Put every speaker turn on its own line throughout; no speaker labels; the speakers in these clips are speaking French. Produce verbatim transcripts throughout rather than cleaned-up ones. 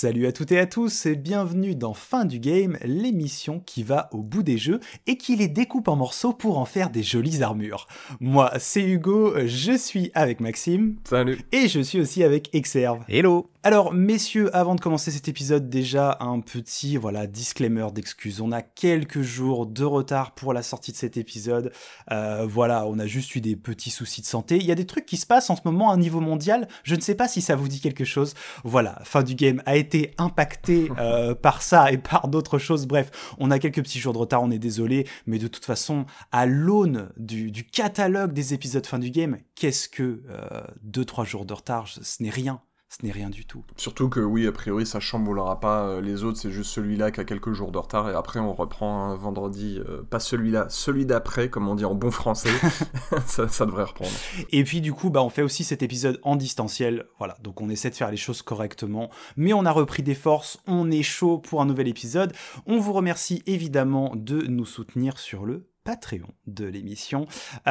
Salut à toutes et à tous et bienvenue dans Fin du Game, l'émission qui va au bout des jeux et qui les découpe en morceaux pour en faire des jolies armures. Moi, c'est Hugo, je suis avec Maxime.
Salut.
Et je suis aussi avec Exerve.
Hello.
Alors, messieurs, avant de commencer cet épisode, déjà un petit voilà disclaimer d'excuses. On a quelques jours de retard pour la sortie de cet épisode. Euh, voilà, on a juste eu des petits soucis de santé. Il y a des trucs qui se passent en ce moment à un niveau mondial. Je ne sais pas si ça vous dit quelque chose. Voilà, Fin du Game a été impacté euh, par ça et par d'autres choses. Bref, on a quelques petits jours de retard, on est désolé. Mais de toute façon, à l'aune du, du catalogue des épisodes Fin du Game, qu'est-ce que deux trois jours de retard, ce n'est rien. Ce n'est rien du tout.
Surtout que oui, a priori, ça chamboulera pas les autres, c'est juste celui-là qui a quelques jours de retard, et après on reprend un vendredi, euh, pas celui-là, celui d'après, comme on dit en bon français, ça, ça devrait reprendre.
Et puis du coup, bah, on fait aussi cet épisode en distanciel, voilà, donc on essaie de faire les choses correctement, mais on a repris des forces, on est chaud pour un nouvel épisode. On vous remercie évidemment de nous soutenir sur le Patreon de l'émission,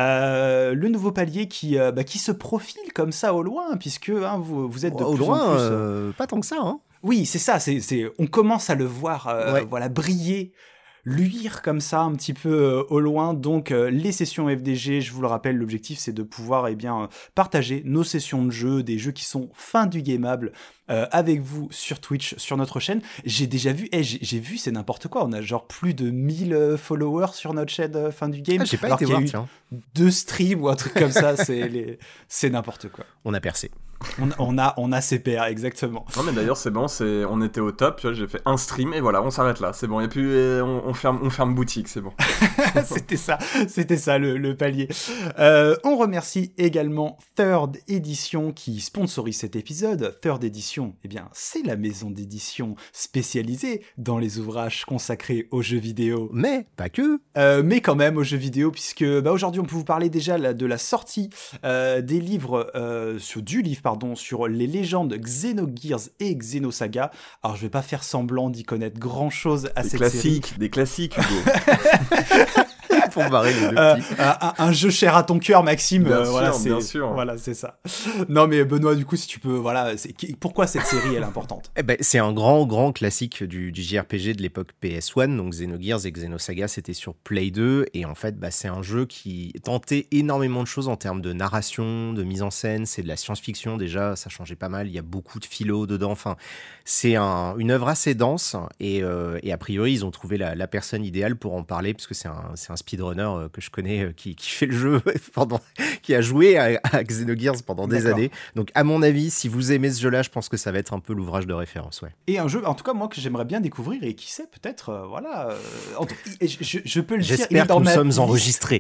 euh, le nouveau palier qui, euh, bah, qui se profile comme ça au loin, puisque hein, vous, vous êtes de
au
plus
loin,
en plus...
Euh, pas tant que ça, hein.
Oui, c'est ça, c'est, c'est, on commence à le voir euh,
ouais.
voilà, briller, luire comme ça un petit peu euh, au loin. Donc euh, les sessions F D G, je vous le rappelle, l'objectif c'est de pouvoir eh bien, euh, partager nos sessions de jeux, des jeux qui sont fin du gameable, Euh, avec vous sur Twitch, sur notre chaîne. J'ai déjà vu, hey, j'ai, j'ai vu, c'est n'importe quoi, on a genre plus de mille euh, followers sur notre chaîne euh, Fin du Game.
Ah, j'ai pas
alors
été
qu'il y a
voir,
eu
tiens.
deux streams ou un truc comme ça, c'est, les... c'est n'importe quoi.
On a percé.
On, on a, on a C P R, exactement.
Non mais d'ailleurs c'est bon, c'est... on était au top, tu vois, j'ai fait un stream et voilà, on s'arrête là, c'est bon, et puis euh, on, on, ferme, on ferme boutique, c'est bon.
c'était ça, c'était ça le, le palier. Euh, on remercie également Third Edition qui sponsorise cet épisode. Third Edition, eh bien, c'est la maison d'édition spécialisée dans les ouvrages consacrés aux jeux vidéo.
Mais pas que.
Euh, mais quand même aux jeux vidéo, puisque bah, aujourd'hui on peut vous parler déjà là, de la sortie euh, des livres, euh, sur, du livre pardon, sur les légendes Xenogears et Xenosaga. Alors je vais pas faire semblant d'y connaître grand chose à
des
cette
classiques,
série.
Des classiques, Hugo.
Pour barrer les deux
euh,
petits.
un, un jeu cher à ton cœur, Maxime.
Bien
euh,
sûr,
voilà, c'est,
bien sûr.
Voilà, c'est ça. Non mais Benoît, du coup, si tu peux, voilà, c'est, pourquoi cette série elle est importante?
Eh ben, c'est un grand, grand classique du, du J R P G de l'époque P S un, donc Xenogears et Xenosaga, c'était sur Play deux, et en fait, bah, c'est un jeu qui tentait énormément de choses en termes de narration, de mise en scène, c'est de la science-fiction déjà, ça changeait pas mal, il y a beaucoup de philo dedans, enfin, c'est un, une œuvre assez dense, et, euh, et a priori, ils ont trouvé la, la personne idéale pour en parler, parce que c'est un, c'est un speedrunner euh, que je connais, euh, qui, qui fait le jeu, pendant, qui a joué à, à Xenogears pendant des
D'accord.
années, donc à mon avis, si vous aimez ce jeu-là, je pense que ça va être un peu l'ouvrage de référence, ouais.
Et un jeu, en tout cas, moi, que j'aimerais bien découvrir, et qui sait, peut-être, euh, voilà, euh, entre, et je, je, je peux le dire, il est
J'espère
dans
que nous
ma
sommes
liste.
enregistrés.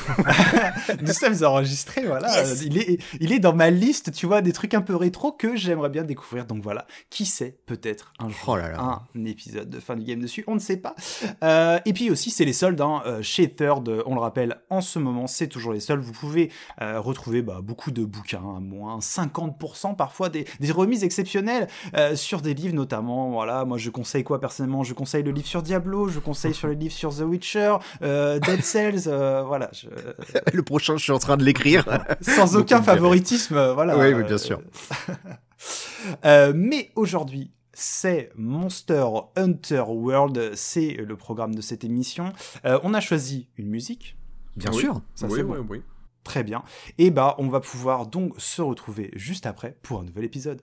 Nous sommes enregistrés, voilà.
Yes.
Il est, il est dans ma liste, tu vois, des trucs un peu rétro que j'aimerais bien découvrir. Donc voilà, qui sait, peut-être un jour,
Oh là là.
un épisode de Fin du Game dessus, on ne sait pas. Euh, et puis aussi, c'est les soldes hein, euh, chez Third, on le rappelle, en ce moment, c'est toujours les soldes. Vous pouvez euh, retrouver bah, beaucoup de bouquins, à moins cinquante pour cent parfois, des, des remises exceptionnelles euh, sur des livres notamment. Voilà, moi je conseille quoi personnellement? Je conseille le livre sur Diablo, je conseille sur les livres sur The Witcher, euh, Dead Cells, euh, voilà. Je...
Le prochain, je suis en train de l'écrire.
Sans aucun favoritisme, euh, voilà.
Oui, oui, bien sûr.
euh, mais aujourd'hui, c'est Monster Hunter World, c'est le programme de cette émission. Euh, on a choisi une musique.
Bien
oui.
sûr.
Ça,
oui,
c'est
oui,
bon.
oui.
Très bien. Et bah, on va pouvoir donc se retrouver juste après pour un nouvel épisode.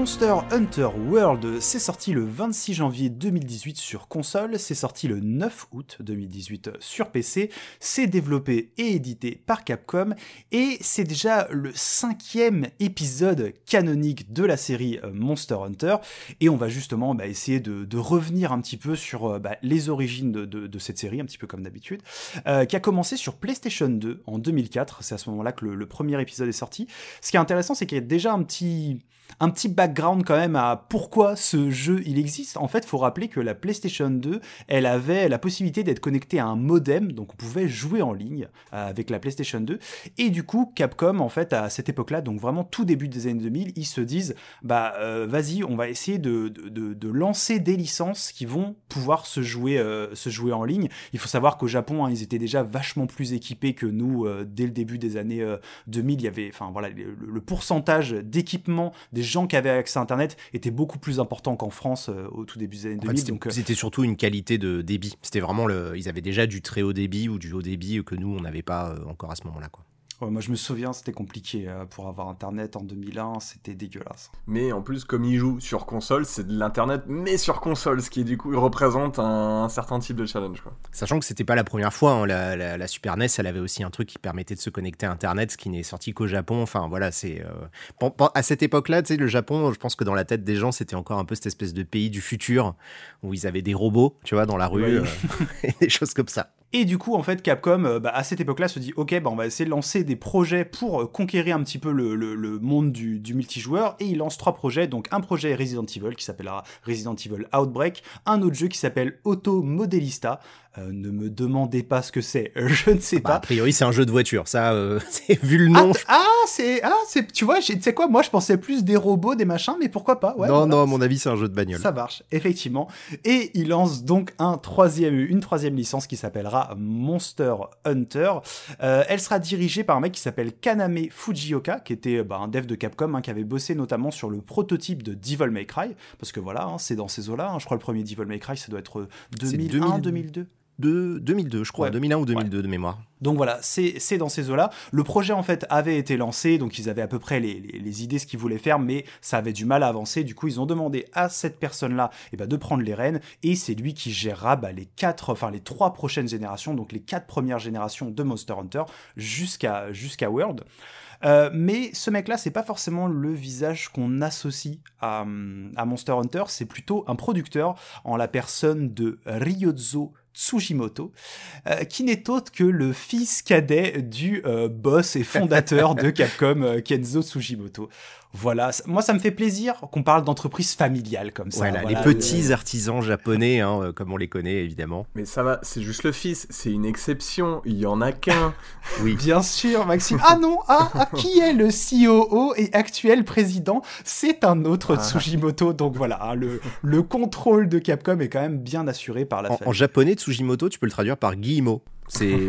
Monster Hunter World, c'est sorti le vingt-six janvier deux mille dix-huit sur console, c'est sorti le neuf août deux mille dix-huit sur P C, c'est développé et édité par Capcom, et c'est déjà le cinquième épisode canonique de la série Monster Hunter, et on va justement bah, essayer de, de revenir un petit peu sur bah, les origines de, de, de cette série, un petit peu comme d'habitude, euh, qui a commencé sur PlayStation deux en deux mille quatre, c'est à ce moment-là que le, le premier épisode est sorti. Ce qui est intéressant, c'est qu'il y a déjà un petit... un petit background quand même à pourquoi ce jeu il existe. En fait, il faut rappeler que la PlayStation deux, elle avait la possibilité d'être connectée à un modem, donc on pouvait jouer en ligne euh, avec la PlayStation deux. Et du coup, Capcom, en fait, à cette époque-là, donc vraiment tout début des années deux mille, ils se disent, bah euh, vas-y, on va essayer de, de, de, de lancer des licences qui vont pouvoir se jouer, euh, se jouer en ligne. Il faut savoir qu'au Japon, hein, ils étaient déjà vachement plus équipés que nous euh, dès le début des années euh, deux mille. Il y avait, enfin voilà, le, le pourcentage d'équipement des gens qui avaient accès à Internet était beaucoup plus important qu'en France euh, au tout début des années deux mille.
En fait, c'était,
donc, euh...
c'était surtout une qualité de débit. C'était vraiment le, ils avaient déjà du très haut débit ou du haut débit que nous on n'avait pas euh, encore à ce moment-là, quoi.
Ouais, moi je me souviens, c'était compliqué euh, pour avoir Internet en deux mille un, c'était dégueulasse.
Mais en plus, comme ils jouent sur console, c'est de l'Internet, mais sur console, ce qui du coup représente un, un certain type de challenge, quoi.
Sachant que c'était pas la première fois, hein, la, la, la Super N E S, elle avait aussi un truc qui permettait de se connecter à Internet, ce qui n'est sorti qu'au Japon. Enfin voilà, c'est euh... à cette époque-là, tu sais, le Japon, je pense que dans la tête des gens, c'était encore un peu cette espèce de pays du futur où ils avaient des robots, tu vois, dans la rue, oui. euh, et des choses comme ça.
Et du coup, en fait, Capcom, euh, bah, à cette époque-là, se dit « Ok, bah, on va essayer de lancer des projets pour euh, conquérir un petit peu le, le, le monde du, du multijoueur. » Et il lance trois projets. Donc, un projet Resident Evil qui s'appellera Resident Evil Outbreak. Un autre jeu qui s'appelle Auto Modelista. Euh, ne me demandez pas ce que c'est, je ne sais
bah,
pas.
A priori, c'est un jeu de voiture. Ça, euh, c'est vu le nom.
Ah, ah c'est, ah, c'est, tu vois, tu sais quoi, moi je pensais plus des robots, des machins, mais pourquoi pas. Ouais,
non,
voilà.
non, à mon avis, c'est un jeu de bagnole.
Ça marche, effectivement. Et il lance donc un troisième, une troisième licence qui s'appellera Monster Hunter. Euh, elle sera dirigée par un mec qui s'appelle Kaname Fujioka, qui était bah, un dev de Capcom, hein, qui avait bossé notamment sur le prototype de Devil May Cry, parce que voilà, hein, c'est dans ces eaux-là. Hein, je crois le premier Devil May Cry, ça doit être deux mille un, deux mille deux.
De deux mille deux, je crois, ouais. deux mille un ou deux mille deux ouais. de mémoire.
Donc voilà, c'est, c'est dans ces eaux-là. Le projet, en fait, avait été lancé, donc ils avaient à peu près les, les, les idées, ce qu'ils voulaient faire, mais ça avait du mal à avancer. Du coup, ils ont demandé à cette personne-là eh ben, de prendre les rênes, et c'est lui qui gérera bah, les quatre, enfin les trois prochaines générations, donc les quatre premières générations de Monster Hunter jusqu'à, jusqu'à World. Euh, mais ce mec-là, c'est pas forcément le visage qu'on associe à, à Monster Hunter, c'est plutôt un producteur en la personne de Ryuzo Tsujimoto, euh, qui n'est autre que le fils cadet du euh, boss et fondateur de Capcom, euh, Kenzo Tsujimoto. Voilà, moi ça me fait plaisir qu'on parle d'entreprise familiale comme ça.
Voilà, voilà les petits euh... artisans japonais, hein, comme on les connaît évidemment.
Mais ça va, c'est juste le fils, c'est une exception, il y en a qu'un.
Oui, bien sûr, Maxime. Ah non, ah, ah qui est le C O O et actuel président? C'est un autre ah. Tsujimoto. Donc voilà, hein, le, le contrôle de Capcom est quand même bien assuré par la
en,
famille.
En japonais, Tsujimoto, tu peux le traduire par Guillemot. C'est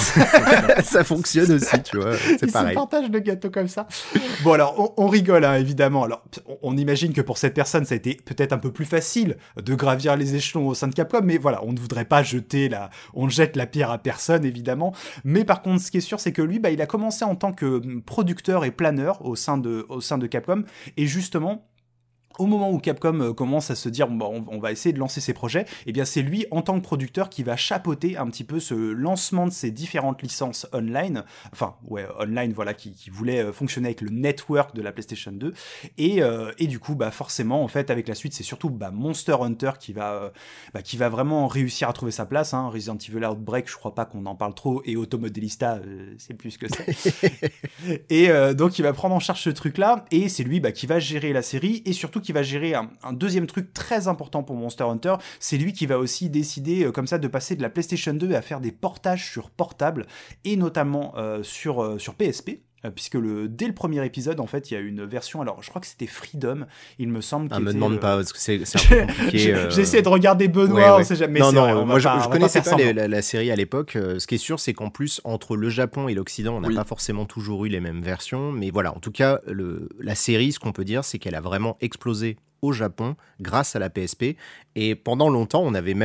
ça fonctionne aussi, tu vois, c'est
Ils
pareil.
Ils se partagent le gâteau comme ça. Bon alors, on, on rigole hein, évidemment. Alors, on, on imagine que pour cette personne, ça a été peut-être un peu plus facile de gravir les échelons au sein de Capcom, mais voilà, on ne voudrait pas jeter la, on ne jette la pierre à personne évidemment. Mais par contre, ce qui est sûr, c'est que lui, bah, il a commencé en tant que producteur et planeur au sein de, au sein de Capcom, et justement. Au moment où Capcom commence à se dire bon, on va essayer de lancer ses projets, eh bien c'est lui en tant que producteur qui va chapeauter un petit peu ce lancement de ces différentes licences online, enfin ouais online voilà qui, qui voulait fonctionner avec le network de la PlayStation deux et, euh, et du coup bah forcément en fait avec la suite c'est surtout bah, Monster Hunter qui va euh, bah, qui va vraiment réussir à trouver sa place. Hein. Resident Evil Outbreak, je crois pas qu'on en parle trop, et Auto Modelista euh, c'est plus que ça. Et euh, donc il va prendre en charge ce truc là et c'est lui bah, qui va gérer la série et surtout qui va gérer un, un deuxième truc très important pour Monster Hunter, c'est lui qui va aussi décider euh, comme ça de passer de la PlayStation deux à faire des portages sur portable et notamment euh, sur, euh, sur P S P. Euh, puisque le, dès le premier épisode, en fait, il y a une version, alors je crois que c'était Freedom, il me semble.
Ah, me
était,
demande
euh...
pas, parce que c'est, c'est un peu compliqué.
euh... J'essaie de regarder Benoît, ouais, ouais. on sait jamais.
Non, non,
vrai,
moi je,
pas,
je connaissais pas, pas les,
la,
la série à l'époque. Euh, ce qui est sûr, c'est qu'en plus, entre le Japon et l'Occident, on n'a oui. pas forcément toujours eu les mêmes versions. Mais voilà, en tout cas, le, la série, ce qu'on peut dire, c'est qu'elle a vraiment explosé au Japon grâce à la P S P. Et pendant longtemps, on avait même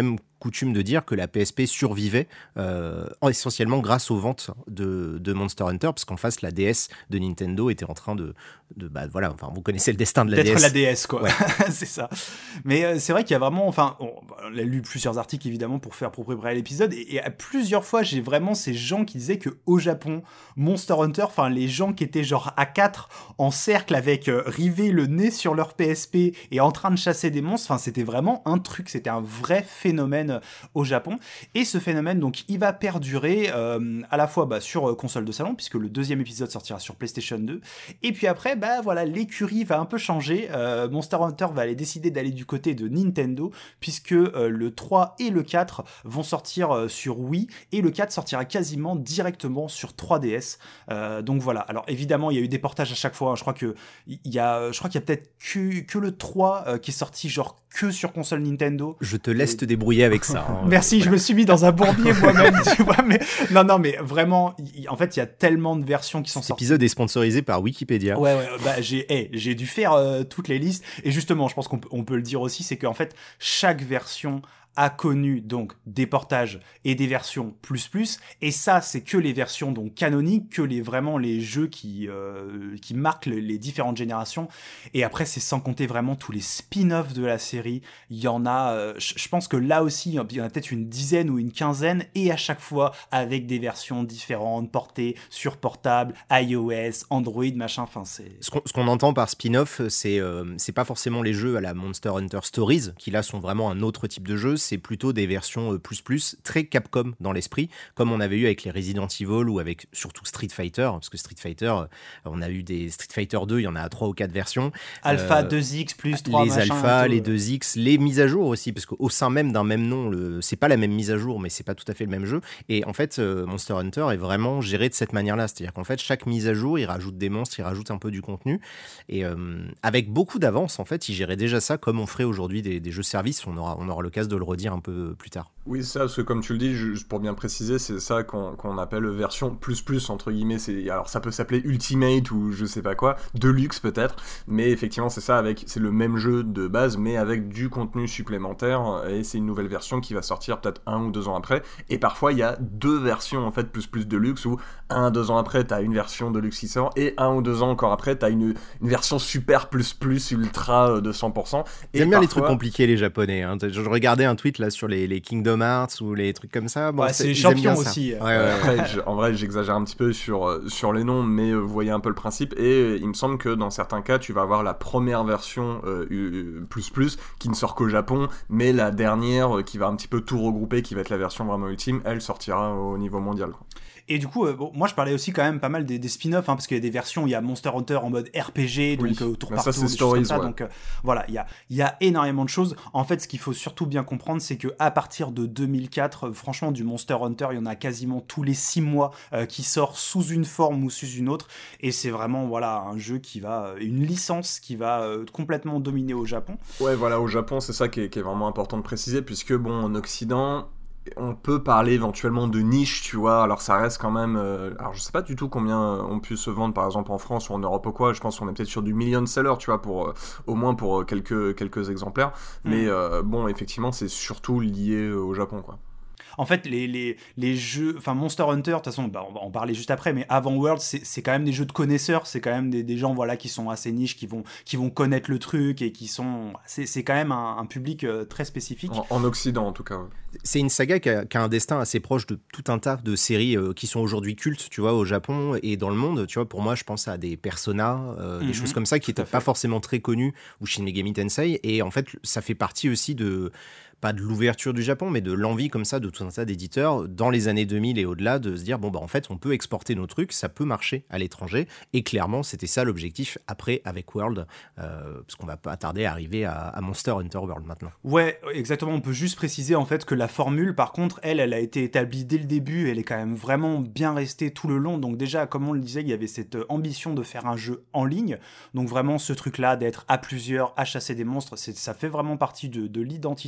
coutume de dire que la P S P survivait euh, essentiellement grâce aux ventes de, de Monster Hunter, parce qu'en face, la D S de Nintendo était en train de... de bah, voilà, enfin, vous connaissez le destin de la
D'être
D S.
la D S, quoi.
Ouais.
C'est ça. Mais euh, c'est vrai qu'il y a vraiment... Enfin, on, on a lu plusieurs articles, évidemment, pour faire pour préparer l'épisode, et, et à plusieurs fois, j'ai vraiment ces gens qui disaient qu'au Japon, Monster Hunter, enfin, les gens qui étaient genre à quatre en cercle avec euh, rivé le nez sur leur P S P et en train de chasser des monstres, enfin, c'était vraiment un truc, c'était un vrai phénomène au Japon. Et ce phénomène, donc, il va perdurer euh, à la fois bah, sur euh, console de salon, puisque le deuxième épisode sortira sur PlayStation deux, et puis après, bah voilà, l'écurie va un peu changer. Euh, Monster Hunter va aller décider d'aller du côté de Nintendo, puisque euh, le trois et le quatre vont sortir euh, sur Wii, et le quatre sortira quasiment directement sur trois D S. Euh, donc voilà. Alors évidemment, il y a eu des portages à chaque fois. Hein. Je crois que il y a, je crois qu'il y a peut-être que, que le trois euh, qui est sorti genre que sur console Nintendo.
Je te laisse et... te débrouiller avec ça. Hein.
Merci, voilà. Je me suis mis dans un bourbier moi-même, tu vois. Mais non, non, mais vraiment, y, en fait, il y a tellement de versions qui sont
Cet
sorties.
Cet épisode est sponsorisé par Wikipédia.
Ouais, ouais. Bah j'ai, hey, j'ai dû faire euh, toutes les listes. Et justement, je pense qu'on peut, on peut le dire aussi, c'est qu'en fait, chaque version a connu donc des portages et des versions plus plus, et ça c'est que les versions donc canoniques, que les vraiment les jeux qui euh, qui marquent les, les différentes générations. Et après c'est sans compter vraiment tous les spin-offs de la série. Il y en a, euh, je pense que là aussi il y en a peut-être une dizaine ou une quinzaine, et à chaque fois avec des versions différentes portées sur portable, iOS, Android, machin. Enfin c'est
ce qu'on, ce qu'on entend par spin-off, c'est euh, c'est pas forcément les jeux à la Monster Hunter Stories qui là sont vraiment un autre type de jeu. C'est plutôt des versions plus plus, très Capcom dans l'esprit, comme on avait eu avec les Resident Evil ou avec surtout Street Fighter, parce que Street Fighter, on a eu des Street Fighter deux, il y en a trois ou quatre versions.
Alpha,
euh,
deux X, plus trois,
les
machin,
alphas, les deux X, les mises à jour aussi, parce qu'au sein même d'un même nom, le, c'est pas la même mise à jour, mais c'est pas tout à fait le même jeu. Et en fait, euh, Monster Hunter est vraiment géré de cette manière-là, c'est-à-dire qu'en fait, chaque mise à jour, il rajoute des monstres, il rajoute un peu du contenu, et euh, avec beaucoup d'avance, en fait, il gérait déjà ça comme on ferait aujourd'hui des, des jeux services. On aura, on aura l'occasion de le redire un peu plus tard.
Oui, ça, parce que comme tu le dis, juste pour bien préciser, c'est ça qu'on, qu'on appelle version plus plus, entre guillemets. C'est, alors ça peut s'appeler Ultimate ou je sais pas quoi, Deluxe peut-être, mais effectivement c'est ça, avec, c'est le même jeu de base, mais avec du contenu supplémentaire, et c'est une nouvelle version qui va sortir peut-être un ou deux ans après, et parfois il y a deux versions en fait, plus plus Deluxe, où un, deux ans après t'as une version Deluxe qui sort, et un ou deux ans encore après t'as une, une version super plus plus ultra de cent pour cent.
Et J'aime bien parfois... les trucs compliqués les japonais, hein. Je regardais un tweet là sur les, les Kingdom Hearts ou les trucs comme ça. Bon,
ouais, c'est, c'est les champions aussi.
Ouais, ouais, ouais.
Après, je, en vrai, j'exagère un petit peu sur, euh, sur les noms, mais euh, vous voyez un peu le principe. Et euh, il me semble que dans certains cas, tu vas avoir la première version euh, euh, plus plus qui ne sort qu'au Japon, mais la dernière euh, qui va un petit peu tout regrouper, qui va être la version vraiment ultime, elle sortira au niveau mondial, quoi.
Et du coup, euh, bon, moi je parlais aussi quand même pas mal des, des spin-offs, hein, parce qu'il y a des versions où il y a Monster Hunter en mode R P G, donc oui. euh, tour par tour, des
stories,
choses comme ça.
Ouais.
Donc euh, voilà, il y a, il y a énormément de choses. En fait, ce qu'il faut surtout bien comprendre, c'est qu'à partir de deux mille quatre, euh, franchement, du Monster Hunter, il y en a quasiment tous les six mois euh, qui sort sous une forme ou sous une autre. Et c'est vraiment voilà, un jeu qui va, une licence qui va euh, complètement dominer au Japon.
Ouais, voilà, au Japon, c'est ça qui est, qui est vraiment important de préciser, puisque bon, en Occident... on peut parler éventuellement de niche, tu vois, alors ça reste quand même... Euh, alors je sais pas du tout combien on peut se vendre par exemple en France ou en Europe ou quoi, je pense qu'on est peut-être sur du million seller, tu vois, pour, euh, au moins pour euh, quelques, quelques exemplaires, mmh. mais euh, bon, effectivement, c'est surtout lié au Japon, quoi.
En fait, les, les, les jeux... Enfin, Monster Hunter, de toute façon, bah, on va en parler juste après, mais avant World, c'est, c'est quand même des jeux de connaisseurs, c'est quand même des, des gens voilà, qui sont assez niches, qui vont, qui vont connaître le truc, et qui sont... C'est, c'est quand même un, un public euh, très spécifique.
En, en Occident, en tout cas, ouais.
C'est une saga qui a, qui a un destin assez proche de tout un tas de séries euh, qui sont aujourd'hui cultes, tu vois, au Japon et dans le monde. Tu vois, pour moi, je pense à des Persona, euh, mm-hmm. des choses comme ça qui n'étaient pas forcément très connues, ou Shin Megami Tensei. Et en fait, ça fait partie aussi de... pas de l'ouverture du Japon, mais de l'envie comme ça de tout un tas d'éditeurs dans les années deux mille et au-delà de se dire bon bah en fait on peut exporter nos trucs, ça peut marcher à l'étranger, et clairement c'était ça l'objectif après avec World, euh, parce qu'on va pas tarder à arriver à, à Monster Hunter World maintenant.
Ouais, exactement, on peut juste préciser en fait que la formule par contre elle, elle a été établie dès le début, elle est quand même vraiment bien restée tout le long, donc déjà comme on le disait il y avait cette ambition de faire un jeu en ligne, donc vraiment ce truc là d'être à plusieurs, à chasser des monstres, c'est, ça fait vraiment partie de, de l'identité du jeu.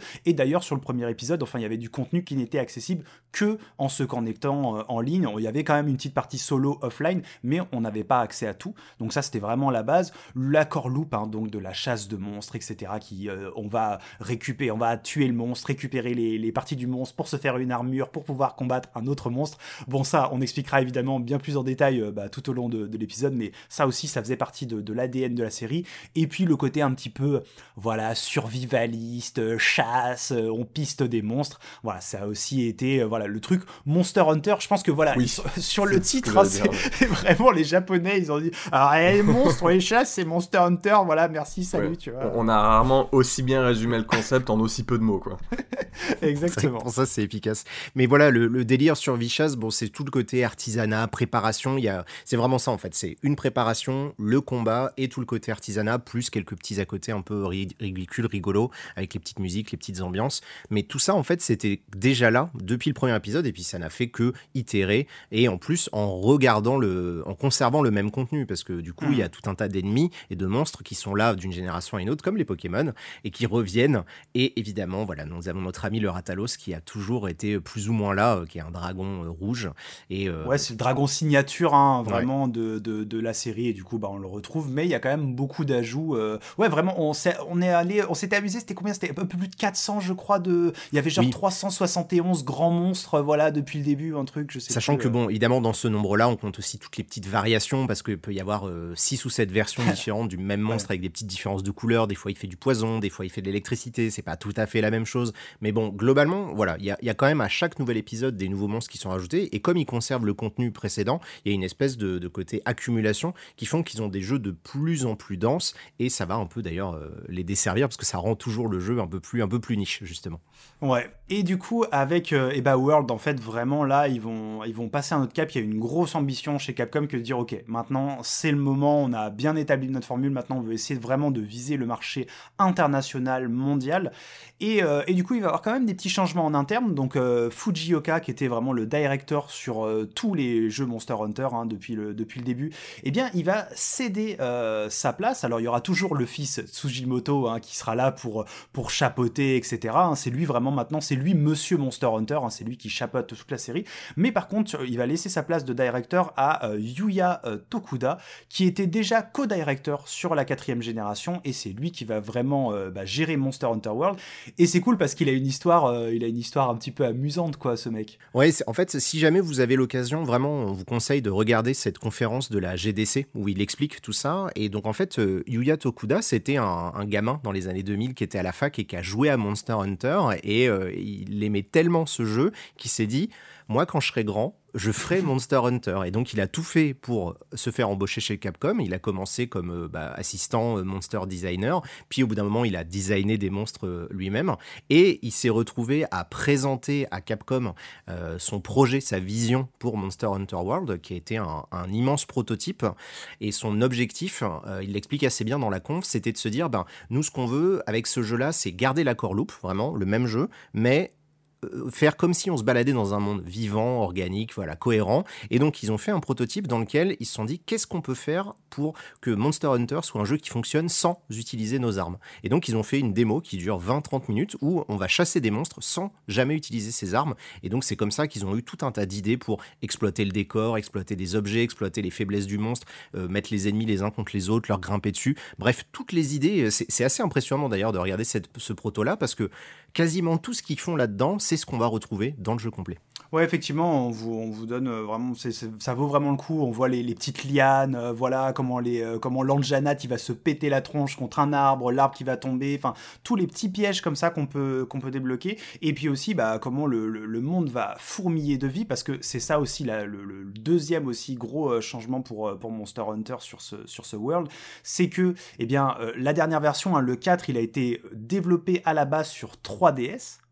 Et d'ailleurs, sur le premier épisode, enfin, il y avait du contenu qui n'était accessible que en se connectant euh, en ligne. Il y avait quand même une petite partie solo offline, mais on n'avait pas accès à tout. Donc ça, c'était vraiment la base. L'accord loop, hein, donc de la chasse de monstres, et cetera. Qui, euh, on va récupérer, on va tuer le monstre, récupérer les, les parties du monstre pour se faire une armure, pour pouvoir combattre un autre monstre. Bon, ça, on expliquera évidemment bien plus en détail euh, bah, tout au long de, de l'épisode, mais ça aussi, ça faisait partie de, de l'A D N de la série. Et puis le côté un petit peu, voilà, survivaliste, euh, chasse, euh, on piste des monstres. Voilà, ça a aussi été, euh, voilà, le truc Monster Hunter. Je pense que voilà,
oui,
sur, sur le titre, hein, c'est, c'est vraiment les Japonais, ils ont dit, alors les monstres, on les chasse, c'est Monster Hunter. Voilà, merci, salut,
ouais.
tu vois.
On a rarement aussi bien résumé le concept en aussi peu de mots, quoi.
Exactement.
Pour ça, c'est efficace. Mais voilà, le, le délire sur Vichas, bon, c'est tout le côté artisanat, préparation. Il y a, c'est vraiment ça en fait. C'est une préparation, le combat et tout le côté artisanat, plus quelques petits à côté un peu ridicules, rigolos, avec les petites musiques, les petites ambiances. Mais tout ça, en fait, c'était déjà là depuis le premier épisode, et puis ça n'a fait que itérer. Et en plus, en regardant le, en conservant le même contenu, parce que du coup, mmh. il y a tout un tas d'ennemis et de monstres qui sont là d'une génération à une autre, comme les Pokémon, et qui reviennent. Et évidemment, voilà, nous avons notre ami le Ratalos qui a toujours été plus ou moins là, euh, qui est un dragon euh, rouge. Et, euh...
ouais, c'est le dragon signature, hein, vraiment, ouais. de, de, de la série, et du coup, bah, on le retrouve, mais il y a quand même beaucoup d'ajouts. Euh... Ouais, vraiment, on, s'est, on est allé, on s'était amusé, c'était combien ? C'était un peu plus de quatre cents, je crois, de... il y avait genre oui. trois cent soixante et onze grands monstres, voilà, depuis le début, un truc, je sais
Sachant
plus,
que,
euh...
bon, évidemment, dans ce nombre-là, on compte aussi toutes les petites variations, parce qu'il peut y avoir euh, six ou sept versions différentes du même monstre, ouais. avec des petites différences de couleurs. Des fois, il fait du poison, des fois, il fait de l'électricité, c'est pas tout à fait la même chose. Mais bon, globalement, voilà, il y a, y a quand même à chaque nouvel épisode des nouveaux monstres qui sont ajoutés, et comme ils conservent le contenu précédent, il y a une espèce de, de côté accumulation qui font qu'ils ont des jeux de plus en plus denses, et ça va un peu d'ailleurs euh, les desservir, parce que ça rend toujours le jeu un peu plus, un peu plus niche, justement.
Ouais, et du coup, avec euh, Eba World, en fait, vraiment, là, ils vont, ils vont passer un autre cap. Il y a une grosse ambition chez Capcom que de dire, ok, maintenant, c'est le moment, on a bien établi notre formule, maintenant, on veut essayer vraiment de viser le marché international, mondial, et, euh, et du coup, il va y avoir quand même des petits changements en interne. Donc, euh, Fujioka, qui était vraiment le director sur euh, tous les jeux Monster Hunter, hein, depuis, le, depuis le début, eh bien, il va céder euh, sa place. Alors, il y aura toujours le fils Tsujimoto, hein, qui sera là pour, pour chapeauter, et cetera, hein, c'est lui, vraiment, maintenant, c'est lui Monsieur Monster Hunter, hein, c'est lui qui chapeaute toute la série, mais par contre il va laisser sa place de directeur à euh, Yuya euh, Tokuda, qui était déjà co-directeur sur la quatrième génération, et c'est lui qui va vraiment euh, bah, gérer Monster Hunter World, et c'est cool parce qu'il a une histoire euh, il a une histoire un petit peu amusante, quoi, ce mec.
Ouais, en fait, si jamais vous avez l'occasion, vraiment, on vous conseille de regarder cette conférence de la G D C où il explique tout ça. Et donc en fait, euh, Yuya Tokuda, c'était un, un gamin dans les années deux mille qui était à la fac et qui a joué à Monster Hunter, et euh, il aimait tellement ce jeu qu'il s'est dit, moi quand je serai grand, je ferai Monster Hunter. Et donc il a tout fait pour se faire embaucher chez Capcom. Il a commencé comme euh, bah, assistant euh, monster designer, puis au bout d'un moment il a designé des monstres euh, lui-même, et il s'est retrouvé à présenter à Capcom euh, son projet, sa vision pour Monster Hunter World, qui a été un, un immense prototype. Et son objectif, euh, il l'explique assez bien dans la conf, c'était de se dire, ben, nous ce qu'on veut avec ce jeu-là, c'est garder l'accord loop, vraiment le même jeu, mais faire comme si on se baladait dans un monde vivant, organique, voilà, cohérent. Et donc, ils ont fait un prototype dans lequel ils se sont dit, qu'est-ce qu'on peut faire pour que Monster Hunter soit un jeu qui fonctionne sans utiliser nos armes. Et donc, ils ont fait une démo qui dure vingt à trente minutes où on va chasser des monstres sans jamais utiliser ses armes. Et donc, c'est comme ça qu'ils ont eu tout un tas d'idées pour exploiter le décor, exploiter des objets, exploiter les faiblesses du monstre, euh, mettre les ennemis les uns contre les autres, leur grimper dessus. Bref, toutes les idées. C'est, c'est assez impressionnant d'ailleurs de regarder cette, ce proto-là, parce que quasiment tout ce qu'ils font là-dedans, c'est ce qu'on va retrouver dans le jeu complet.
Ouais, effectivement, on vous, on vous donne vraiment, c'est, c'est, ça vaut vraiment le coup. On voit les, les petites lianes, euh, voilà, comment, les, euh, comment l'Anjanat, il va se péter la tronche contre un arbre, l'arbre qui va tomber, enfin, tous les petits pièges comme ça qu'on peut, qu'on peut débloquer. Et puis aussi, bah, comment le, le, le monde va fourmiller de vie, parce que c'est ça aussi, la, le, le deuxième aussi gros euh, changement pour, pour Monster Hunter sur ce, sur ce World, c'est que, eh bien, euh, la dernière version, hein, le quatre, il a été développé à la base sur trois D S.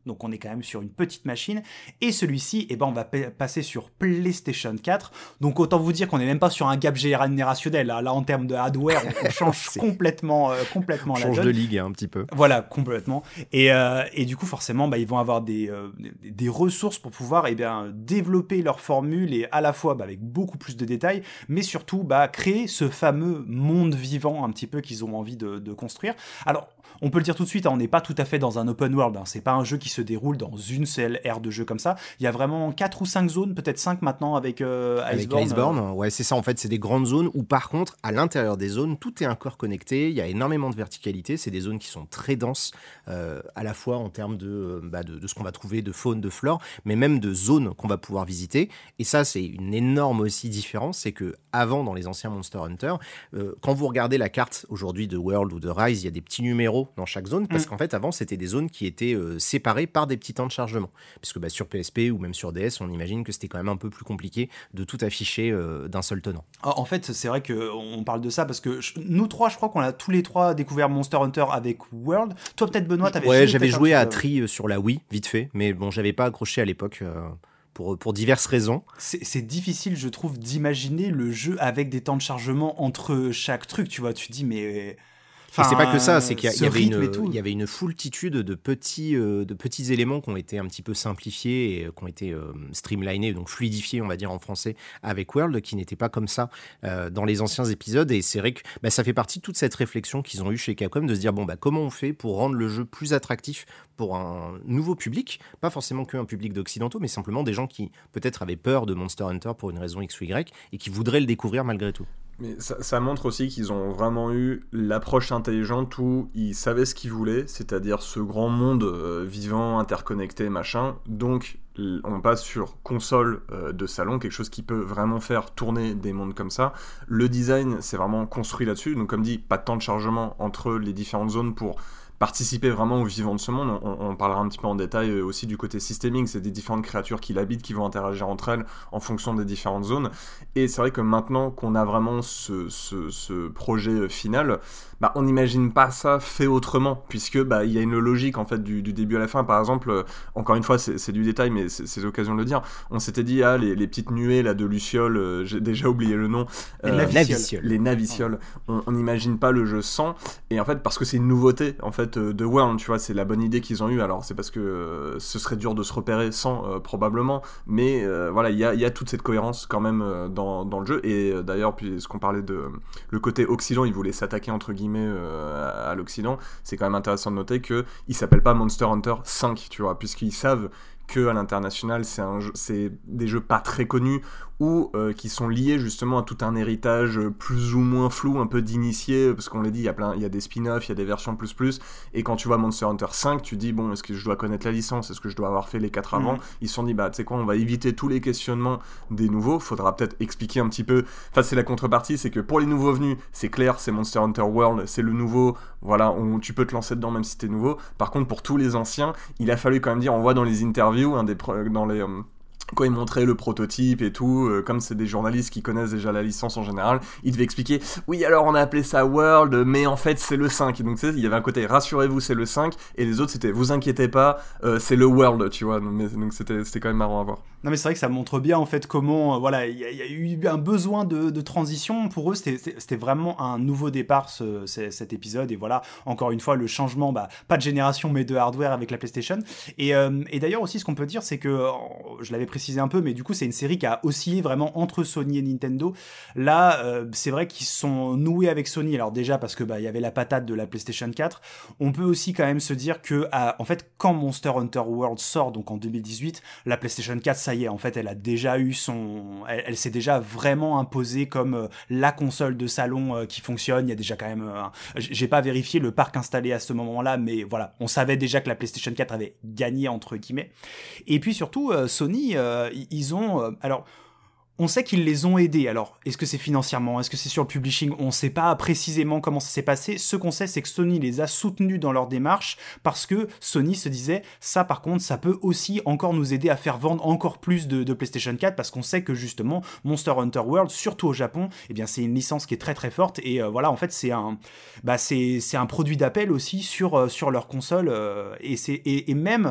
Donc on est quand même sur une petite machine. Et celui-ci, eh ben, on va p- passer sur PlayStation quatre. Donc autant vous dire qu'on n'est même pas sur un gap générationnel. Là, là en termes de hardware, on, on change complètement, euh, complètement
on
la
change
donne.
de ligue un petit peu.
Voilà, complètement. Et, euh, et du coup, forcément, bah, ils vont avoir des, euh, des, des ressources pour pouvoir eh bien, développer leur formule et à la fois bah, avec beaucoup plus de détails, mais surtout bah, créer ce fameux monde vivant un petit peu qu'ils ont envie de, de construire. Alors, on peut le dire tout de suite, hein, on n'est pas tout à fait dans un open world, hein, c'est pas un jeu qui se déroule dans une seule aire de jeu comme ça. Il y a vraiment quatre ou cinq zones, peut-être cinq maintenant avec euh, Iceborne.
Avec Iceborne, euh... ouais, c'est ça en fait, c'est des grandes zones où par contre, à l'intérieur des zones, tout est encore connecté, il y a énormément de verticalité, c'est des zones qui sont très denses, euh, à la fois en termes de, bah, de, de ce qu'on va trouver, de faune, de flore, mais même de zones qu'on va pouvoir visiter. Et ça, c'est une énorme aussi différence, c'est que avant, dans les anciens Monster Hunter, euh, quand vous regardez la carte aujourd'hui de World ou de Rise, il y a des petits numéros dans chaque zone, parce mmh. qu'en fait, avant, c'était des zones qui étaient euh, séparées par des petits temps de chargement. Parce que bah, sur P S P ou même sur D S, on imagine que c'était quand même un peu plus compliqué de tout afficher euh, d'un seul tenant.
En fait, c'est vrai qu'on parle de ça, parce que je, nous trois, je crois qu'on a tous les trois découvert Monster Hunter avec World. Toi, peut-être, Benoît, t'avais
Ouais, j'avais joué à Tri sur la Wii, vite fait, mais bon, j'avais pas accroché à l'époque... Euh... Pour, pour diverses raisons.
C'est, c'est difficile, je trouve, d'imaginer le jeu avec des temps de chargement entre chaque truc, tu vois. Tu te dis, mais...
Enfin, et c'est pas que ça, c'est qu'il y, y, avait une, il y avait une foultitude de petits, euh, de petits éléments qui ont été un petit peu simplifiés et qui ont été euh, streamlinés, donc fluidifiés, on va dire en français, avec World, qui n'était pas comme ça euh, dans les anciens épisodes. Et c'est vrai que bah, ça fait partie de toute cette réflexion qu'ils ont eue chez Capcom, de se dire, bon, bah, comment on fait pour rendre le jeu plus attractif pour un nouveau public, pas forcément qu'un public d'occidentaux, mais simplement des gens qui peut-être avaient peur de Monster Hunter pour une raison X ou Y et qui voudraient le découvrir malgré tout.
Mais ça, ça montre aussi qu'ils ont vraiment eu l'approche intelligente où ils savaient ce qu'ils voulaient, c'est-à-dire ce grand monde euh, vivant, interconnecté, machin. Donc on passe sur console euh, de salon, quelque chose qui peut vraiment faire tourner des mondes comme ça. Le design, c'est vraiment construit là-dessus. Donc comme dit, pas de temps de chargement entre les différentes zones pour participer vraiment au vivant de ce monde. On, on parlera un petit peu en détail aussi du côté systémique, c'est des différentes créatures qui l'habitent, qui vont interagir entre elles en fonction des différentes zones. Et c'est vrai que maintenant qu'on a vraiment ce, ce, ce projet final, bah, on n'imagine pas ça fait autrement, puisque bah, y a une logique en fait du, du début à la fin. Par exemple, euh, encore une fois, c'est, c'est du détail, mais c'est, c'est l'occasion de le dire. On s'était dit, ah, les, les petites nuées là, de Lucioles, euh, j'ai déjà oublié le nom.
Euh, les Navicioles.
Les Navicioles. On n'imagine pas le jeu sans, et en fait, parce que c'est une nouveauté, en fait, de World, tu vois, c'est la bonne idée qu'ils ont eue. Alors c'est parce que euh, ce serait dur de se repérer sans euh, probablement, mais euh, voilà, il y a, y a toute cette cohérence quand même euh, dans, dans le jeu. Et euh, d'ailleurs, puisqu'on parlait de euh, le côté Occident, ils voulaient s'attaquer entre guillemets euh, à, à l'Occident, c'est quand même intéressant de noter que il s'appelle pas Monster Hunter cinq, tu vois, puisqu'ils savent que à l'international c'est, un jeu, c'est des jeux pas très connus ou euh, qui sont liés justement à tout un héritage plus ou moins flou, un peu d'initié, parce qu'on l'a dit, il y a plein, il y a des spin-offs, il y a des versions plus plus, et quand tu vois Monster Hunter cinq, tu dis bon, est-ce que je dois connaître la licence, est-ce que je dois avoir fait les quatre avant? mmh. Ils se sont dit bah tu sais quoi, on va éviter tous les questionnements des nouveaux, faudra peut-être expliquer un petit peu, enfin c'est la contrepartie, c'est que pour les nouveaux venus, c'est clair, c'est Monster Hunter World, c'est le nouveau, voilà, on, tu peux te lancer dedans même si t'es nouveau. Par contre pour tous les anciens, il a fallu quand même dire, on voit dans les interviews, hein, des pro- dans les... Euh, quand ils montraient le prototype et tout, euh, comme c'est des journalistes qui connaissent déjà la licence en général, ils devaient expliquer « Oui, alors on a appelé ça World, mais en fait c'est le cinq ». Donc tu sais, il y avait un côté « Rassurez-vous, c'est le cinq », et les autres c'était « Vous inquiétez pas, euh, c'est le World », tu vois. Donc, mais, donc c'était, c'était quand même marrant à voir.
Non mais c'est vrai que ça montre bien en fait comment, euh, voilà, il y, y a eu un besoin de, de transition. Pour eux, c'était, c'était vraiment un nouveau départ ce, ce, cet épisode. Et voilà, encore une fois, le changement, bah, pas de génération mais de hardware avec la PlayStation. Et, euh, et d'ailleurs aussi, ce qu'on peut dire, c'est que, je l'avais précisé un peu, mais du coup, c'est une série qui a oscillé vraiment entre Sony et Nintendo. Là, euh, c'est vrai qu'ils sont noués avec Sony. Alors déjà parce que bah il y avait la patate de la PlayStation quatre. On peut aussi quand même se dire que, ah, en fait, quand Monster Hunter World sort, donc en deux mille dix-huit, la PlayStation quatre, ça y est, en fait, elle a déjà eu son, elle, elle s'est déjà vraiment imposée comme euh, la console de salon euh, qui fonctionne. Il y a déjà quand même, euh, j'ai pas vérifié le parc installé à ce moment-là, mais voilà, on savait déjà que la PlayStation quatre avait gagné entre guillemets. Et puis surtout, euh, Sony, euh, ils ont, euh, alors. On sait qu'ils les ont aidés. Alors, est-ce que c'est financièrement? Est-ce que c'est sur le publishing? On ne sait pas précisément comment ça s'est passé. Ce qu'on sait, c'est que Sony les a soutenus dans leur démarche parce que Sony se disait, ça par contre, ça peut aussi encore nous aider à faire vendre encore plus de, de PlayStation quatre parce qu'on sait que justement, Monster Hunter World, surtout au Japon, eh bien, c'est une licence qui est très très forte et euh, voilà, en fait, c'est un, bah, c'est, c'est un produit d'appel aussi sur, euh, sur leur console euh, et, c'est, et, et même...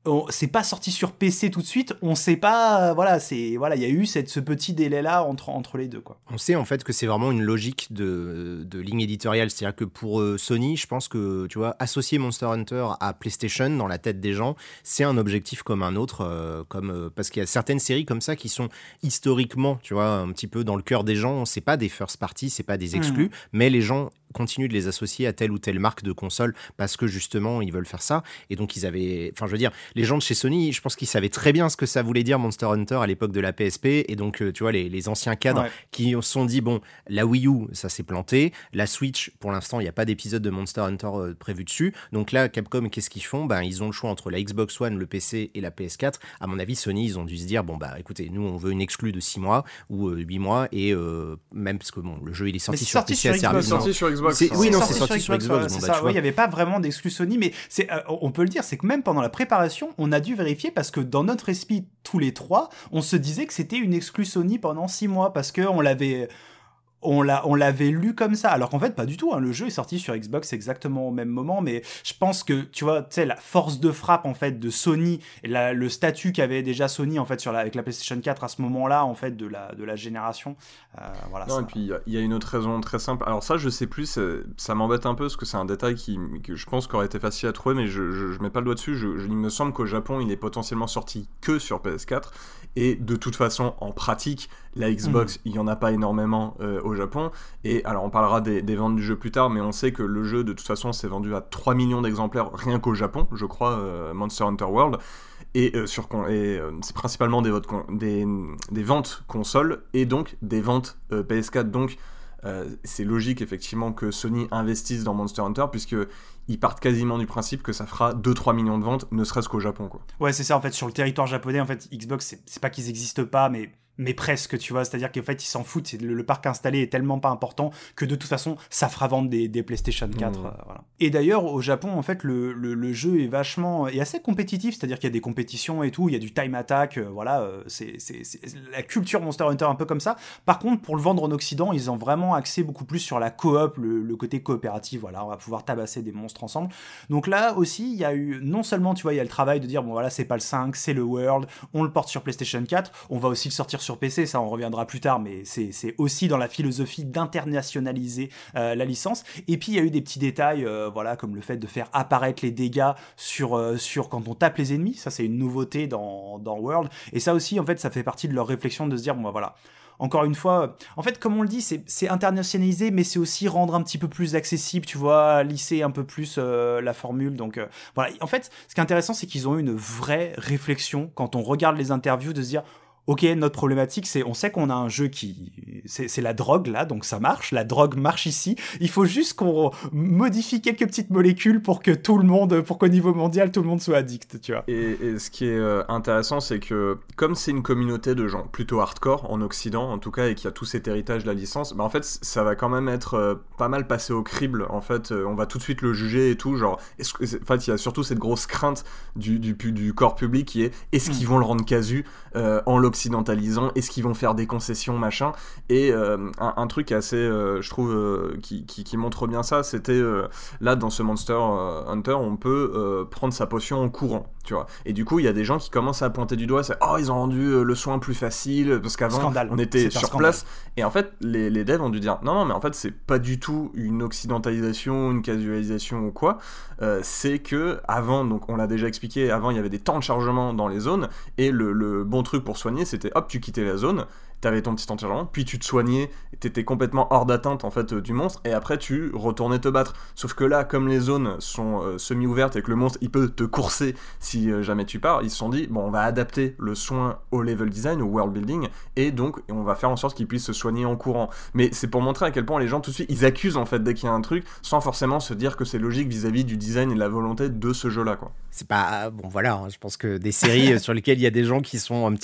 on, c'est pas sorti sur P C tout de suite, on sait pas, euh, voilà, c'est, voilà, il y a eu cette, ce petit délai-là entre, entre les deux, quoi.
On sait en fait que c'est vraiment une logique de, de ligne éditoriale, c'est-à-dire que pour euh, Sony, je pense que, tu vois, associer Monster Hunter à PlayStation dans la tête des gens, c'est un objectif comme un autre, euh, comme, euh, parce qu'il y a certaines séries comme ça qui sont historiquement, tu vois, un petit peu dans le cœur des gens, c'est pas des first party, c'est pas des exclus, mmh. mais les gens continuent de les associer à telle ou telle marque de console parce que justement ils veulent faire ça, et donc ils avaient, enfin je veux dire, les gens de chez Sony, je pense qu'ils savaient très bien ce que ça voulait dire Monster Hunter à l'époque de la P S P, et donc euh, tu vois les, les anciens cadres ouais. qui se sont dit bon, la Wii U ça s'est planté, la Switch pour l'instant il n'y a pas d'épisode de Monster Hunter euh, prévu dessus, donc là Capcom qu'est-ce qu'ils font, ben, ils ont le choix entre la Xbox One, le P C et la P S quatre. À mon avis Sony ils ont dû se dire bon bah écoutez, nous on veut une exclue de six mois ou euh, huit mois, et euh, même parce que bon le jeu il est sorti sur
P C assez rapidement.
C'est, oui, non, c'est sorti,
sorti sur Xbox. Xbox.
Bon,
c'est
bah,
ça. Il ouais, n'y avait pas vraiment d'exclus Sony, mais c'est, euh, on peut le dire, c'est que même pendant la préparation, on a dû vérifier parce que dans notre esprit, tous les trois, on se disait que c'était une exclus Sony pendant six mois parce que on l'avait. On, l'a, on l'avait lu comme ça, alors qu'en fait pas du tout, hein. Le jeu est sorti sur Xbox exactement au même moment, mais je pense que, tu vois, tu sais, la force de frappe en fait de Sony, et la, le statut qu'avait déjà Sony en fait sur la, avec la PlayStation quatre à ce moment-là en fait de la, de la génération, euh, voilà.
Non,
ça...
et puis il y, y a une autre raison très simple, alors ça je sais plus, ça m'embête un peu parce que c'est un détail qui, que je pense qu'aurait été facile à trouver, mais je, je, je mets pas le doigt dessus, je, je, il me semble qu'au Japon il est potentiellement sorti que sur P S quatre, et de toute façon en pratique la Xbox, mmh. il y en a pas énormément euh, au Japon, et alors on parlera des, des ventes du jeu plus tard, mais on sait que le jeu de toute façon s'est vendu à trois millions d'exemplaires rien qu'au Japon, je crois, euh, Monster Hunter World, et, euh, sur, et euh, c'est principalement des, votes, des, des ventes consoles, et donc des ventes euh, P S quatre, donc euh, c'est logique effectivement que Sony investisse dans Monster Hunter, puisque ils partent quasiment du principe que ça fera deux à trois millions de ventes, ne serait-ce qu'au Japon, quoi.
Ouais, c'est ça, en fait, sur le territoire japonais, en fait, Xbox, c'est, c'est pas qu'ils existent pas, mais... mais presque, tu vois, c'est-à-dire qu'en fait ils s'en foutent, le, le parc installé est tellement pas important que de toute façon ça fera vendre des, des PlayStation quatre, mmh. euh, voilà. Et d'ailleurs au Japon en fait le, le, le jeu est vachement, est assez compétitif, c'est-à-dire qu'il y a des compétitions et tout, il y a du time attack, euh, voilà, euh, c'est, c'est, c'est la culture Monster Hunter un peu comme ça. Par contre pour le vendre en Occident ils ont vraiment axé beaucoup plus sur la coop, le, le côté coopératif, voilà, on va pouvoir tabasser des monstres ensemble. Donc là aussi il y a eu, non seulement tu vois il y a le travail de dire bon voilà c'est pas le cinq, c'est le World, on le porte sur PlayStation quatre, on va aussi le sortir sur P C, ça on reviendra plus tard, mais c'est, c'est aussi dans la philosophie d'internationaliser euh, la licence. Et puis il y a eu des petits détails, euh, voilà, comme le fait de faire apparaître les dégâts sur, euh, sur quand on tape les ennemis, ça c'est une nouveauté dans, dans World, et ça aussi en fait ça fait partie de leur réflexion de se dire bon bah, voilà, encore une fois, en fait, comme on le dit, c'est, c'est internationaliser, mais c'est aussi rendre un petit peu plus accessible, tu vois, lisser un peu plus euh, la formule. Donc, euh, voilà. En fait, ce qui est intéressant, c'est qu'ils ont eu une vraie réflexion quand on regarde les interviews de se dire ok, notre problématique, c'est, on sait qu'on a un jeu qui, c'est, c'est la drogue là, donc ça marche, la drogue marche ici. Il faut juste qu'on modifie quelques petites molécules pour que tout le monde, pour qu'au niveau mondial, tout le monde soit addict, tu vois.
Et, et ce qui est euh, intéressant, c'est que comme c'est une communauté de gens plutôt hardcore en Occident, en tout cas, et qu'il y a tout cet héritage de la licence, bah en fait, ça va quand même être euh, pas mal passé au crible. En fait, euh, on va tout de suite le juger et tout. Genre, est-ce que, en fait, il y a surtout cette grosse crainte du, du, du corps public qui est est-ce qu'ils vont le rendre casu euh, en occidentalisant, est-ce qu'ils vont faire des concessions, machin. Et euh, un, un truc assez, euh, je trouve, euh, qui, qui, qui montre bien ça, c'était euh, là dans ce Monster Hunter, on peut euh, prendre sa potion en courant, tu vois. Et du coup, il y a des gens qui commencent à pointer du doigt, c'est oh ils ont rendu euh, le soin plus facile parce qu'avant
scandale.
On était
c'est
sur place. Et en fait, les, les devs ont dû dire non non mais en fait c'est pas du tout une occidentalisation, une casualisation ou quoi. Euh, c'est que avant, donc on l'a déjà expliqué, avant il y avait des temps de chargement dans les zones et le, le bon truc pour soigner c'était hop tu quittais la zone, t'avais ton petit temps de chargement, puis tu te soignais, t'étais complètement hors d'atteinte en fait euh, du monstre, et après tu retournais te battre. Sauf que là, comme les zones sont euh, semi-ouvertes et que le monstre il peut te courser si euh, jamais tu pars, ils se sont dit bon on va adapter le soin au level design, au world building, et donc on va faire en sorte qu'il puisse se soigner en courant. Mais c'est pour montrer à quel point les gens tout de suite ils accusent en fait dès qu'il y a un truc, sans forcément se dire que c'est logique vis-à-vis du design et de la volonté de ce jeu-là quoi.
C'est pas bon voilà, hein, je pense que des séries sur lesquelles il y a des gens qui sont un petit peu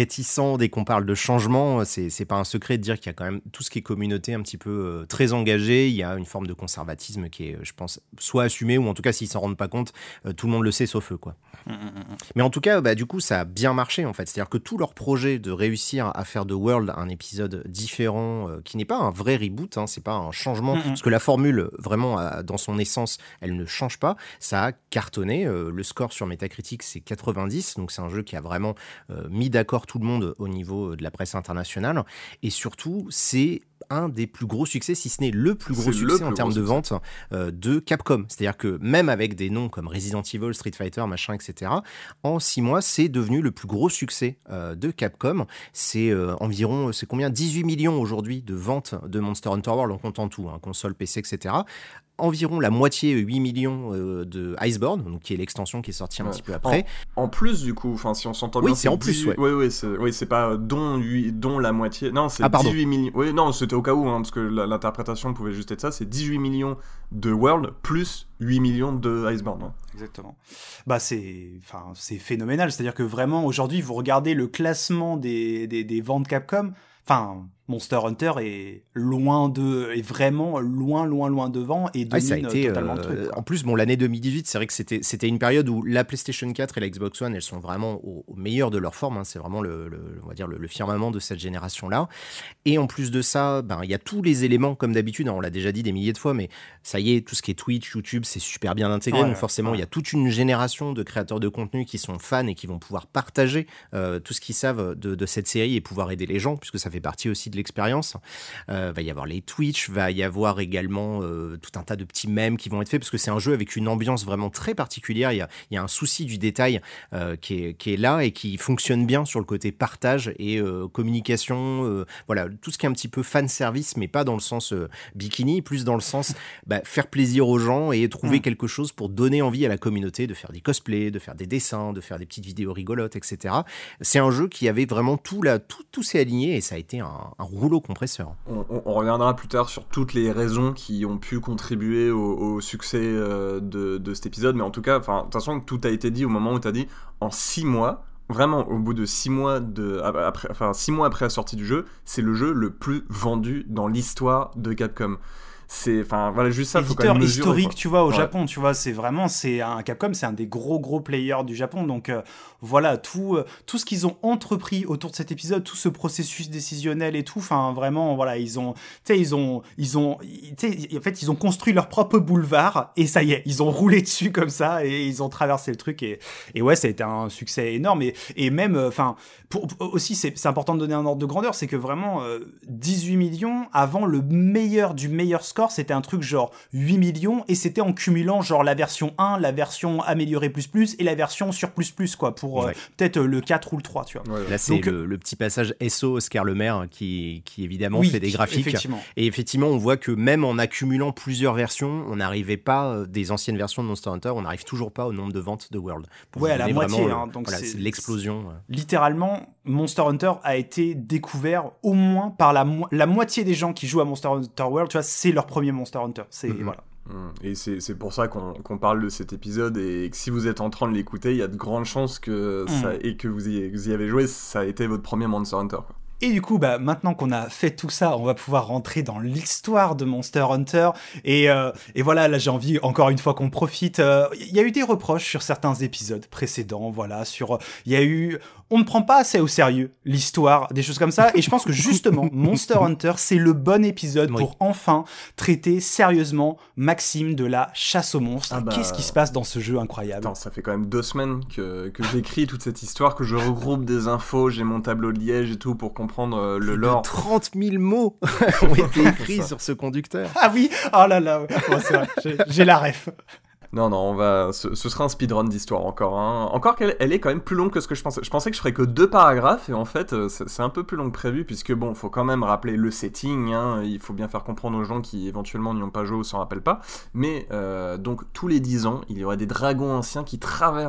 réticents dès qu'on parle de changement. C'est, c'est pas un secret de dire qu'il y a quand même tout ce qui est communauté un petit peu euh, très engagée. Il y a une forme de conservatisme qui est, je pense, soit assumé ou en tout cas, s'ils s'en rendent pas compte, euh, tout le monde le sait sauf eux, quoi. Mmh, mmh, mmh. Mais en tout cas, bah, du coup, ça a bien marché en fait. C'est-à-dire que tout leur projet de réussir à faire de World un épisode différent, euh, qui n'est pas un vrai reboot, hein, c'est pas un changement, mmh, parce que la formule, vraiment, euh, dans son essence, elle ne change pas. Ça a cartonné. Euh, le score sur Metacritic, c'est quatre-vingt-dix, donc c'est un jeu qui a vraiment euh, mis d'accord tout le monde au niveau de la presse internationale. Et surtout, c'est un des plus gros succès, si ce n'est le plus gros
c'est
succès
plus
en termes de
succès.
vente euh, de Capcom. C'est-à-dire que même avec des noms comme Resident Evil, Street Fighter, machin, et cetera, en six mois, c'est devenu le plus gros succès euh, de Capcom. C'est euh, environ, c'est combien dix-huit millions aujourd'hui de ventes de Monster Hunter World, en comptant tout, hein, console, P C, et cetera. Environ la moitié, huit millions euh, de Iceborne, donc qui est l'extension qui est sortie un
ouais.
petit peu après.
En, en plus, du coup, si on s'entend
oui,
bien,
c'est,
c'est
en plus,
dix-huit...
ouais.
Oui, oui, c'est, oui, c'est pas dont, dont la moitié. Non, c'est
ah,
dix-huit millions. Oui, non, c'était au cas où, hein, parce que l'interprétation pouvait juste être ça. C'est dix-huit millions de World plus huit millions de Iceborne. Ouais.
Exactement. Bah c'est, enfin, c'est phénoménal. C'est-à-dire que vraiment, aujourd'hui, vous regardez le classement des, des, des ventes Capcom. Enfin, Monster Hunter est loin de, est vraiment loin, loin, loin devant et domine ah, ça a été, totalement euh, le truc. Quoi.
En plus, bon, l'année deux mille dix-huit, c'est vrai que c'était, c'était une période où la PlayStation quatre et la Xbox One, elles sont vraiment au, au meilleur de leur forme. Hein. C'est vraiment le, le, on va dire le, le firmament de cette génération-là. Et en plus de ça, ben, il y a tous les éléments, comme d'habitude, hein, on l'a déjà dit des milliers de fois, mais ça y est, tout ce qui est Twitch, YouTube, c'est super bien intégré. Ouais, donc forcément, il ouais. y a toute une génération de créateurs de contenu qui sont fans et qui vont pouvoir partager euh, tout ce qu'ils savent de, de cette série et pouvoir aider les gens, puisque ça fait partie aussi de l'expérience. Euh, va y avoir les Twitch, va y avoir également euh, tout un tas de petits mèmes qui vont être faits, parce que c'est un jeu avec une ambiance vraiment très particulière. Il y a, il y a un souci du détail euh, qui, est, qui est là et qui fonctionne bien sur le côté partage et euh, communication. Euh, voilà, tout ce qui est un petit peu fan service, mais pas dans le sens euh, bikini, plus dans le sens bah, faire plaisir aux gens et trouver mmh. quelque chose pour donner envie à la communauté de faire des cosplays, de faire des dessins, de faire des petites vidéos rigolotes, et cetera. C'est un jeu qui avait vraiment tout là, tout, tout s'est aligné et ça a été un, un rouleau compresseur.
On, on, on reviendra plus tard sur toutes les raisons qui ont pu contribuer au, au succès euh, de, de cet épisode, mais en tout cas, de toute façon, tout a été dit au moment où tu as dit en six mois. Vraiment, au bout de six mois de, après, enfin six mois après la sortie du jeu, c'est le jeu le plus vendu dans l'histoire de Capcom. C'est, enfin, voilà, juste ça.
Éditeur
faut quand même mesurer,
historique,
quoi.
tu vois, au
ouais.
Japon, tu vois, c'est vraiment, c'est un Capcom, c'est un des gros gros players du Japon, donc euh, voilà, tout, euh, tout ce qu'ils ont entrepris autour de cet épisode, tout ce processus décisionnel et tout, enfin, vraiment, voilà, ils ont, tu sais, ils ont, ils ont, tu sais, en fait, ils ont construit leur propre boulevard et ça y est, ils ont roulé dessus comme ça et ils ont traversé le truc et, et ouais, ça a été un succès énorme et, et même, enfin, pour, pour, aussi, c'est, c'est important de donner un ordre de grandeur, c'est que vraiment, euh, dix-huit millions avant le meilleur du meilleur score, c'était un truc genre huit millions et c'était en cumulant genre la version un, la version améliorée plus plus et la version sur plus plus quoi pour ouais. euh, peut-être le quatre ou le trois, tu vois.
Ouais, ouais. Là c'est Donc, le, le petit passage S O Oscar Le Maire qui, qui évidemment
oui,
fait des graphiques
effectivement.
Et effectivement on voit que même en accumulant plusieurs versions on n'arrivait pas, des anciennes versions de Monster Hunter, on n'arrive toujours pas au nombre de ventes de World.
Pour ouais à la moitié, hein,
le,
donc
voilà,
c'est,
c'est l'explosion.
C'est, littéralement Monster Hunter a été découvert au moins par la, mo- la moitié des gens qui jouent à Monster Hunter World, tu vois, c'est leur premier Monster Hunter. C'est, mm-hmm. voilà.
Et c'est, c'est pour ça qu'on, qu'on parle de cet épisode et que si vous êtes en train de l'écouter, il y a de grandes chances que mm. ça, et que vous y, vous y avez joué, ça a été votre premier Monster Hunter, quoi.
Et du coup, bah, maintenant qu'on a fait tout ça, on va pouvoir rentrer dans l'histoire de Monster Hunter. Et, euh, et voilà, là, j'ai envie, encore une fois, qu'on profite. Il euh, y a eu des reproches sur certains épisodes précédents, voilà, sur... Il y a eu... On ne prend pas assez au sérieux l'histoire, des choses comme ça. Et je pense que justement, Monster Hunter, c'est le bon épisode oui. pour enfin traiter sérieusement Maxime de la chasse aux monstres. Ah bah... Qu'est-ce qui se passe dans ce jeu incroyable ?
Attends, ça fait quand même deux semaines que, que j'écris toute cette histoire, que je regroupe des infos, j'ai mon tableau de Liège et tout pour comprendre euh, le lore.
trente mille mots ont été écrits sur ce conducteur.
Ah oui, oh là là, ouais. Bon, c'est vrai, j'ai, j'ai la ref.
Non, non, on va... ce, ce sera un speedrun d'histoire encore. Hein. Encore qu'elle elle est quand même plus longue que ce que je pensais. Je pensais que je ferais que deux paragraphes et en fait, c'est, c'est un peu plus long que prévu puisque bon, faut quand même rappeler le setting. Hein. Il faut bien faire comprendre aux gens qui éventuellement n'y ont pas joué ou s'en rappellent pas. Mais euh, donc tous les dix ans, il y aurait des dragons anciens qui traversent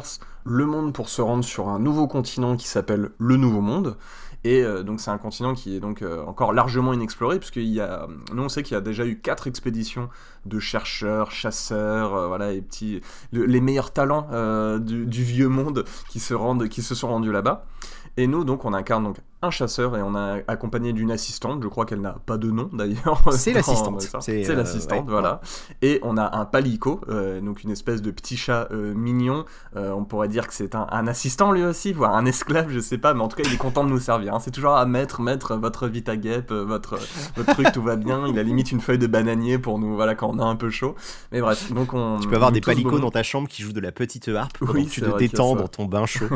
le monde pour se rendre sur un nouveau continent qui s'appelle le Nouveau Monde. Et euh, donc c'est un continent qui est donc euh, encore largement inexploré, puisqu'il y a, nous on sait qu'il y a déjà eu quatre expéditions de chercheurs, chasseurs, euh, voilà, les petits, le, les meilleurs talents euh, du, du vieux monde qui se rendent, qui se sont rendus là-bas. Et nous, donc, on incarne donc un chasseur et on a accompagné d'une assistante. Je crois qu'elle n'a pas de nom d'ailleurs.
C'est l'assistante.
C'est, c'est euh, l'assistante, ouais, voilà. Ouais. Et on a un palico, euh, donc une espèce de petit chat euh, mignon. Euh, on pourrait dire que c'est un, un assistant lui aussi, voire un esclave, je sais pas, mais en tout cas, il est content de nous servir. Hein. C'est toujours à mettre, mettre votre vita guêpe, votre, votre truc, tout va bien. Il a limite une feuille de bananier pour nous, voilà, quand on a un peu chaud. Mais bref, donc on.
Tu peux avoir des palicos dans ta chambre qui jouent de la petite harpe pendant oui, que tu te détends dans ton bain chaud.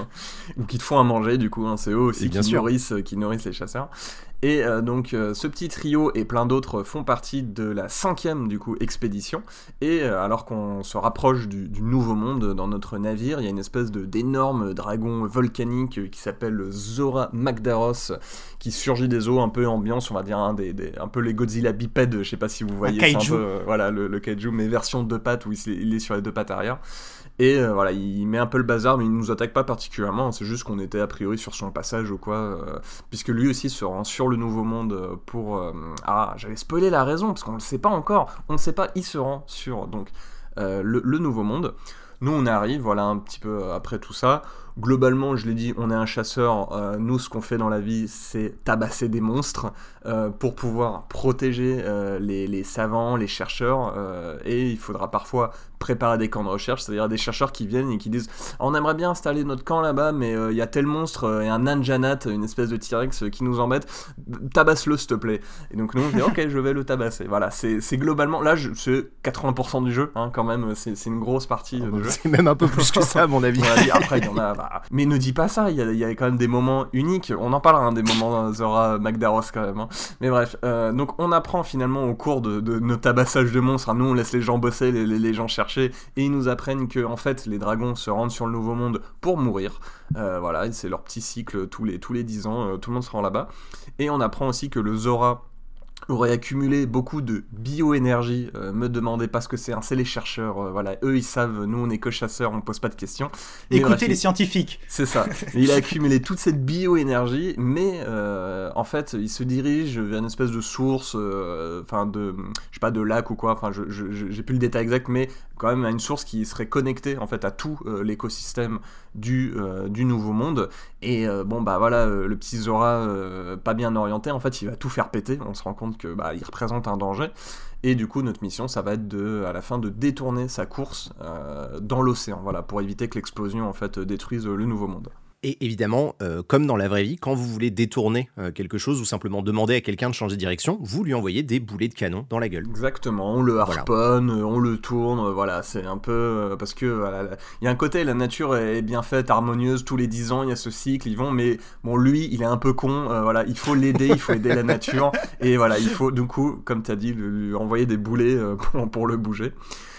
Ou qui te font à manger, du coup, hein, c'est eux aussi qui nourrissent, qui nourrissent les chasseurs. Et euh, donc euh, ce petit trio et plein d'autres font partie de la cinquième du coup expédition. Et euh, alors qu'on se rapproche du, du Nouveau Monde dans notre navire, il y a une espèce de d'énorme dragon volcanique qui s'appelle Zora Magdaros, qui surgit des eaux, un peu ambiance, on va dire, hein, des, des, un peu les Godzilla bipèdes. Je sais pas si vous voyez,
c'est
un peu euh, voilà le, le kaiju, mais version deux pattes où il, il est sur les deux pattes arrière. Et euh, voilà, il met un peu le bazar, mais il nous attaque pas particulièrement, c'est juste qu'on était a priori sur son passage ou quoi, euh, puisque lui aussi se rend sur le Nouveau Monde pour... Euh, ah, j'avais spoilé la raison, parce qu'on le sait pas encore, on ne sait pas, il se rend sur donc, euh, le, le Nouveau Monde. Nous, on arrive, voilà, un petit peu après tout ça. Globalement, je l'ai dit, on est un chasseur. Euh, nous, ce qu'on fait dans la vie, c'est tabasser des monstres euh, pour pouvoir protéger euh, les, les savants, les chercheurs. Euh, et il faudra parfois préparer des camps de recherche, c'est-à-dire des chercheurs qui viennent et qui disent « On aimerait bien installer notre camp là-bas, mais il euh, y a tel monstre et un Nanjanat, une espèce de T-Rex qui nous embête. Tabasse-le, s'il te plaît. » Et donc nous, on dit « Ok, je vais le tabasser. » Voilà, c'est, c'est globalement... Là, je, c'est quatre-vingts pour cent du jeu, hein, quand même. C'est, c'est une grosse partie
oh,
du jeu.
C'est même un peu plus que ça, à mon avis.
Après, il y en a... Bah, mais ne dis pas ça, il y, a, il y a quand même des moments uniques. On en parlera, hein, des moments Zora Magdaros quand même. Hein. Mais bref, euh, donc on apprend finalement au cours de, de nos tabassages de monstres. Hein, nous, on laisse les gens bosser, les, les, les gens chercher, et ils nous apprennent que en fait, les dragons se rendent sur le Nouveau Monde pour mourir. Euh, voilà, c'est leur petit cycle tous les tous les dix ans. Euh, tout le monde se rend là-bas. Et on apprend aussi que le Zora aurait accumulé beaucoup de bioénergie. Euh, me demandez pas ce que c'est, hein, c'est les chercheurs, euh, voilà, eux ils savent, nous on est que chasseurs, on pose pas de questions.
Mais écoutez bref, les scientifiques.
C'est ça. Il a accumulé toute cette bioénergie, mais euh, en fait il se dirige vers une espèce de source, enfin euh, de, je sais pas, de lac ou quoi, enfin je, je, j'ai plus le détail exact, mais quand même à une source qui serait connectée en fait à tout euh, l'écosystème du, euh, du Nouveau Monde. Et euh, bon bah voilà, euh, le petit Zora euh, pas bien orienté, en fait il va tout faire péter. On se rend compte que bah il représente un danger. Et du coup notre mission ça va être de, à la fin, de détourner sa course euh, dans l'océan, voilà, pour éviter que l'explosion en fait détruise le Nouveau Monde.
Et évidemment, euh, comme dans la vraie vie, quand vous voulez détourner euh, quelque chose ou simplement demander à quelqu'un de changer de direction, vous lui envoyez des boulets de canon dans la gueule.
Exactement, on le harponne, voilà. On le tourne, euh, voilà, c'est un peu... Euh, parce que voilà, il y a un côté, la nature est bien faite, harmonieuse, tous les dix ans, il y a ce cycle, ils vont, mais bon, lui, il est un peu con, euh, voilà, il faut l'aider, il faut aider la nature, et voilà, il faut, du coup, comme tu as dit, lui envoyer des boulets euh, pour, pour le bouger.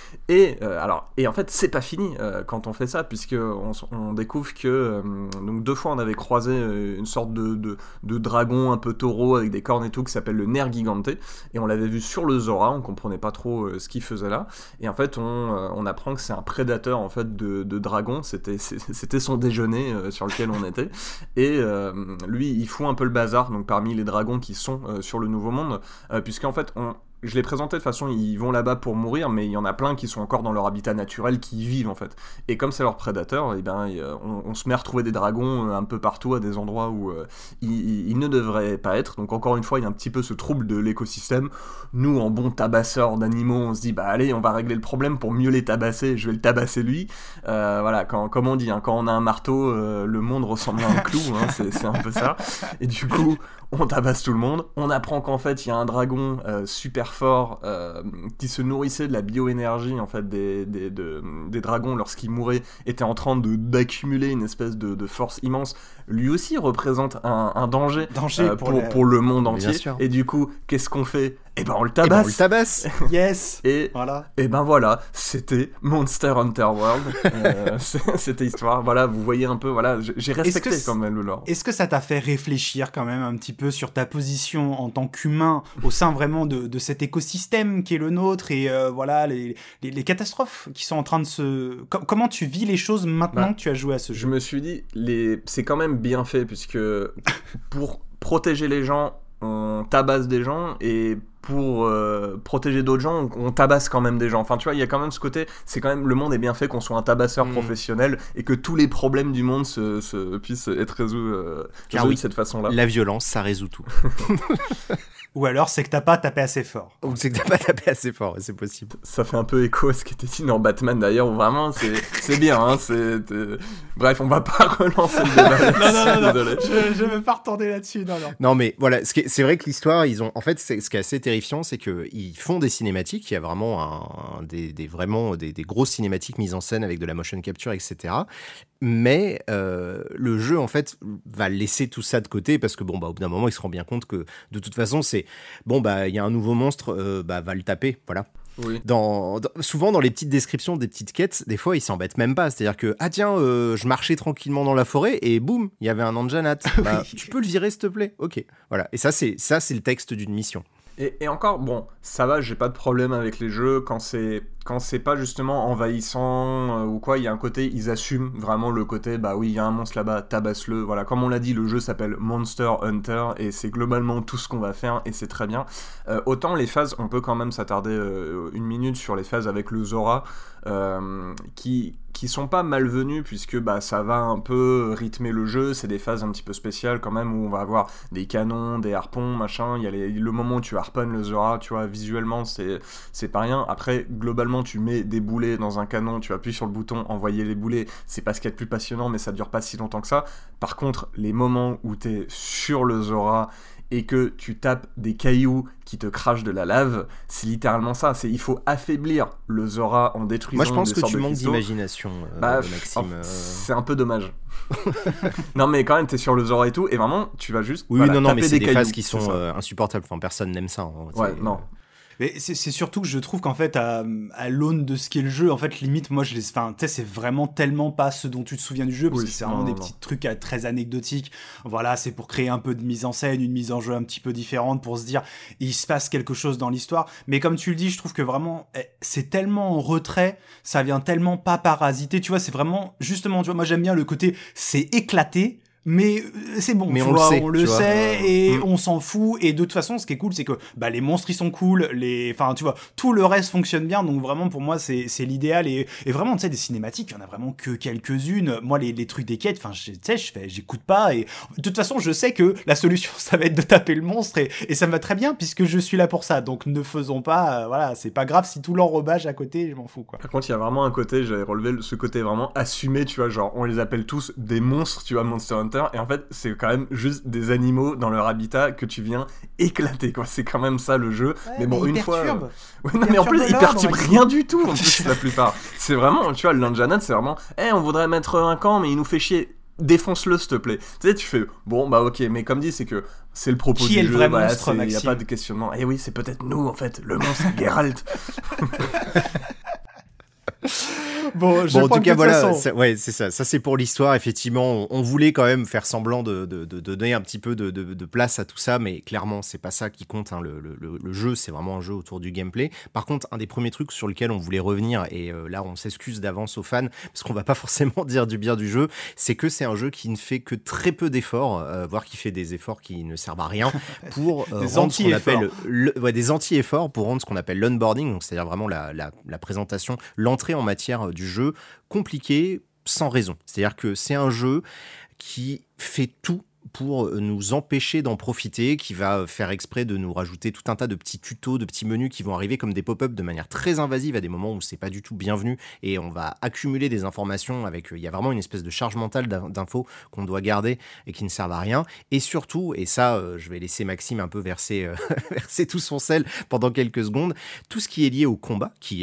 Et euh, alors, et en fait, c'est pas fini euh, quand on fait ça, puisque on, on découvre que euh, donc deux fois on avait croisé euh, une sorte de, de, de dragon un peu taureau avec des cornes et tout qui s'appelle le Nergigante, et on l'avait vu sur le Zora, on comprenait pas trop euh, ce qu'il faisait là, et en fait on, euh, on apprend que c'est un prédateur en fait de, de dragons, c'était c'était son déjeuner euh, sur lequel on était, et euh, lui il fout un peu le bazar donc parmi les dragons qui sont euh, sur le Nouveau Monde, euh, puisqu'en fait on je l'ai présenté de façon, ils vont là-bas pour mourir, mais il y en a plein qui sont encore dans leur habitat naturel, qui y vivent en fait. Et comme c'est leur prédateur, et ben, on, on se met à retrouver des dragons un peu partout, à des endroits où euh, ils, ils ne devraient pas être. Donc encore une fois, il y a un petit peu ce trouble de l'écosystème. Nous, en bons tabasseurs d'animaux, on se dit, bah allez, on va régler le problème pour mieux les tabasser, je vais le tabasser lui. Euh, voilà, quand, comme on dit, hein, quand on a un marteau, euh, le monde ressemble à un clou, hein, c'est, c'est un peu ça. Et du coup, on tabasse tout le monde, on apprend qu'en fait il y a un dragon euh, super fort euh, qui se nourrissait de la bioénergie en fait des, des, de, des dragons lorsqu'ils mouraient, était en train de, d'accumuler une espèce de, de force immense. Lui aussi représente un, un danger,
danger
euh,
pour,
pour,
les...
pour le monde entier.
Bien sûr.
Et du coup, qu'est-ce qu'on fait ? et ben on le
Et ben,
tabasse.
on le tabasse.
Yes.
Et
Voilà.
et ben voilà, c'était Monster Hunter World. euh, c'était histoire. Voilà, vous voyez un peu. Voilà, j'ai j'ai respecté
Est-ce que
quand même le lore.
Est-ce que ça t'a fait réfléchir quand même un petit peu sur ta position en tant qu'humain au sein vraiment de, de cet écosystème qui est le nôtre et euh, voilà les, les, les catastrophes qui sont en train de se... Com- comment tu vis les choses maintenant
Bah,
que tu as joué à ce
Je
jeu?
me suis dit, les... c'est quand même bien fait, puisque pour protéger les gens, on tabasse des gens, et pour euh, protéger d'autres gens, on, on tabasse quand même des gens. Enfin, tu vois, il y a quand même ce côté, c'est quand même, le monde est bien fait qu'on soit un tabasseur
Mm.
professionnel, et que tous les problèmes du monde se, se- puissent être résolus, euh,
Car
résolus
oui,
de cette façon-là.
La violence, ça résout tout.
Ou alors c'est que t'as pas tapé assez fort.
Ou c'est que t'as pas tapé assez fort, ouais, c'est possible.
Ça fait un peu écho à ce qui était dit dans Batman d'ailleurs, où vraiment c'est c'est bien, hein, c'est... t'es- Bref, on va pas relancer le débat.
Non, non, non, non.
Désolé.
Je, je veux pas retourner là-dessus, non, non.
Non, mais voilà, ce qui est- c'est vrai que l'histoire, ils ont. En fait, c'est- ce qui est assez terrifiant, c'est qu'ils font des cinématiques. Il y a vraiment un, un- des, des- vraiment des, des grosses cinématiques mises en scène avec de la motion capture, et cetera. Mais euh, le jeu, en fait, va laisser tout ça de côté parce que, bon, bah, au bout d'un moment, il se rend bien compte que, de toute façon, c'est bon, bah, il y a un nouveau monstre, euh, bah, va le taper, voilà.
Oui.
Dans, dans- souvent dans les petites descriptions des petites quêtes, des fois ils s'embêtent même pas. C'est-à-dire que ah tiens, euh, je marchais tranquillement dans la forêt et boum, il y avait un Anjanat. Bah,
Oui.
tu peux le virer s'il te plaît. Ok, voilà. Et ça c'est ça c'est le texte d'une mission.
Et, et encore, bon, ça va, j'ai pas de problème avec les jeux quand c'est quand c'est pas justement envahissant euh, ou quoi. Il y a un côté, ils assument vraiment le côté, bah oui, il y a un monstre là-bas, tabasse-le. Voilà, comme on l'a dit, le jeu s'appelle Monster Hunter et c'est globalement tout ce qu'on va faire et c'est très bien. Euh, autant les phases, on peut quand même s'attarder euh, une minute sur les phases avec le Zora, euh, qui qui sont pas malvenues puisque bah ça va un peu rythmer le jeu. C'est des phases un petit peu spéciales quand même où on va avoir des canons, des harpons, machin. Il y a les- le moment où tu harponnes le Zora, tu vois, visuellement c'est c'est pas rien. Après, globalement, tu mets des boulets dans un canon, tu appuies sur le bouton envoyer les boulets. C'est pas ce qu'il y a de plus passionnant, mais ça dure pas si longtemps que ça. Par contre, les moments où t'es sur le Zora et que tu tapes des cailloux qui te crachent de la lave, c'est littéralement ça. C'est il faut affaiblir le Zora en détruisant
Moi je pense
des
que
sortes
tu
de
manques
cristaux.
d'imagination, euh,
Bah,
Maxime.
pff,
euh.
c'est un peu dommage. Non mais quand même t'es sur le Zora et tout et vraiment tu vas juste
Oui,
voilà,
non, non,
taper
mais c'est des,
cailloux,
phases qui
c'est
sont
ça.
euh, insupportables. Enfin, personne n'aime ça. hein.
Ouais,
C'est-
non.
Mais c'est c'est surtout que je trouve qu'en fait, à, à l'aune de ce qu'est le jeu, en fait, limite, moi, je les, enfin, tu sais, c'est vraiment tellement pas ce dont tu te souviens du jeu, parce
Oui,
que c'est
non,
vraiment
non,
des
non.
petits trucs euh, très anecdotiques. Voilà, c'est pour créer un peu de mise en scène, une mise en jeu un petit peu différente, pour se dire, il se passe quelque chose dans l'histoire. Mais comme tu le dis, je trouve que vraiment, eh, c'est tellement en retrait, ça vient tellement pas parasiter. Tu vois, c'est vraiment, justement, tu vois, moi, j'aime bien le côté, c'est éclaté. Mais euh, c'est bon,
Mais
tu
on le
vois,
sait,
on le
tu vois.
sait et
Mm.
on s'en fout. Et de toute façon, ce qui est cool, c'est que bah, les monstres ils sont cool, les, enfin tu vois, tout le reste fonctionne bien. Donc vraiment pour moi c'est c'est l'idéal et, et vraiment tu sais des cinématiques, il y en a vraiment que quelques-unes. Moi les, les trucs des quêtes, enfin tu sais je fais, j'écoute pas et de toute façon je sais que la solution ça va être de taper le monstre et, et ça me va très bien puisque je suis là pour ça. Donc ne faisons pas, euh, voilà, c'est pas grave si tout l'enrobage à côté, je m'en fous quoi.
Par contre il y a vraiment un côté, j'avais relevé le- ce côté vraiment assumé, tu vois, genre on les appelle tous des monstres, tu vois, Monster Hunter, et en fait c'est quand même juste des animaux dans leur habitat que tu viens éclater, quoi. C'est quand même ça le jeu. mais bon, une fois.
perturbe.
Ouais, non, mais en plus,
perturbe
ils
l'ordre,
perturbent
Maxime.
rien du tout, en plus, la plupart. C'est vraiment, tu vois, le Lanjanat, c'est vraiment, eh, on voudrait mettre un camp, mais il nous fait chier. Défonce-le, s'il te plaît. Tu sais, tu fais, bon, bah ok, mais comme dit, c'est que c'est le propos
Qui
du
est le
jeu,
vrai
voilà,
monstre,
il n'y a
Maxime
pas de questionnement. Eh oui, c'est peut-être nous, en fait, le monstre Geralt.
Bon, je
Bon, en
crois
tout
que
cas,
de toute
voilà,
façon-
ça- ouais, c'est ça. Ça, c'est pour l'histoire. Effectivement, on, on voulait quand même faire semblant de, de- de donner un petit peu de, de- de place à tout ça, mais clairement, c'est pas ça qui compte. hein. Le, le- le- le jeu, c'est vraiment un jeu autour du gameplay. Par contre, un des premiers trucs sur lequel on voulait revenir, et euh, là, on s'excuse d'avance aux fans, parce qu'on va pas forcément dire du bien du jeu, c'est que c'est un jeu qui ne fait que très peu d'efforts, euh, voire qui fait des efforts qui ne servent à rien, pour euh,
Des
rendre ce qu'on
anti-efforts.
appelle le- ouais, des anti-efforts pour rendre ce qu'on appelle l'onboarding, donc c'est-à-dire vraiment la, la- la présentation, l'entrée en matière euh, du jeu compliqué sans raison. C'est-à-dire que c'est un jeu qui fait tout pour nous empêcher d'en profiter, qui va faire exprès de nous rajouter tout un tas de petits tutos, de petits menus qui vont arriver comme des pop-up de manière très invasive à des moments où c'est pas du tout bienvenu et on va accumuler des informations avec, il y a vraiment une espèce de charge mentale d'in- d'infos qu'on doit garder et qui ne servent à rien. Et surtout, et ça, euh, je vais laisser Maxime un peu verser, euh, verser tout son sel pendant quelques secondes, tout ce qui est lié au combat, qui est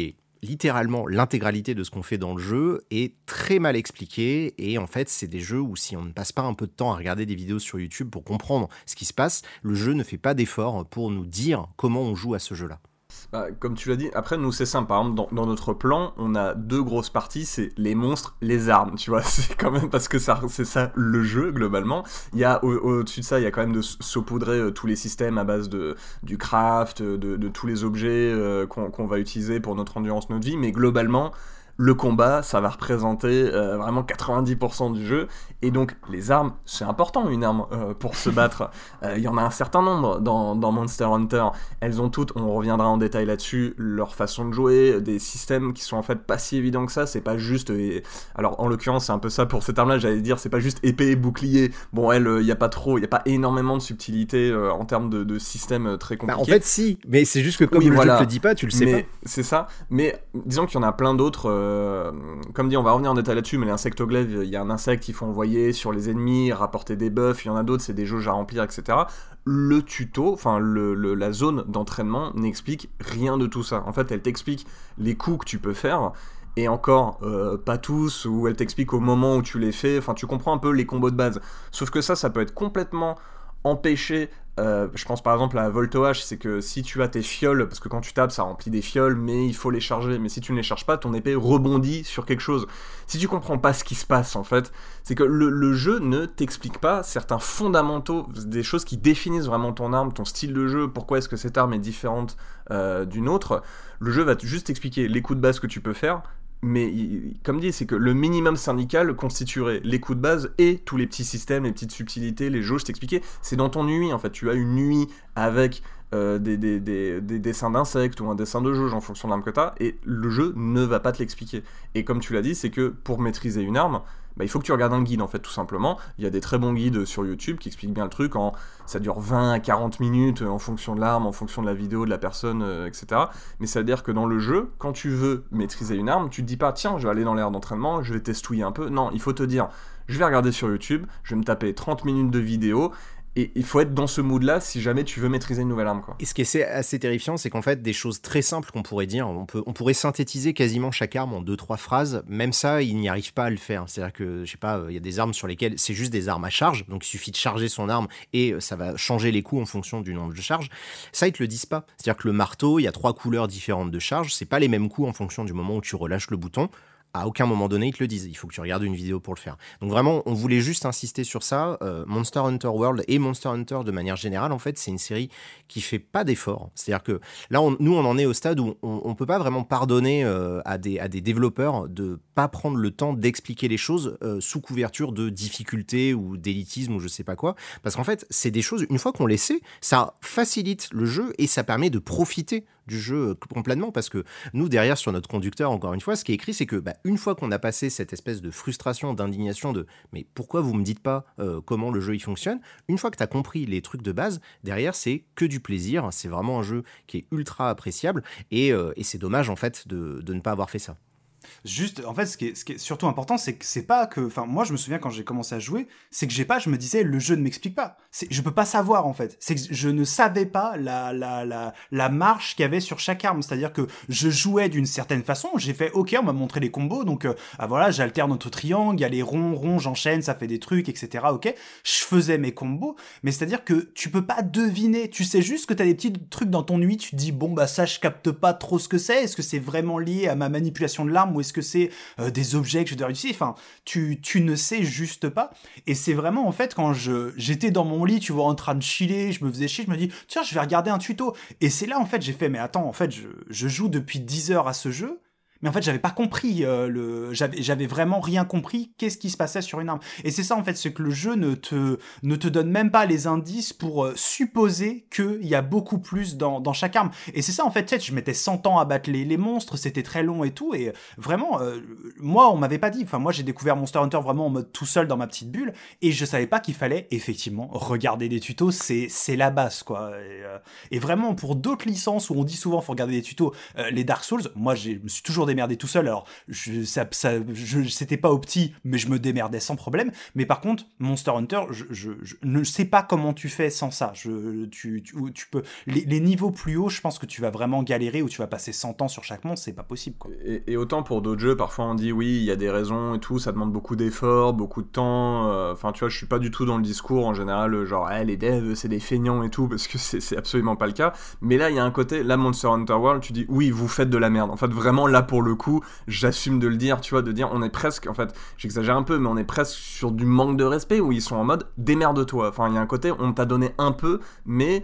littéralement l'intégralité de ce qu'on fait dans le jeu est très mal expliquée, et en fait c'est des jeux où si on ne passe pas un peu de temps à regarder des vidéos sur YouTube pour comprendre ce qui se passe, le jeu ne fait pas d'effort pour nous dire comment on joue à ce jeu-là.
Bah, comme tu l'as dit, après nous c'est simple, par exemple dans, dans notre plan on a deux grosses parties, c'est les monstres, les armes, tu vois, c'est quand même parce que ça, c'est ça le jeu globalement. Il y a au, au-dessus de ça, il y a quand même de saupoudrer euh, tous les systèmes à base de, du craft, de, de tous les objets euh, qu'on, qu'on va utiliser pour notre endurance, notre vie, mais globalement le combat, ça va représenter euh, vraiment quatre-vingt-dix pour cent du jeu, et donc les armes, c'est important une arme euh, pour se battre. Il euh, y en a un certain nombre dans, dans Monster Hunter, elles ont toutes, on reviendra en détail là-dessus, leur façon de jouer, des systèmes qui sont en fait pas si évidents que ça, c'est pas juste, et... alors en l'occurrence c'est un peu ça pour cette arme-là, j'allais dire, c'est pas juste épée et bouclier, bon elle, il euh, y a pas trop, il y a pas énormément de subtilité euh, en termes de, de système très compliqué.
Bah, en fait si, mais c'est juste que comme
oui,
le
voilà.
jeu te le dit pas, tu le sais
mais
pas.
C'est ça, mais disons qu'il y en a plein d'autres, euh, Euh, comme dit, on va revenir en détail là-dessus, mais les insectoglaives, il y a un insecte qu'il faut envoyer sur les ennemis, rapporter des buffs, il y en a d'autres, c'est des jauges à remplir, et cetera. Le tuto, enfin le, le, la zone d'entraînement n'explique rien de tout ça. En fait, elle t'explique les coups que tu peux faire, et encore, euh, pas tous, ou elle t'explique au moment où tu les fais, enfin tu comprends un peu les combos de base. Sauf que ça, ça peut être complètement empêché. Euh, je pense par exemple à Volto H, c'est que si tu as tes fioles, parce que quand tu tapes ça remplit des fioles, mais il faut les charger, mais si tu ne les charges pas, ton épée rebondit sur quelque chose. Si tu comprends pas ce qui se passe en fait, c'est que le, le jeu ne t'explique pas certains fondamentaux, des choses qui définissent vraiment ton arme, ton style de jeu, pourquoi est-ce que cette arme est différente euh, d'une autre. Le jeu va juste t'expliquer les coups de base que tu peux faire, mais comme dit, c'est que le minimum syndical constituerait les coups de base et tous les petits systèmes, les petites subtilités, les jauges, je t'expliquais, c'est dans ton U I en fait, tu as une U I avec euh, des, des, des, des dessins d'insectes ou un dessin de jauge en fonction de l'arme que tu as, et le jeu ne va pas te l'expliquer. Et comme tu l'as dit, c'est que pour maîtriser une arme, bah, il faut que tu regardes un guide en fait tout simplement. Il y a des très bons guides sur YouTube qui expliquent bien le truc, en... ça dure vingt à quarante minutes en fonction de l'arme, en fonction de la vidéo, de la personne, euh, et cetera. Mais ça veut dire que dans le jeu, quand tu veux maîtriser une arme, tu te dis pas tiens, je vais aller dans l'aire d'entraînement, je vais testouiller un peu. Non, il faut te dire je vais regarder sur YouTube, je vais me taper trente minutes de vidéo. Et il faut être dans ce mood-là si jamais tu veux maîtriser une nouvelle arme, quoi.
Et ce qui est assez terrifiant, c'est qu'en fait, des choses très simples qu'on pourrait dire, on, peut, on pourrait synthétiser quasiment chaque arme en deux, trois phrases. Même ça, il n'y arrive pas à le faire. C'est-à-dire que, je sais pas, il y a des armes sur lesquelles c'est juste des armes à charge. Donc, il suffit de charger son arme et ça va changer les coups en fonction du nombre de charges. Ça, ils te le disent pas. C'est-à-dire que le marteau, il y a trois couleurs différentes de charge. C'est pas les mêmes coups en fonction du moment où tu relâches le bouton. À aucun moment donné, ils te le disent. Il faut que tu regardes une vidéo pour le faire. Donc vraiment, on voulait juste insister sur ça. Euh, Monster Hunter World et Monster Hunter de manière générale, en fait, c'est une série qui fait pas d'efforts. C'est-à-dire que là, on, nous, on en est au stade où on, on peut pas vraiment pardonner euh, à, des, à des développeurs de pas prendre le temps d'expliquer les choses euh, sous couverture de difficulté ou d'élitisme ou je sais pas quoi. Parce qu'en fait, c'est des choses, une fois qu'on les sait, ça facilite le jeu et ça permet de profiter du jeu complètement, parce que nous derrière sur notre conducteur, encore une fois, ce qui est écrit, c'est que bah, une fois qu'on a passé cette espèce de frustration, d'indignation de mais pourquoi vous me dites pas euh, comment le jeu il fonctionne, une fois que tu as compris les trucs de base, derrière c'est que du plaisir, c'est vraiment un jeu qui est ultra appréciable et, euh, et c'est dommage en fait de, de ne pas avoir fait ça.
Juste, en fait, ce qui est, ce qui est surtout important, c'est que c'est pas que... Enfin, moi, je me souviens quand j'ai commencé à jouer, c'est que j'ai pas... Je me disais, le jeu ne m'explique pas. C'est, je peux pas savoir, en fait. C'est que je ne savais pas la, la, la, la marche qu'il y avait sur chaque arme. C'est-à-dire que je jouais d'une certaine façon. J'ai fait, OK, on m'a montré les combos. Donc, euh, ah, voilà, j'alterne notre triangle. Il y a les ronds, ronds, j'enchaîne, ça fait des trucs, et cetera. OK. Je faisais mes combos. Mais c'est-à-dire que tu peux pas deviner. Tu sais juste que t'as des petits trucs dans ton U I. Tu te dis, bon, bah, ça, je capte pas trop ce que c'est. Est-ce que c'est vraiment lié à ma manipulation de l'arme ou est-ce que c'est euh, des objets que je dois utiliser? Enfin, tu, tu ne sais juste pas. Et c'est vraiment, en fait, quand je, j'étais dans mon lit, tu vois, en train de chiller, je me faisais chier, je me dis, tiens, je vais regarder un tuto. Et c'est là, en fait, j'ai fait, mais attends, en fait, je, je joue depuis dix heures à ce jeu. Mais en fait, j'avais pas compris, euh, le... j'avais, j'avais vraiment rien compris qu'est-ce qui se passait sur une arme. Et c'est ça, en fait, c'est que le jeu ne te, ne te donne même pas les indices pour euh, supposer qu'il y a beaucoup plus dans, dans chaque arme. Et c'est ça, en fait, tu sais, je mettais cent ans à battre les, les monstres, c'était très long et tout, et vraiment, euh, moi, on m'avait pas dit, enfin, moi, j'ai découvert Monster Hunter vraiment en mode tout seul dans ma petite bulle, et je savais pas qu'il fallait, effectivement, regarder des tutos, c'est, c'est la base, quoi. Et, euh, et vraiment, pour d'autres licences où on dit souvent, faut regarder des tutos, euh, les Dark Souls, moi, j'ai, je me suis toujours démerdé démerder tout seul. Alors, je, ça, ça, je, c'était pas opti, mais je me démerdais sans problème. Mais par contre, Monster Hunter, je, je, je ne sais pas comment tu fais sans ça. Je, tu, tu, tu peux, les, les niveaux plus hauts, je pense que tu vas vraiment galérer ou tu vas passer cent ans sur chaque monstre, c'est pas possible, quoi.
Et, et autant pour d'autres jeux, parfois on dit oui, il y a des raisons et tout, ça demande beaucoup d'efforts, beaucoup de temps. Enfin, euh, tu vois, je suis pas du tout dans le discours en général, genre, hey, les devs, c'est des feignants et tout, parce que c'est, c'est absolument pas le cas. Mais là, il y a un côté, là, Monster Hunter World, tu dis oui, vous faites de la merde. En fait, vraiment, là, pour le coup, j'assume de le dire, tu vois, de dire, on est presque, en fait, j'exagère un peu, mais on est presque sur du manque de respect où ils sont en mode démerde-toi. Enfin, il y a un côté, on t'a donné un peu, mais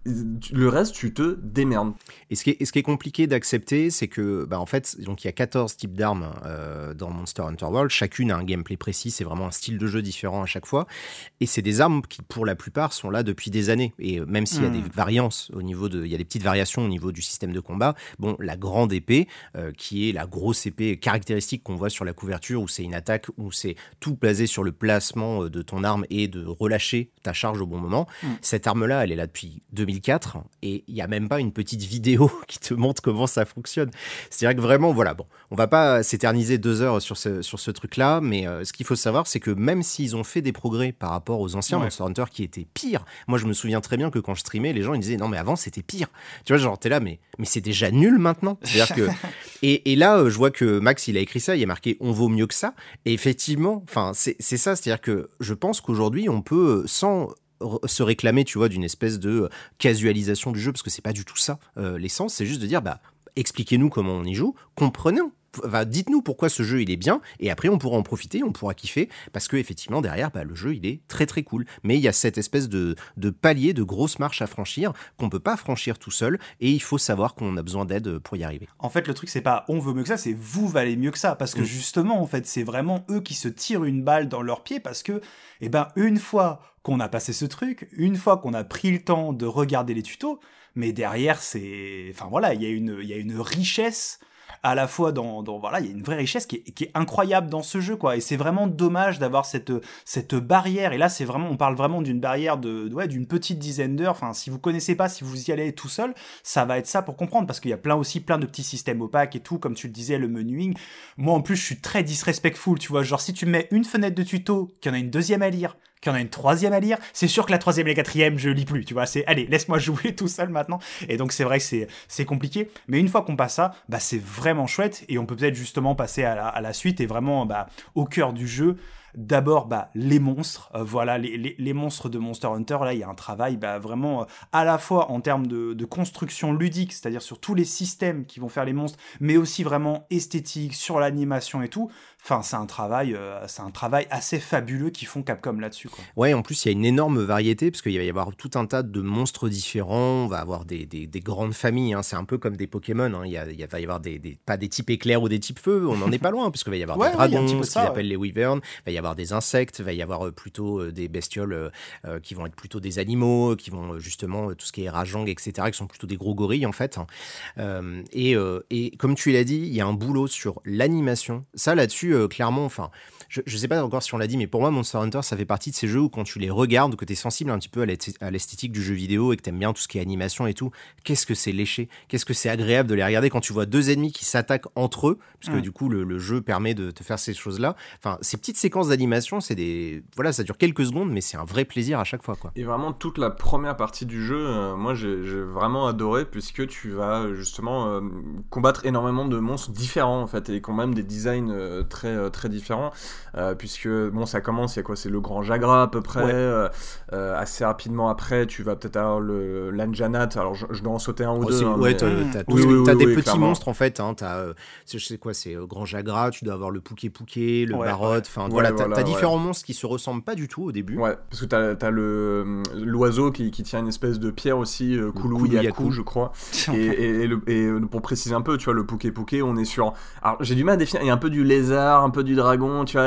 le reste, tu te démerdes.
Et ce qui est, et ce qui est compliqué d'accepter, c'est que, bah, en fait, donc il y a quatorze types d'armes euh, dans Monster Hunter World. Chacune a un gameplay précis, c'est vraiment un style de jeu différent à chaque fois. Et c'est des armes qui, pour la plupart, sont là depuis des années. Et même s'il y a mmh. des variances au niveau de, il y a des petites variations au niveau du système de combat. Bon, la grande épée, euh, qui est la grosse épée caractéristique qu'on voit sur la couverture, où c'est une attaque, où c'est tout basé sur le placement de ton arme et de relâcher ta charge au bon moment. Mmh. Cette arme-là, elle est là depuis deux mille quatre et il n'y a même pas une petite vidéo qui te montre comment ça fonctionne. C'est-à-dire que vraiment, voilà, bon, on va pas s'éterniser deux heures sur ce, sur ce truc-là, mais euh, ce qu'il faut savoir, c'est que même s'ils ont fait des progrès par rapport aux anciens ouais. Monster Hunter qui étaient pires, moi je me souviens très bien que quand je streamais, les gens ils disaient non mais avant c'était pire. Tu vois, genre t'es là, mais, mais c'est déjà nul maintenant. C'est-à-dire que... et, et là, euh, je vois que Max il a écrit ça, il a marqué on vaut mieux que ça. Et effectivement, c'est, c'est ça, c'est-à-dire que je pense qu'aujourd'hui on peut, sans se réclamer, tu vois, d'une espèce de casualisation du jeu, parce que c'est pas du tout ça euh, l'essence, c'est juste de dire, bah, expliquez-nous comment on y joue, comprenez, bah, dites-nous pourquoi ce jeu il est bien, et après on pourra en profiter, on pourra kiffer, parce que effectivement derrière, bah, le jeu il est très très cool, mais il y a cette espèce de, de palier, de grosse marche à franchir, qu'on peut pas franchir tout seul, et il faut savoir qu'on a besoin d'aide pour y arriver.
En fait, le truc c'est pas on veut mieux que ça, c'est vous valez mieux que ça, parce que mmh. justement, en fait, c'est vraiment eux qui se tirent une balle dans leur pied, parce que, eh ben, une fois qu'on a passé ce truc, une fois qu'on a pris le temps de regarder les tutos, mais derrière, c'est... Enfin voilà, il y a une, il y a une richesse à la fois dans, dans voilà, il y a une vraie richesse qui est, qui est incroyable dans ce jeu, quoi. Et c'est vraiment dommage d'avoir cette, cette barrière. Et là, c'est vraiment, on parle vraiment d'une barrière de, ouais, d'une petite dizaine d'heures. Enfin, si vous connaissez pas, si vous y allez tout seul, ça va être ça pour comprendre, parce qu'il y a plein aussi plein de petits systèmes opaques et tout, comme tu le disais, le menuing. Moi, en plus, je suis très disrespectful, tu vois. Genre, si tu mets une fenêtre de tuto, qu'il y en a une deuxième à lire, qu'il y en a une troisième à lire, c'est sûr que la troisième et la quatrième, je lis plus, tu vois, c'est, allez, laisse-moi jouer tout seul maintenant, et donc c'est vrai que c'est, c'est compliqué, mais une fois qu'on passe ça, bah c'est vraiment chouette, et on peut peut-être justement passer à la, à la suite, et vraiment, bah, au cœur du jeu. D'abord, bah, les monstres, euh, voilà, les, les, les monstres de Monster Hunter, là, il y a un travail, bah, vraiment, euh, à la fois en termes de, de construction ludique, c'est-à-dire sur tous les systèmes qui vont faire les monstres, mais aussi vraiment esthétique, sur l'animation et tout. Enfin, c'est un travail, euh, c'est un travail assez fabuleux qu'ils font Capcom là-dessus, quoi.
Ouais, en plus, il y a une énorme variété, parce qu'il va y avoir tout un tas de monstres différents, on va avoir des, des, des grandes familles, hein. C'est un peu comme des Pokémon, hein. il, y a, il va y avoir des, des, pas des types éclairs ou des types feu, on n'en est pas loin, puisqu'il va y avoir ouais, des dragons, ouais, ce qu'ils appellent ouais. les wyverns, il va y avoir des insectes, il va y avoir euh, plutôt euh, des bestioles euh, euh, qui vont être plutôt des animaux, qui vont euh, justement, euh, tout ce qui est rajang, et cetera, qui sont plutôt des gros gorilles, en fait. Euh, et, euh, et comme tu l'as dit, il y a un boulot sur l'animation. Ça, là-dessus, euh, clairement, enfin, je, je sais pas encore si on l'a dit, mais pour moi, Monster Hunter, ça fait partie de ces jeux où quand tu les regardes, que tu es sensible un petit peu à l'esthétique du jeu vidéo et que tu aimes bien tout ce qui est animation et tout, qu'est-ce que c'est léché, qu'est-ce que c'est agréable de les regarder quand tu vois deux ennemis qui s'attaquent entre eux, puisque mmh. du coup, le, le jeu permet de te faire ces choses-là. Enfin, ces petites séquences d'animation, c'est des... Voilà, ça dure quelques secondes, mais c'est un vrai plaisir à chaque fois, quoi.
Et vraiment, toute la première partie du jeu, euh, moi, j'ai, j'ai vraiment adoré, puisque tu vas justement euh, combattre énormément de monstres différents, en fait, et qui ont même des designs euh, très, euh, très différents, euh, puisque, bon, ça commence, il y a quoi, c'est le grand Jagra, à peu près, ouais. euh, euh, assez rapidement après, tu vas peut-être avoir le, l'Anjanat, alors je, je dois en sauter un ou oh, deux. Hein,
ouais,
mais...
t'as, t'as, oui, oui, t'as oui, des oui, petits clairement. Monstres, en fait, hein, t'as, euh, je sais quoi, c'est euh, grand Jagra, tu dois avoir le Pouké Pouké, le ouais, Barotte, enfin, ouais. voilà, ouais, t'as, voilà, t'as ouais. différents monstres qui se ressemblent pas du tout au début.
Ouais, parce que t'as, t'as le, l'oiseau qui, qui tient une espèce de pierre aussi, euh, Koulou Yaku, je crois. et, et, et, le, et pour préciser un peu, tu vois, le Pouké Pouké, on est sur... Alors, j'ai du mal à définir, il y a un peu du lézard, un peu du dragon, tu vois,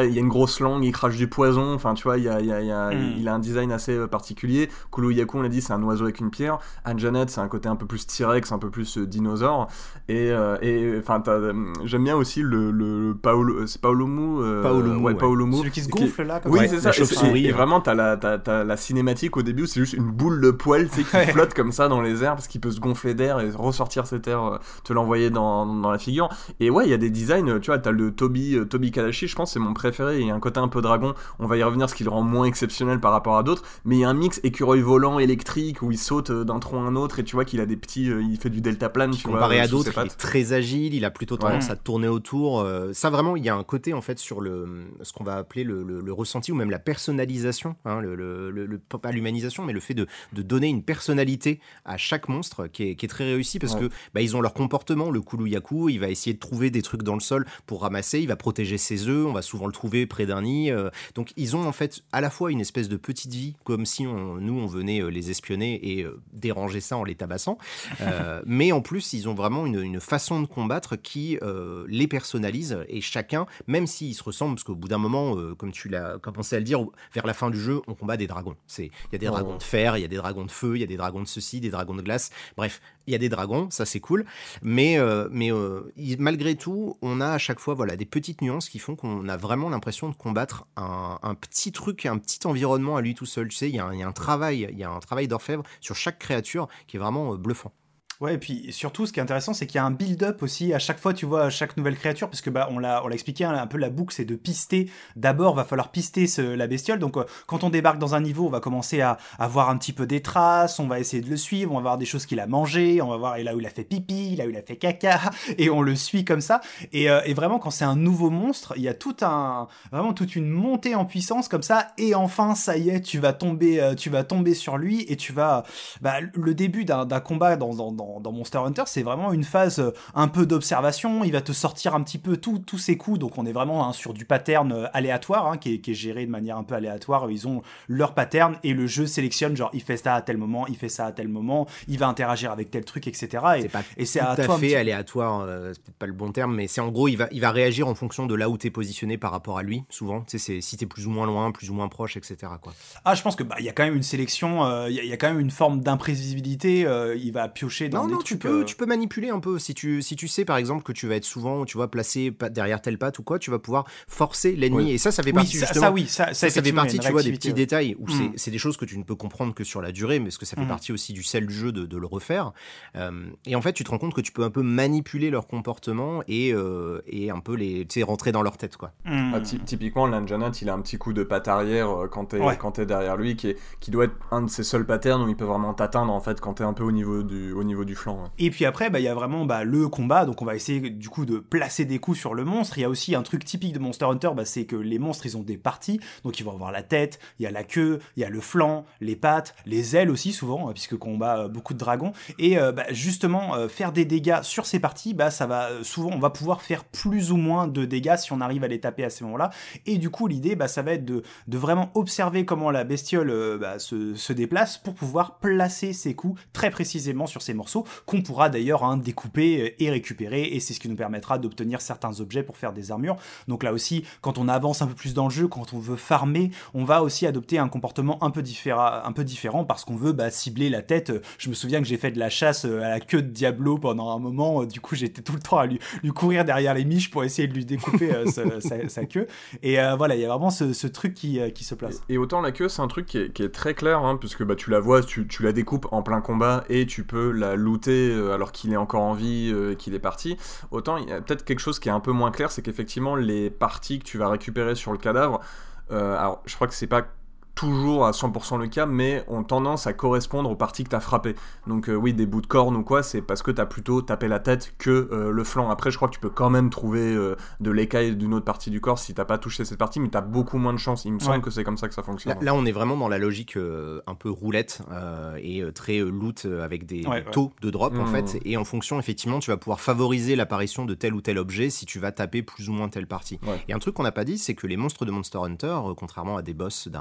vois, il y a une grosse langue, il crache du poison, enfin tu vois, il, y a, il, y a, il, y a,
Mm.
il a un design assez euh, particulier. Kulu-Yaku, on l'a dit, c'est un oiseau avec une pierre. Anjanette, c'est un côté un peu plus T-Rex, un peu plus euh, dinosaure. Et euh, et, enfin, j'aime bien aussi le, le, le Paolo, c'est Paolomu, euh,
Paolomu,
ouais,
ouais.
Paolomu.
Celui qui se
Qui-
gonfle là comme
Oui,
ça.
Ouais,
c'est
la
ça. Et,
chauve-souris,
et- et
ouais.
vraiment, t'as la, t'as, t'as la cinématique au début où c'est juste une boule de poil, tu sais, qui
Ouais.
flotte comme ça dans les airs parce qu'il peut se gonfler d'air et ressortir cet air, euh, te l'envoyer dans, dans la figure. Et ouais, il y a des designs, tu vois, t'as le Toby, euh, Toby Kadashi, je pense, c'est mon préféré. Il y a un côté un peu dragon. On va y revenir, ce qui le rend moins exceptionnel par rapport à d'autres. Mais il y a un mix écureuil volant électrique où il saute euh, d'un tronc à un autre et tu vois qu'il a des petits, euh, il fait du deltaplane, tu vois.
Comparé
euh,
à
sous ses
d'autres, il
pattes.
est très agile, il a plutôt tendance
Ouais.
à tourner autour. euh, ça, vraiment, il y a un côté, en fait, sur le, ce qu'on va appeler le, le- le ressenti ou même la personnalisation, hein, le, le- le- le- pas l'humanisation, mais le fait de, de donner une personnalité à chaque monstre qui est, qui est très réussi parce
Ouais.
que bah, ils ont leur comportement. Le Kulu-Yaku, il va essayer de trouver des trucs dans le sol pour ramasser, il va protéger ses œufs, on va souvent le trouver près d'un nid. euh, donc, ils ont en fait à la fois une espèce de petite vie, comme si on- nous, on venait euh, les espionner et euh, déranger ça en les tabassant. Euh, mais en plus, ils ont vraiment une, une façon de combattre qui euh, les personnalise et chacun, même s'ils se ressemblent, parce qu'au bout d'un moment, euh, comme tu l'as commencé à le dire, vers la fin du jeu, on combat des dragons. C'est- Il y a des
Ouais.
dragons de fer, il y a des dragons de feu, il y a des dragons de ceci, des dragons de glace. Bref, il y a des dragons, ça c'est cool. Mais, euh, mais euh, il- malgré tout, on a à chaque fois voilà, des petites nuances qui font qu'on a vraiment l'impression de combattre un, un petit truc, un petit environnement à lui tout seul. Tu sais, il y a un, il y a un travail, il y a un travail d'orfèvre sur chaque créature qui est vraiment euh, bluffant.
Ouais, et puis surtout, ce qui est intéressant, c'est qu'il y a un build-up aussi à chaque fois, tu vois, à chaque nouvelle créature, parce que bah on l'a, on l'a expliqué hein, un peu la boucle, c'est de pister. D'abord, va falloir pister ce- la bestiole. Donc, euh, quand on débarque dans un niveau, on va commencer à, à voir un petit peu des traces, on va essayer de le suivre, on va voir des choses qu'il a mangées, on va voir là où il a fait pipi, là où il a fait caca, et on le suit comme ça. Et, euh, et vraiment, quand c'est un nouveau monstre, il y a tout un, vraiment toute une montée en puissance comme ça. Et enfin, ça y est, tu vas tomber, euh, tu vas tomber sur lui et tu vas, bah, le début d'un, d'un combat dans, dans, dans, dans Monster Hunter, c'est vraiment une phase euh, un peu d'observation. Il va te sortir un petit peu tout- tous ses coups. Donc, on est vraiment hein, sur du pattern euh, aléatoire, hein, qui, est, qui est géré de manière un peu aléatoire. Ils ont leur pattern et le jeu sélectionne, genre, il fait ça à tel moment, il fait ça à tel moment, il va interagir avec tel truc, et cetera. Et,
C'est pas
et c'est
tout
à
à,
toi un
fait
petit-
aléatoire, euh, c'est peut-être pas le bon terme, mais c'est en gros, il va, il va réagir en fonction de là où t'es positionné par rapport à lui, souvent. Tu sais, c'est si t'es plus ou moins loin, plus ou moins proche, et cetera. Quoi.
Ah, je pense que bah il y a quand même une sélection, euh, il y, a- il y a quand même une forme d'imprévisibilité. euh, il va piocher dans
Non,
des
non,
trucs.
tu peux,
euh,
tu peux manipuler un peu. Si tu, si tu sais, par exemple, que tu vas être souvent, tu vois, placé pa- derrière telle patte ou quoi, tu vas pouvoir forcer l'ennemi.
Oui.
Et ça, ça fait
Oui,
partie
ça,
justement.
ça, oui, ça, ça,
Ça, ça fait
effectivement,
partie,
il y a
tu
une
vois, des
réactivité,
petits
ouais.
détails où c'est-
Mm.
c'est des choses que tu ne peux comprendre que sur la durée, mais parce que ça fait
Mm.
partie aussi du sel du jeu de, de le refaire. Euh, et en fait, tu te rends compte que tu peux un peu manipuler leur comportement et, euh, et un peu les, tu sais, rentrer dans leur tête, quoi.
Mm.
Ah, ty- typiquement, l'Anjanat, il a un petit coup de patte arrière euh, quand t'es
Ouais.
quand t'es derrière lui, qui, est, qui doit être un de ses seuls patterns où il peut vraiment t'atteindre en fait quand t'es un peu au niveau du, au niveau du flanc. Ouais.
Et puis après, bah, il y a vraiment bah, le combat, donc on va essayer du coup de placer des coups sur le monstre. Il y a aussi un truc typique de Monster Hunter, bah, c'est que les monstres, ils ont des parties, donc ils vont avoir la tête, il y a la queue, il y a le flanc, les pattes, les ailes aussi souvent, euh, puisque combat euh, beaucoup de dragons. Et euh, bah, justement, euh, faire des dégâts sur ces parties, bah, ça va euh, souvent, on va pouvoir faire plus ou moins de dégâts si on arrive à les taper à ces moments-là. Et du coup, l'idée, bah, ça va être de, de vraiment observer comment la bestiole euh, bah, se, se déplace pour pouvoir placer ses coups très précisément sur ces morceaux, qu'on pourra d'ailleurs hein, découper euh, et récupérer, et c'est ce qui nous permettra d'obtenir certains objets pour faire des armures. Donc là aussi, quand on avance un peu plus dans le jeu, quand on veut farmer, on va aussi adopter un comportement un peu différent, un peu différent parce qu'on veut bah, cibler la tête. Je me souviens que j'ai fait de la chasse à la queue de Diablo pendant un moment, du coup j'étais tout le temps à lui, lui courir derrière les miches pour essayer de lui découper euh, sa, sa, sa queue. Et euh, voilà, il y a vraiment ce, ce truc qui, euh, qui se place.
Et, et autant la queue, c'est un truc qui est, qui est très clair, hein, puisque bah, tu la vois, tu, tu la découpes en plein combat et tu peux la looter euh, alors qu'il est encore en vie euh, et qu'il est parti. Autant il y a peut-être quelque chose qui est un peu moins clair, c'est qu'effectivement les parties que tu vas récupérer sur le cadavre, euh, alors je crois que c'est pas toujours à cent pour cent le cas, mais ont tendance à correspondre aux parties que t'as frappées. Donc euh, oui, des bouts de corne ou quoi, c'est parce que t'as plutôt tapé la tête que euh, le flanc. Après, je crois que tu peux quand même trouver euh, de l'écaille d'une autre partie du corps si t'as pas touché cette partie, mais t'as beaucoup moins de chance. Il me semble
Ouais.
que c'est comme ça que ça fonctionne.
Là, là, on est vraiment dans la logique euh, un peu roulette euh, et euh, très euh, loot euh, avec des,
Ouais,
des
ouais.
taux de drop en
Mmh.
fait. Et en fonction, effectivement, tu vas pouvoir favoriser l'apparition de tel ou tel objet si tu vas taper plus ou moins telle partie.
Ouais.
Et un truc qu'on n'a pas dit, c'est que les monstres de Monster Hunter, euh, contrairement à des boss d'un Dark Souls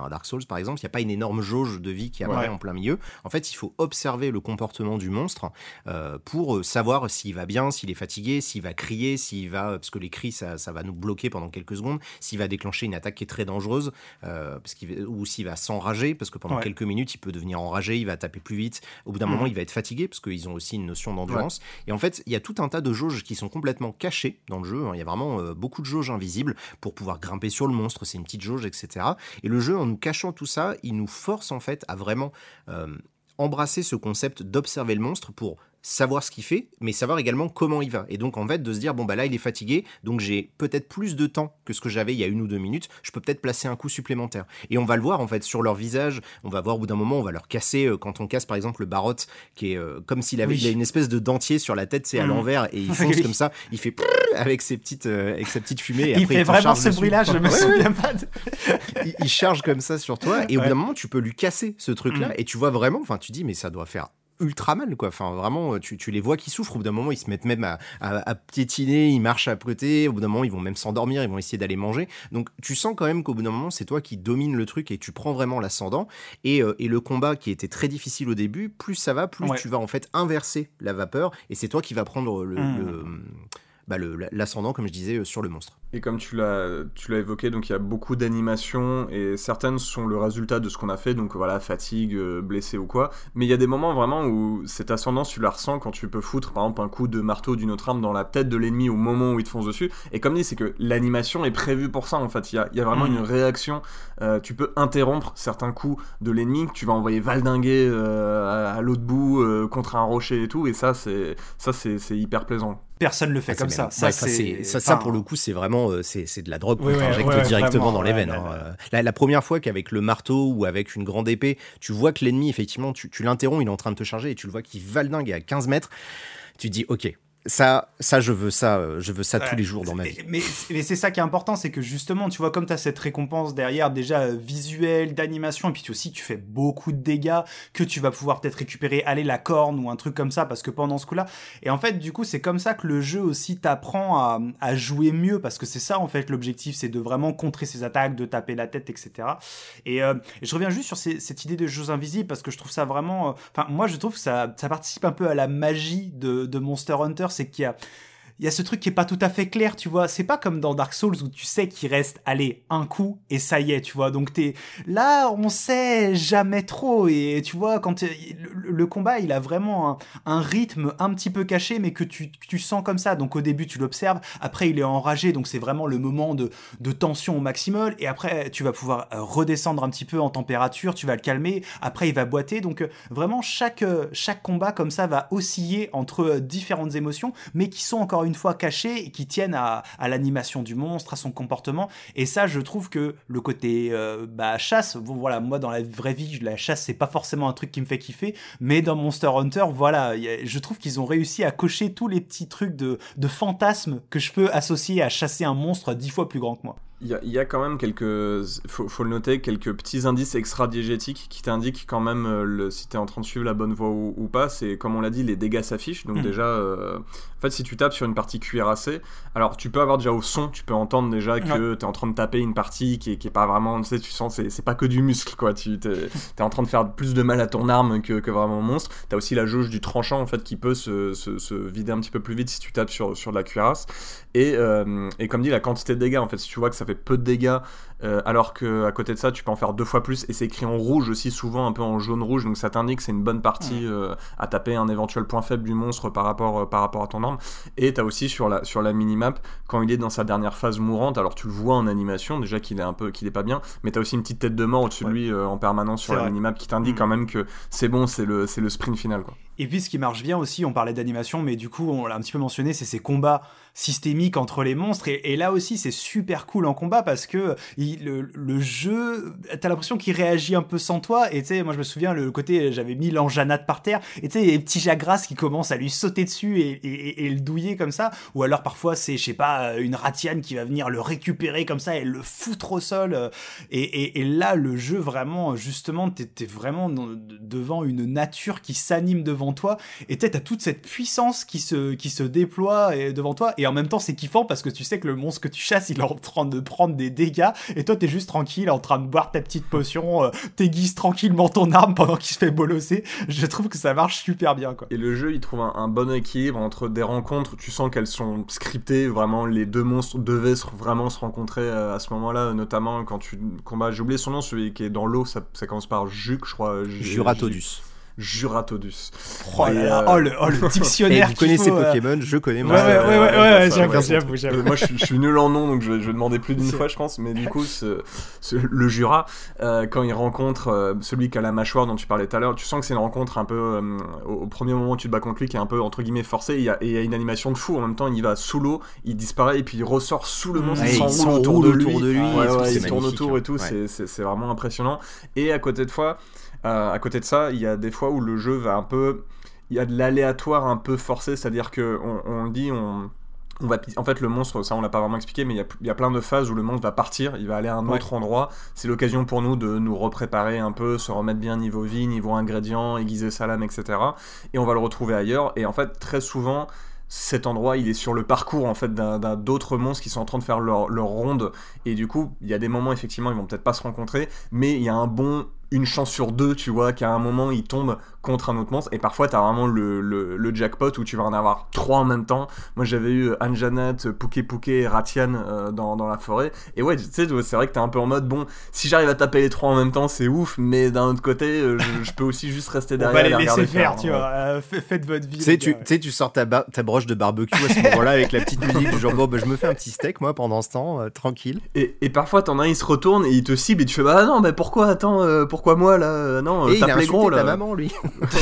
Souls par exemple, il n'y a pas une énorme jauge de vie qui apparaît
Ouais.
en plein milieu. En fait, il faut observer le comportement du monstre euh, pour savoir s'il va bien, s'il est fatigué, s'il va crier, s'il va, parce que les cris ça, ça va nous bloquer pendant quelques secondes, s'il va déclencher une attaque qui est très dangereuse, euh, parce qu'il, ou s'il va s'enrager, parce que pendant
Ouais.
quelques minutes il peut devenir enragé, il va taper plus vite, au bout d'un mmh. moment il va être fatigué, parce qu'ils ont aussi une notion d'endurance. Ouais. Et en fait, il y a tout un tas de jauges qui sont complètement cachées dans le jeu, hein. Il y a vraiment euh, beaucoup de jauges invisibles pour pouvoir grimper sur le monstre, c'est une petite jauge, et cetera. Et le jeu, en nous cachant tout ça, il nous force en fait à vraiment euh, embrasser ce concept d'observer le monstre pour savoir ce qu'il fait, mais savoir également comment il va. Et donc, en fait, de se dire, bon, bah là, il est fatigué, donc j'ai peut-être plus de temps que ce que j'avais il y a une ou deux minutes, je peux peut-être placer un coup supplémentaire. Et on va le voir, en fait, sur leur visage, on va voir au bout d'un moment, on va leur casser, euh, quand on casse, par exemple, le Barot, qui est euh, comme s'il avait
oui.
il a une espèce de dentier sur la tête, c'est à mmh. l'envers, et il fonce comme ça, il fait avec ses petites, euh, avec sa petite fumée. Et
il
après,
fait
il
vraiment ce
dessus.
bruit-là, je me
ouais,
souviens
ouais.
pas. De...
il, il charge comme ça sur toi, et au
ouais.
bout d'un moment, tu peux lui casser ce truc-là,
mmh.
et tu vois vraiment, enfin, tu dis, mais ça doit faire ultra mal, quoi. Enfin, vraiment, tu, tu les vois qui souffrent. Au bout d'un moment, ils se mettent même à, à, à piétiner, ils marchent à côté. Au bout d'un moment, ils vont même s'endormir, ils vont essayer d'aller manger. Donc, tu sens quand même qu'au bout d'un moment, c'est toi qui domine le truc et tu prends vraiment l'ascendant. Et, euh, et le combat qui était très difficile au début, plus ça va, plus ouais. tu vas en fait inverser la vapeur et c'est toi qui vas prendre le... mmh. le Bah le, l'ascendant, comme je disais, sur le monstre.
Et comme tu l'as, tu l'as évoqué, donc il y a beaucoup d'animations et certaines sont le résultat de ce qu'on a fait, donc voilà, fatigue, blessé ou quoi. Mais il y a des moments vraiment où cette ascendance, tu la ressens quand tu peux foutre par exemple un coup de marteau d'une autre arme dans la tête de l'ennemi au moment où il te fonce dessus. Et comme dit, c'est que l'animation est prévue pour ça en fait. Il y a, il y a vraiment mmh. une réaction. Euh, tu peux interrompre certains coups de l'ennemi que tu vas envoyer valdinguer euh, à, à l'autre bout euh, contre un rocher et tout. Et ça, c'est, ça, c'est, c'est hyper plaisant.
Personne le fait ah, comme ça. Ça,
ouais, ça, c'est, ça, ça, pour le coup, c'est vraiment euh, c'est, c'est de la drogue qu'on
oui,
t'injecte
ouais, ouais,
directement
vraiment,
dans les
ouais,
veines.
ouais,
hein.
ouais.
La, la première fois qu'avec le marteau ou avec une grande épée, tu vois que l'ennemi, effectivement, tu, tu l'interromps, il est en train de te charger et tu le vois qu'il valdingue à quinze mètres, tu te dis, ok. Ça, ça, je veux ça, euh, je veux ça ouais, tous les jours dans ma vie.
Mais, mais c'est ça qui est important, c'est que justement, tu vois, comme tu as cette récompense derrière, déjà euh, visuelle, d'animation, et puis aussi tu fais beaucoup de dégâts, que tu vas pouvoir peut-être récupérer, aller la corne ou un truc comme ça, parce que pendant ce coup-là, et en fait, du coup, c'est comme ça que le jeu aussi t'apprend à, à jouer mieux, parce que c'est ça, en fait, l'objectif, c'est de vraiment contrer ses attaques, de taper la tête, et cetera. Et, euh, et je reviens juste sur ces, cette idée de jeux invisibles, parce que je trouve ça vraiment... Enfin, euh, moi, je trouve que ça, ça participe un peu à la magie de, de Monster Hunter, c'est qu'il y a, il y a ce truc qui est pas tout à fait clair, tu vois. C'est pas comme dans Dark Souls où tu sais qu'il reste, allez, un coup et ça y est, tu vois. Donc t'es là, on sait jamais trop et tu vois quand le, le combat, il a vraiment un, un rythme un petit peu caché, mais que tu, que tu sens comme ça. Donc au début, tu l'observes. Après, il est enragé, donc c'est vraiment le moment de, de tension au maximum. Et après, tu vas pouvoir redescendre un petit peu en température. Tu vas le calmer. Après, il va boiter. Donc vraiment, chaque chaque combat comme ça va osciller entre différentes émotions, mais qui sont encore une fois cachés et qui tiennent à, à l'animation du monstre, à son comportement. Et ça, je trouve que le côté euh, bah, chasse, bon, voilà, moi dans la vraie vie, la chasse, c'est pas forcément un truc qui me fait kiffer, mais dans Monster Hunter, voilà, y a, je trouve qu'ils ont réussi à cocher tous les petits trucs de, de fantasmes que je peux associer à chasser un monstre dix fois plus grand que moi.
Il y, y a quand même quelques, faut, faut le noter, quelques petits indices extra-diégétiques qui t'indiquent quand même euh, le, si t'es en train de suivre la bonne voie ou, ou pas. C'est comme on l'a dit, les dégâts s'affichent. Donc mmh. déjà, euh, en fait, si tu tapes sur une partie cuirassée, alors tu peux avoir déjà au son, tu peux entendre déjà que ouais. t'es en train de taper une partie qui est, qui est pas vraiment, tu sais, tu sens, c'est, c'est pas que du muscle, quoi. Tu t'es, t'es en train de faire plus de mal à ton arme que, que vraiment au monstre. T'as aussi la jauge du tranchant, en fait, qui peut se, se, se vider un petit peu plus vite si tu tapes sur, sur de la cuirasse. Et, euh, et comme dit, la quantité de dégâts, en fait, si tu vois que ça fait peu de dégâts, euh, alors qu'à côté de ça, tu peux en faire deux fois plus, et c'est écrit en rouge aussi, souvent un peu en jaune-rouge, donc ça t'indique que c'est une bonne partie euh, à taper un éventuel point faible du monstre par rapport, euh, par rapport à ton arme. Et t'as aussi sur la, sur la minimap, quand il est dans sa dernière phase mourante, alors tu le vois en animation, déjà qu'il est un peu, qu'il est pas bien, mais t'as aussi une petite tête de mort au-dessus de lui euh, en permanence sur c'est la vrai. minimap qui t'indique mmh. quand même que c'est bon, c'est le, c'est le sprint final, quoi.
Et puis ce qui marche bien aussi, on parlait d'animation, mais du coup on l'a un petit peu mentionné, c'est ces combats systémiques entre les monstres, et, et là aussi c'est super cool en combat parce que il, le, le jeu, t'as l'impression qu'il réagit un peu sans toi, et tu sais, moi je me souviens le côté, j'avais mis l'enjanade par terre, et tu sais, les petits Jagras qui commencent à lui sauter dessus et, et, et, et le douiller comme ça, ou alors parfois c'est, je sais pas, une Ratiane qui va venir le récupérer comme ça et le foutre au sol, et, et, et là le jeu vraiment, justement, t'es, t'es vraiment dans, devant une nature qui s'anime devant toi, et t'as toute cette puissance qui se, qui se déploie devant toi, et en même temps c'est kiffant parce que tu sais que le monstre que tu chasses il est en train de prendre des dégâts, et et toi t'es juste tranquille en train de boire ta petite potion, euh, t'aiguises tranquillement ton arme pendant qu'il se fait bolosser. Je trouve que ça marche super bien, quoi.
Et le jeu, il trouve un, un bon équilibre entre des rencontres, tu sens qu'elles sont scriptées, vraiment les deux monstres devaient se, vraiment se rencontrer euh, à ce moment-là, notamment quand tu combats, j'ai oublié son nom, celui qui est dans l'eau, ça, ça commence par Juc, je crois.
Juratodus.
Juratodus.
Oh là là, euh... oh, le, oh le dictionnaire.
Et vous connaissez
faut,
Pokémon, je connais
ouais,
moi.
Ouais, ouais, ouais, ouais, ouais, ouais j'avoue, j'avoue, j'avoue.
Moi, je, je suis nul en nom, donc je vais, je vais demander plus d'une fois, je pense. Mais du coup, ce, ce, le Jura, euh, quand il rencontre euh, celui qui a la mâchoire dont tu parlais tout à l'heure, tu sens que c'est une rencontre un peu, euh, au, au premier moment où tu te bats contre lui, qui est un peu entre guillemets forcée. Et il y a, et il y a une animation de fou. En même temps, il va sous l'eau, il disparaît et puis il ressort sous le monstre,
ouais,
il s'enroule autour, autour de lui.
De lui
ouais, ouais,
il
se tourne autour et tout. Ouais. C'est, c'est, c'est vraiment impressionnant. Et à côté de fois, euh, à côté de ça, il y a des fois où le jeu va un peu il y a de l'aléatoire un peu forcé, c'est-à-dire que on, on dit on on va en fait le monstre, ça on l'a pas vraiment expliqué, mais il y a il y a plein de phases où le monstre va partir, il va aller à un ouais. autre endroit. C'est l'occasion pour nous de nous repréparer un peu, se remettre bien niveau vie, niveau ingrédients, aiguiser sa lame, et cetera. Et on va le retrouver ailleurs. Et en fait très souvent cet endroit il est sur le parcours en fait d'un, d'un d'autres monstres qui sont en train de faire leur, leur ronde, et du coup il y a des moments effectivement ils vont peut-être pas se rencontrer, mais il y a un bon une chance sur deux, tu vois, qu'à un moment il tombe contre un autre monstre, et parfois t'as vraiment le, le, le jackpot où tu vas en avoir trois en même temps. Moi j'avais eu Anjanat, Pouké Pouké et Ratian euh, dans, dans la forêt, et ouais, tu sais, c'est vrai que t'es un peu en mode, bon, si j'arrive à taper les trois en même temps, c'est ouf, mais d'un autre côté, euh, je, je peux aussi juste rester derrière.
On va les laisser
faire,
faire, tu vois, euh, faites votre vie.
Tu sais, tu, tu sors ta, ba- ta broche de barbecue à ce moment-là avec la petite musique du genre, bon, bah, je me fais un petit steak, moi, pendant ce temps, euh, tranquille.
Et, et parfois, t'en as un, il se retourne et il te cible, et tu fais, bah non, mais pourquoi, attends, euh, pourquoi moi, là non,
et
tape les gros, là.
Ta maman, lui.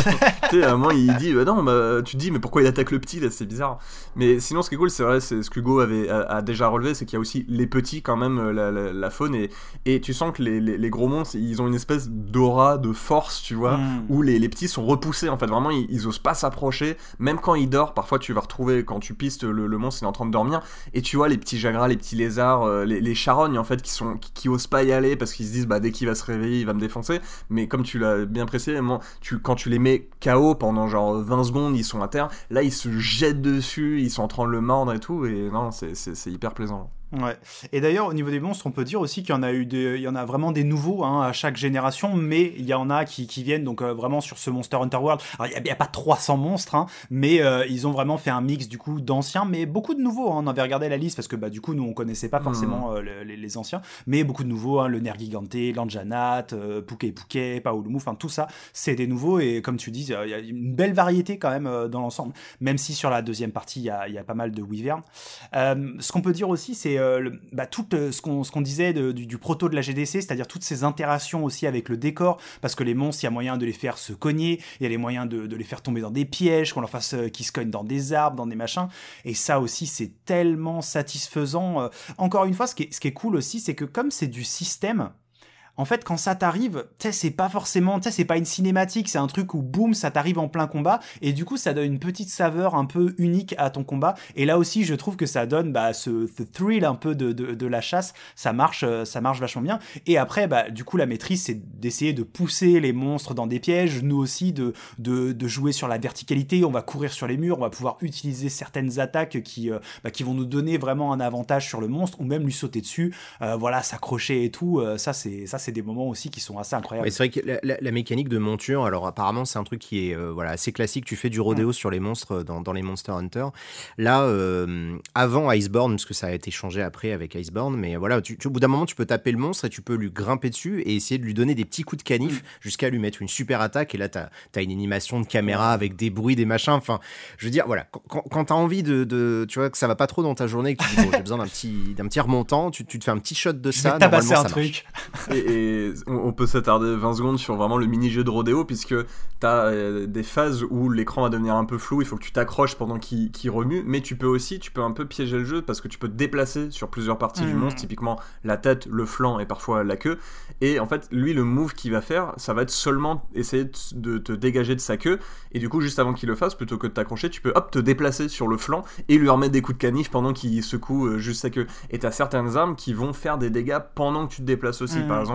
Tu sais, à un moment, il dit, bah non, bah, tu te dis, mais pourquoi il attaque le petit, là, c'est bizarre. Mais sinon, ce qui est cool, c'est vrai, c'est ce qu'Hugo avait, a, a déjà relevé, c'est qu'il y a aussi les petits, quand même, la, la, la faune, et, et tu sens que les, les, les gros monstres, ils ont une espèce d'aura, de force, tu vois, mm. où les, les petits sont repoussés, en fait, vraiment, ils, ils osent pas s'approcher, même quand il dort, parfois, tu vas retrouver, quand tu pistes le, le monstre, il est en train de dormir, et tu vois les petits jagras, les petits lézards, euh, les, les charognes, en fait, qui, sont, qui, qui osent pas y aller, parce qu'ils se disent, bah, dès qu'il va se réveiller, il va me défoncer, mais comme tu l'as bien précisé, tu, quand tu les mets K O pendant genre vingt secondes, ils sont à terre, là ils se jettent dessus, ils sont en train de le mordre et tout, et non, c'est, c'est, c'est hyper plaisant.
Ouais. Et d'ailleurs, au niveau des monstres, on peut dire aussi qu'il y en a eu des, il y en a vraiment des nouveaux hein, à chaque génération, mais il y en a qui, qui viennent donc euh, vraiment sur ce Monster Hunter World. Alors il n'y a, a pas trois cents monstres, hein, mais euh, ils ont vraiment fait un mix du coup d'anciens, mais beaucoup de nouveaux. Hein. On avait regardé la liste parce que bah du coup nous on connaissait pas forcément euh, les, les anciens, mais beaucoup de nouveaux. Hein, le Nergigante, l'Anjanat, euh, Pouké Pouké, Paolumu, enfin tout ça, c'est des nouveaux, et comme tu dis, il euh, y a une belle variété quand même euh, dans l'ensemble. Même si sur la deuxième partie il y a, y a pas mal de wyverns. Euh, ce qu'on peut dire aussi, c'est Euh, le, bah, tout euh, ce, qu'on, ce qu'on disait de, du, du proto de la G D C, c'est-à-dire toutes ces interactions aussi avec le décor, parce que les monstres, il y a moyen de les faire se cogner, il y a les moyens de, de les faire tomber dans des pièges, qu'on leur fasse euh, qu'ils se cognent dans des arbres, dans des machins, et ça aussi c'est tellement satisfaisant. Euh, encore une fois, ce qui est, ce qui est cool aussi, c'est que comme c'est du système, en fait, quand ça t'arrive, tu sais, c'est pas forcément, tu sais, c'est pas une cinématique, c'est un truc où boum, ça t'arrive en plein combat, et du coup, ça donne une petite saveur un peu unique à ton combat. Et là aussi, je trouve que ça donne bah, ce, ce thrill un peu de, de, de la chasse. Ça marche, ça marche vachement bien. Et après, bah, du coup, la maîtrise, c'est d'essayer de pousser les monstres dans des pièges. Nous aussi, de, de, de jouer sur la verticalité. On va courir sur les murs, on va pouvoir utiliser certaines attaques qui, euh, bah, qui vont nous donner vraiment un avantage sur le monstre, ou même lui sauter dessus. Euh, voilà, s'accrocher et tout. Euh, ça, c'est ça. C'est des moments aussi qui sont assez incroyables.
Mais c'est vrai que la, la, la mécanique de monture, alors apparemment c'est un truc qui est euh, voilà, assez classique, tu fais du rodéo mmh. sur les monstres dans, dans les Monster Hunter. Là, euh, avant Iceborne, parce que ça a été changé après avec Iceborne, mais voilà, tu, tu, au bout d'un moment tu peux taper le monstre et tu peux lui grimper dessus et essayer de lui donner des petits coups de canif mmh. jusqu'à lui mettre une super attaque, et là t'as, t'as une animation de caméra avec des bruits, des machins, enfin, je veux dire, voilà, quand, quand t'as envie de, de, tu vois, que ça va pas trop dans ta journée et que tu dis, bon, j'ai besoin d'un petit, d'un petit remontant, tu, tu te fais un petit shot de ça, normalement ça
un
marche.
Truc.
Et, et on peut s'attarder vingt secondes sur vraiment le mini-jeu de rodéo, puisque t'as euh, des phases où l'écran va devenir un peu flou, il faut que tu t'accroches pendant qu'il, qu'il remue, mais tu peux aussi, tu peux un peu piéger le jeu, parce que tu peux te déplacer sur plusieurs parties mmh. du monstre, typiquement la tête, le flanc et parfois la queue, et en fait, lui, le move qu'il va faire, ça va être seulement essayer de te dégager de sa queue, et du coup, juste avant qu'il le fasse, plutôt que de t'accrocher, tu peux hop, te déplacer sur le flanc, et lui remettre des coups de canif pendant qu'il secoue euh, juste sa queue. Et t'as certaines armes qui vont faire des dégâts pendant que tu te déplaces aussi, mmh. par exemple,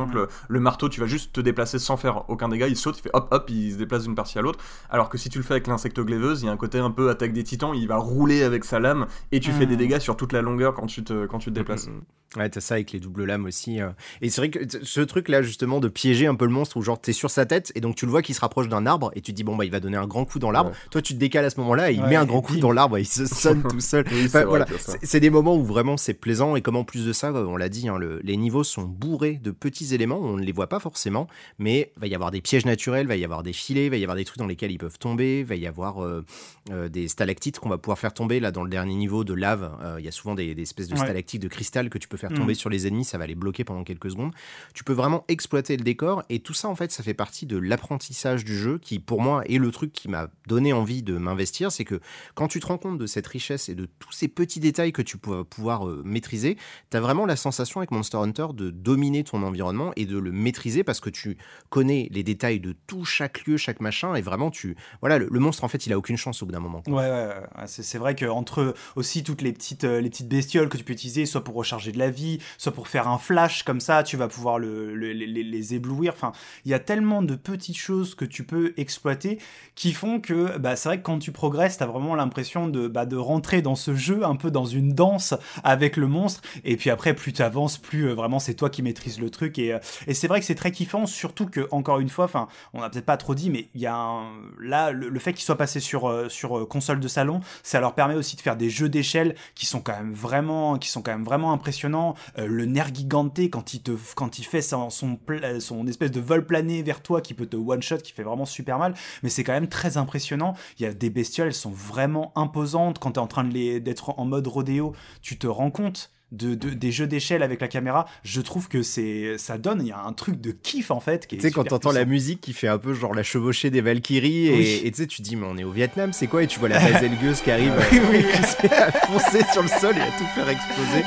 exemple, mmh. le marteau, tu vas juste te déplacer sans faire aucun dégât, il saute, il fait hop hop, il se déplace d'une partie à l'autre. Alors que si tu le fais avec l'insecte gléveuse, il y a un côté un peu attaque des titans, il va rouler avec sa lame et tu mmh. fais des dégâts sur toute la longueur quand tu te, quand tu te déplaces. Mmh.
Ouais, t'as ça avec les doubles lames aussi. Euh. Et c'est vrai que ce truc-là, justement, de piéger un peu le monstre, où genre t'es sur sa tête et donc tu le vois qui se rapproche d'un arbre et tu te dis, bon, bah il va donner un grand coup dans l'arbre. Ouais. Toi, tu te décales à ce moment-là et il ouais, met un grand coup puis... dans l'arbre et il se sonne tout seul. Oui, enfin, c'est, voilà. vrai, c'est, c'est des moments où vraiment c'est plaisant et comme en plus de ça, on l'a dit, hein, le, les niveaux sont bourrés de petits éléments, on ne les voit pas forcément, mais il va y avoir des pièges naturels, il va y avoir des filets, il va y avoir des trucs dans lesquels ils peuvent tomber, il va y avoir euh, euh, des stalactites qu'on va pouvoir faire tomber. Là, dans le dernier niveau de lave, il euh, y a souvent des, des espèces de ouais. stalactites de cristal que tu peux faire tomber mmh. sur les ennemis, ça va les bloquer pendant quelques secondes. Tu peux vraiment exploiter le décor et tout ça, en fait, ça fait partie de l'apprentissage du jeu qui, pour moi, est le truc qui m'a donné envie de m'investir. C'est que quand tu te rends compte de cette richesse et de tous ces petits détails que tu peux pouvoir euh, maîtriser, tu as vraiment la sensation avec Monster Hunter de dominer ton environnement et de le maîtriser parce que tu connais les détails de tout, chaque lieu, chaque machin et vraiment, tu voilà, le, le monstre, en fait, il a aucune chance au bout d'un moment.
Ouais, ouais, ouais. C'est, c'est vrai qu'entre aussi toutes les petites, euh, les petites bestioles que tu peux utiliser, soit pour recharger de la vie, soit pour faire un flash comme ça, tu vas pouvoir le, le, les, les éblouir. Enfin, il y a tellement de petites choses que tu peux exploiter qui font que bah, c'est vrai que quand tu progresses, tu as vraiment l'impression de, bah, de rentrer dans ce jeu, un peu dans une danse avec le monstre. Et puis après, plus tu avances, plus euh, vraiment c'est toi qui maîtrises le truc. Et, euh, et c'est vrai que c'est très kiffant, surtout que, encore une fois, on n'a peut-être pas trop dit, mais il y a un, là, le, le fait qu'il soit passé sur, euh, sur euh, console de salon, ça leur permet aussi de faire des jeux d'échelle qui sont quand même vraiment, qui sont quand même vraiment impressionnants. Euh, le Nergigante, quand il, te, quand il fait son, son, son espèce de vol plané vers toi qui peut te one-shot, qui fait vraiment super mal, mais c'est quand même très impressionnant. Il y a des bestioles, elles sont vraiment imposantes. Quand tu es en train de les, d'être en mode rodéo, tu te rends compte de, de, des jeux d'échelle avec la caméra. Je trouve que c'est, ça donne, il y a un truc de kiff en fait.
Tu sais, quand t'entends la musique qui fait un peu genre la chevauchée des Valkyries, oui. et tu sais, tu dis, mais on est au Vietnam, c'est quoi? Et tu vois la baselgeuse qui arrive, oui, oui. qui se fait à foncer sur le sol et à tout faire exploser.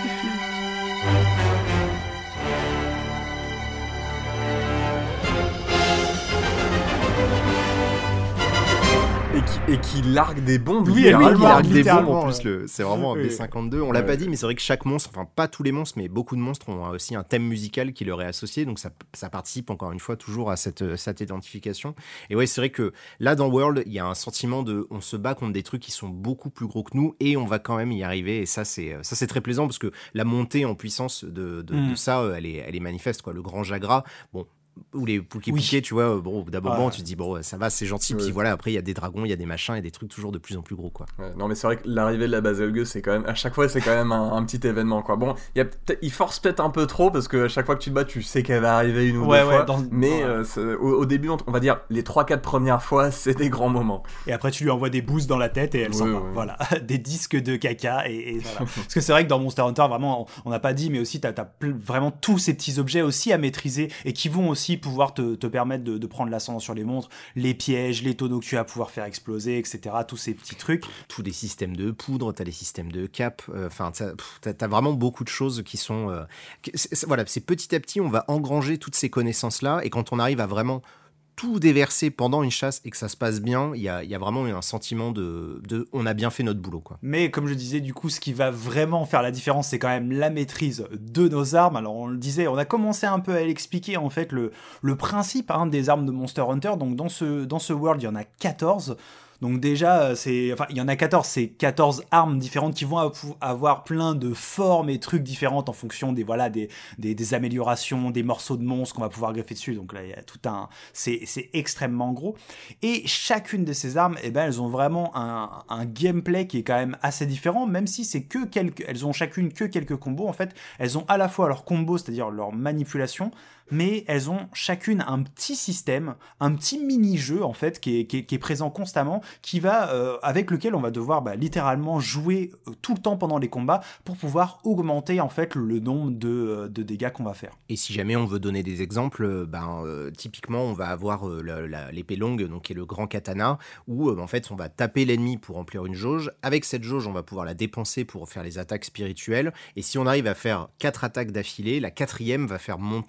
Et qui, et qui largue des bombes.
Oui, oui, qui largue des bombes en plus. Le, c'est vraiment un oui. B cinquante-deux. On l'a ouais. pas dit, mais c'est vrai que chaque monstre, enfin pas tous les monstres, mais beaucoup de monstres ont aussi un thème musical qui leur est associé. Donc ça, ça participe encore une fois toujours à cette, cette identification. Et ouais, c'est vrai que là dans World, il y a un sentiment de, on se bat contre des trucs qui sont beaucoup plus gros que nous et on va quand même y arriver. Et ça, c'est, ça, c'est très plaisant parce que la montée en puissance de, de, mm. de ça, elle est, elle est manifeste, quoi. Le grand Jagras, bon. Ou les poules qui oui. piquaient, tu vois, bon, au bout d'un moment, ouais. tu te dis, bon, ça va, c'est gentil. Ouais. Puis voilà, après, il y a des dragons, il y a des machins, et des trucs toujours de plus en plus gros, quoi.
Ouais, non, mais c'est vrai que l'arrivée de la baselgeuse, c'est quand même, à chaque fois, c'est quand même un, un petit événement, quoi. Bon, y a il force peut-être un peu trop, parce que à chaque fois que tu te bats, tu sais qu'elle va arriver une ou ouais, deux ouais, fois. Dans... Mais ouais. euh, au, au début, on va dire, les trois quatre premières fois, c'est des grands moments.
Et après, tu lui envoies des boosts dans la tête, et elle ouais, s'en va. Ouais. Voilà, des disques de caca, et, et voilà. Parce que c'est vrai que dans Monster Hunter, vraiment, on n'a pas dit, mais aussi, t'as, t'as vraiment tous ces petits objets aussi à maîtriser, et qui vont aussi pouvoir te, te permettre de, de prendre l'ascendant sur les monstres, les pièges, les tonneaux que tu vas pouvoir faire exploser, et cetera. Tous ces petits trucs.
Tous des systèmes de poudre, t'as des systèmes de cap, enfin, euh, t'as, t'as vraiment beaucoup de choses qui sont... Euh, c'est, c'est, voilà, c'est petit à petit, on va engranger toutes ces connaissances-là, et quand on arrive à vraiment tout déverser pendant une chasse et que ça se passe bien, il y a, y a vraiment un sentiment de, de on a bien fait notre boulot, quoi.
Mais comme je disais, du coup, ce qui va vraiment faire la différence, c'est quand même la maîtrise de nos armes. Alors on le disait, on a commencé un peu à l'expliquer en fait le, le principe hein, des armes de Monster Hunter. Donc dans ce, dans ce world, il y en a quatorze. Donc déjà, c'est, enfin, il y en a quatorze, c'est quatorze armes différentes qui vont avoir plein de formes et trucs différentes en fonction des, voilà, des, des, des améliorations, des morceaux de monstres qu'on va pouvoir greffer dessus. Donc là, il y a tout un, c'est, c'est extrêmement gros. Et chacune de ces armes, eh ben, elles ont vraiment un, un gameplay qui est quand même assez différent, même si c'est que quelques, elles ont chacune que quelques combos. En fait, elles ont à la fois leur combo, c'est-à-dire leur manipulation, mais elles ont chacune un petit système, un petit mini-jeu en fait qui est, qui est, qui est présent constamment, qui va euh, avec lequel on va devoir bah, littéralement jouer euh, tout le temps pendant les combats pour pouvoir augmenter en fait le nombre de, euh, de dégâts qu'on va faire.
Et si jamais on veut donner des exemples, ben euh, typiquement on va avoir euh, la, la, l'épée longue, donc qui est le grand katana, où euh, en fait on va taper l'ennemi pour remplir une jauge. Avec cette jauge, on va pouvoir la dépenser pour faire les attaques spirituelles. Et si on arrive à faire quatre attaques d'affilée, la quatrième va faire monter d'un niveau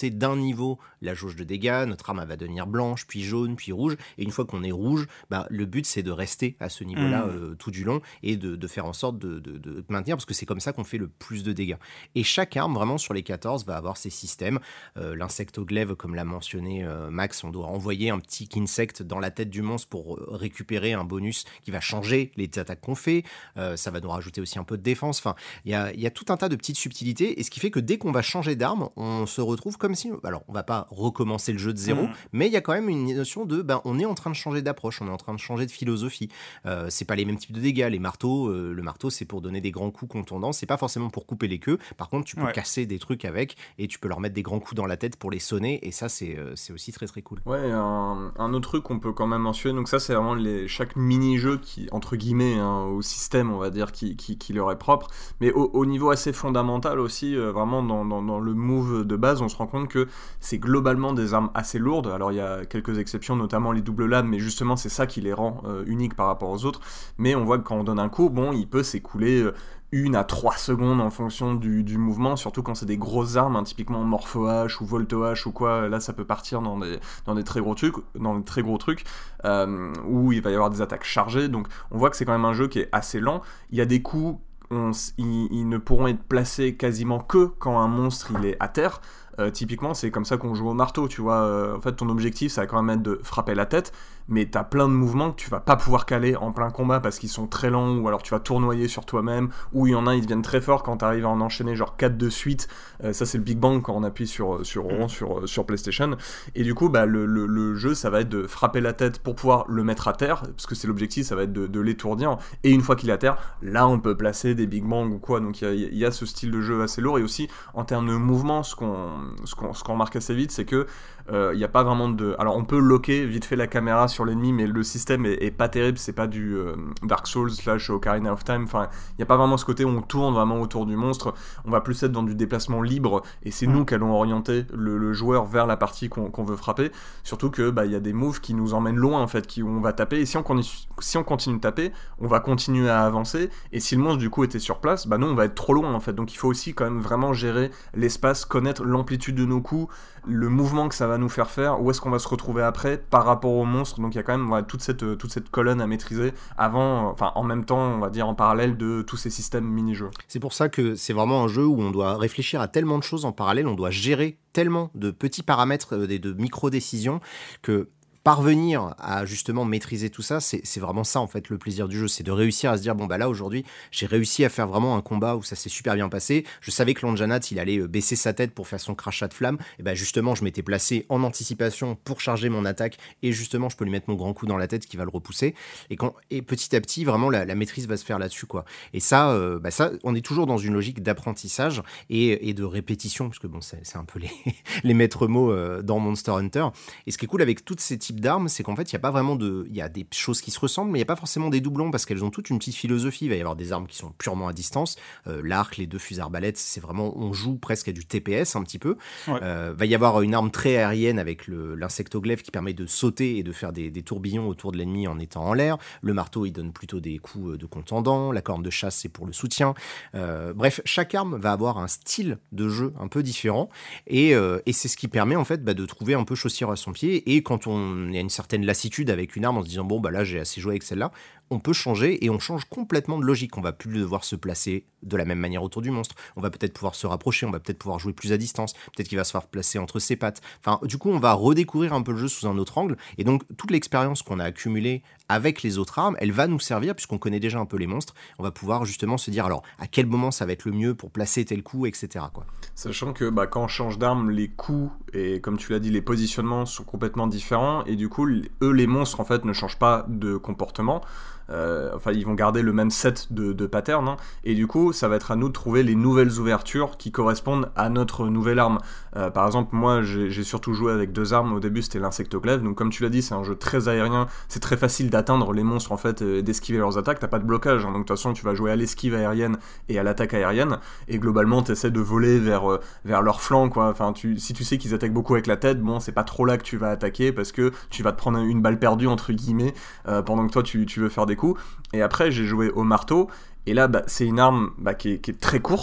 niveaux la jauge de dégâts, notre arme elle va devenir blanche, puis jaune, puis rouge, et une fois qu'on est rouge, bah, le but c'est de rester à ce niveau-là mmh. euh, tout du long, et de, de faire en sorte de, de, de maintenir, parce que c'est comme ça qu'on fait le plus de dégâts. Et chaque arme, vraiment sur les quatorze, va avoir ses systèmes. Euh, l'insectoglaive, comme l'a mentionné euh, Max, on doit envoyer un petit insecte dans la tête du monstre pour euh, récupérer un bonus qui va changer les attaques qu'on fait, euh, ça va nous rajouter aussi un peu de défense, enfin, il y a, y a tout un tas de petites subtilités, et ce qui fait que dès qu'on va changer d'arme, on se retrouve comme si, alors on va pas recommencer le jeu de zéro, mmh. mais il y a quand même une notion de, ben, on est en train de changer d'approche, on est en train de changer de philosophie, euh, c'est pas les mêmes types de dégâts, les marteaux, euh, le marteau c'est pour donner des grands coups contondants, c'est pas forcément pour couper les queues, par contre tu peux ouais. casser des trucs avec, et tu peux leur mettre des grands coups dans la tête pour les sonner, et ça c'est, euh, c'est aussi très très cool.
Ouais, un, un autre truc qu'on peut quand même mentionner, donc ça c'est vraiment les, chaque mini-jeu qui, entre guillemets, hein, au système on va dire, qui, qui, qui leur est propre, mais au, au niveau assez fondamental aussi, euh, vraiment dans, dans, dans le move de base, on se rend compte que c'est globalement des armes assez lourdes. Alors il y a quelques exceptions, notamment les doubles lames, mais justement c'est ça qui les rend euh, uniques par rapport aux autres, mais on voit que quand on donne un coup, bon, il peut s'écouler euh, une à trois secondes en fonction du, du mouvement, surtout quand c'est des grosses armes, hein, typiquement Morpho-H ou Volto-H ou quoi, là ça peut partir dans des, dans des très gros trucs, dans des très gros trucs euh, où il va y avoir des attaques chargées, donc on voit que c'est quand même un jeu qui est assez lent. Il y a des coups, on, ils, ils ne pourront être placés quasiment que quand un monstre il est à terre. Euh, typiquement c'est comme ça qu'on joue au marteau, tu vois, euh, en fait ton objectif ça va quand même être de frapper la tête, mais t'as plein de mouvements que tu vas pas pouvoir caler en plein combat parce qu'ils sont très lents, ou alors tu vas tournoyer sur toi-même, ou il y en a ils deviennent très forts quand t'arrives à en enchaîner genre quatre de suite, euh, ça c'est le Big Bang quand on appuie sur, sur rond sur, sur PlayStation, et du coup bah, le, le, le jeu ça va être de frapper la tête pour pouvoir le mettre à terre, parce que c'est l'objectif, ça va être de, de l'étourdir, et une fois qu'il est à terre, là on peut placer des Big Bang ou quoi, donc il y, y a ce style de jeu assez lourd, et aussi en termes de mouvement, ce qu'on ce qu'on, ce qu'on remarque assez vite, c'est que il euh, n'y a pas vraiment de... Alors on peut locker vite fait la caméra sur l'ennemi, mais le système est, est pas terrible, c'est pas du euh, Dark Souls slash Ocarina of Time, enfin il n'y a pas vraiment ce côté où on tourne vraiment autour du monstre, on va plus être dans du déplacement libre, et c'est mmh. nous qui allons orienter le, le joueur vers la partie qu'on, qu'on veut frapper, surtout que bah, y a des moves qui nous emmènent loin en fait, qui, où on va taper, et si on, si on continue de taper, on va continuer à avancer, et si le monstre du coup était sur place, bah nous on va être trop loin en fait, donc il faut aussi quand même vraiment gérer l'espace, connaître l'amplitude de nos coups, le mouvement que ça va nous faire faire, où est-ce qu'on va se retrouver après par rapport au monstre, donc il y a quand même ouais, toute, cette, toute cette colonne à maîtriser avant, enfin en même temps on va dire en parallèle de tous ces systèmes mini-jeux.
C'est pour ça que c'est vraiment un jeu où on doit réfléchir à tellement de choses en parallèle, on doit gérer tellement de petits paramètres et de micro-décisions que parvenir à justement maîtriser tout ça, c'est, c'est vraiment ça en fait le plaisir du jeu, c'est de réussir à se dire bon bah là aujourd'hui j'ai réussi à faire vraiment un combat où ça s'est super bien passé, je savais que Lonjanat il allait baisser sa tête pour faire son crachat de flamme, et bah justement je m'étais placé en anticipation pour charger mon attaque, et justement je peux lui mettre mon grand coup dans la tête qui va le repousser, et, quand, et petit à petit vraiment la, la maîtrise va se faire là-dessus quoi, et ça, euh, bah ça on est toujours dans une logique d'apprentissage et, et de répétition, parce que bon c'est, c'est un peu les, les maîtres mots euh, dans Monster Hunter, et ce qui est cool avec toutes ces types d'armes, c'est qu'en fait il y a pas vraiment de, il y a des choses qui se ressemblent, mais il y a pas forcément des doublons parce qu'elles ont toute une petite philosophie. Il va y avoir des armes qui sont purement à distance, euh, l'arc, les deux fusils arbalètes, c'est vraiment, on joue presque à du T P S un petit peu. Ouais. Euh, va y avoir une arme très aérienne avec le, l'insectoglaive qui permet de sauter et de faire des, des tourbillons autour de l'ennemi en étant en l'air. Le marteau il donne plutôt des coups de contendant. La corne de chasse c'est pour le soutien. Euh, bref, chaque arme va avoir un style de jeu un peu différent, et, euh, et c'est ce qui permet en fait bah, de trouver un peu chaussure à son pied. Et quand on il y a une certaine lassitude avec une arme en se disant bon bah là j'ai assez joué avec celle-là, on peut changer, et on change complètement de logique. On va plus devoir se placer de la même manière autour du monstre, on va peut-être pouvoir se rapprocher, on va peut-être pouvoir jouer plus à distance, peut-être qu'il va se faire placer entre ses pattes, enfin du coup on va redécouvrir un peu le jeu sous un autre angle, et donc toute l'expérience qu'on a accumulée avec les autres armes, elle va nous servir puisqu'on connaît déjà un peu les monstres, on va pouvoir justement se dire alors à quel moment ça va être le mieux pour placer tel coup, et cetera quoi.
Sachant que bah, quand on change d'arme, les coups et comme tu l'as dit les positionnements sont complètement différents, et du coup eux les monstres en fait ne changent pas de comportement. Euh, enfin ils vont garder le même set de, de patterns, hein, et du coup ça va être à nous de trouver les nouvelles ouvertures qui correspondent à notre nouvelle arme. Euh, par exemple moi j'ai, j'ai surtout joué avec deux armes, au début c'était l'insectoglaive, donc comme tu l'as dit c'est un jeu très aérien, c'est très facile d'atteindre les monstres en fait, et d'esquiver leurs attaques, t'as pas de blocage, hein, donc de toute façon tu vas jouer à l'esquive aérienne et à l'attaque aérienne, et globalement t'essaies de voler vers, euh, vers leur flanc quoi. Enfin, tu, si tu sais qu'ils attaquent beaucoup avec la tête, bon c'est pas trop là que tu vas attaquer parce que tu vas te prendre une balle perdue entre guillemets euh, pendant que toi tu, tu veux faire des coups. Et après j'ai joué au marteau, et là bah, c'est une arme bah, qui, est, qui est très courte,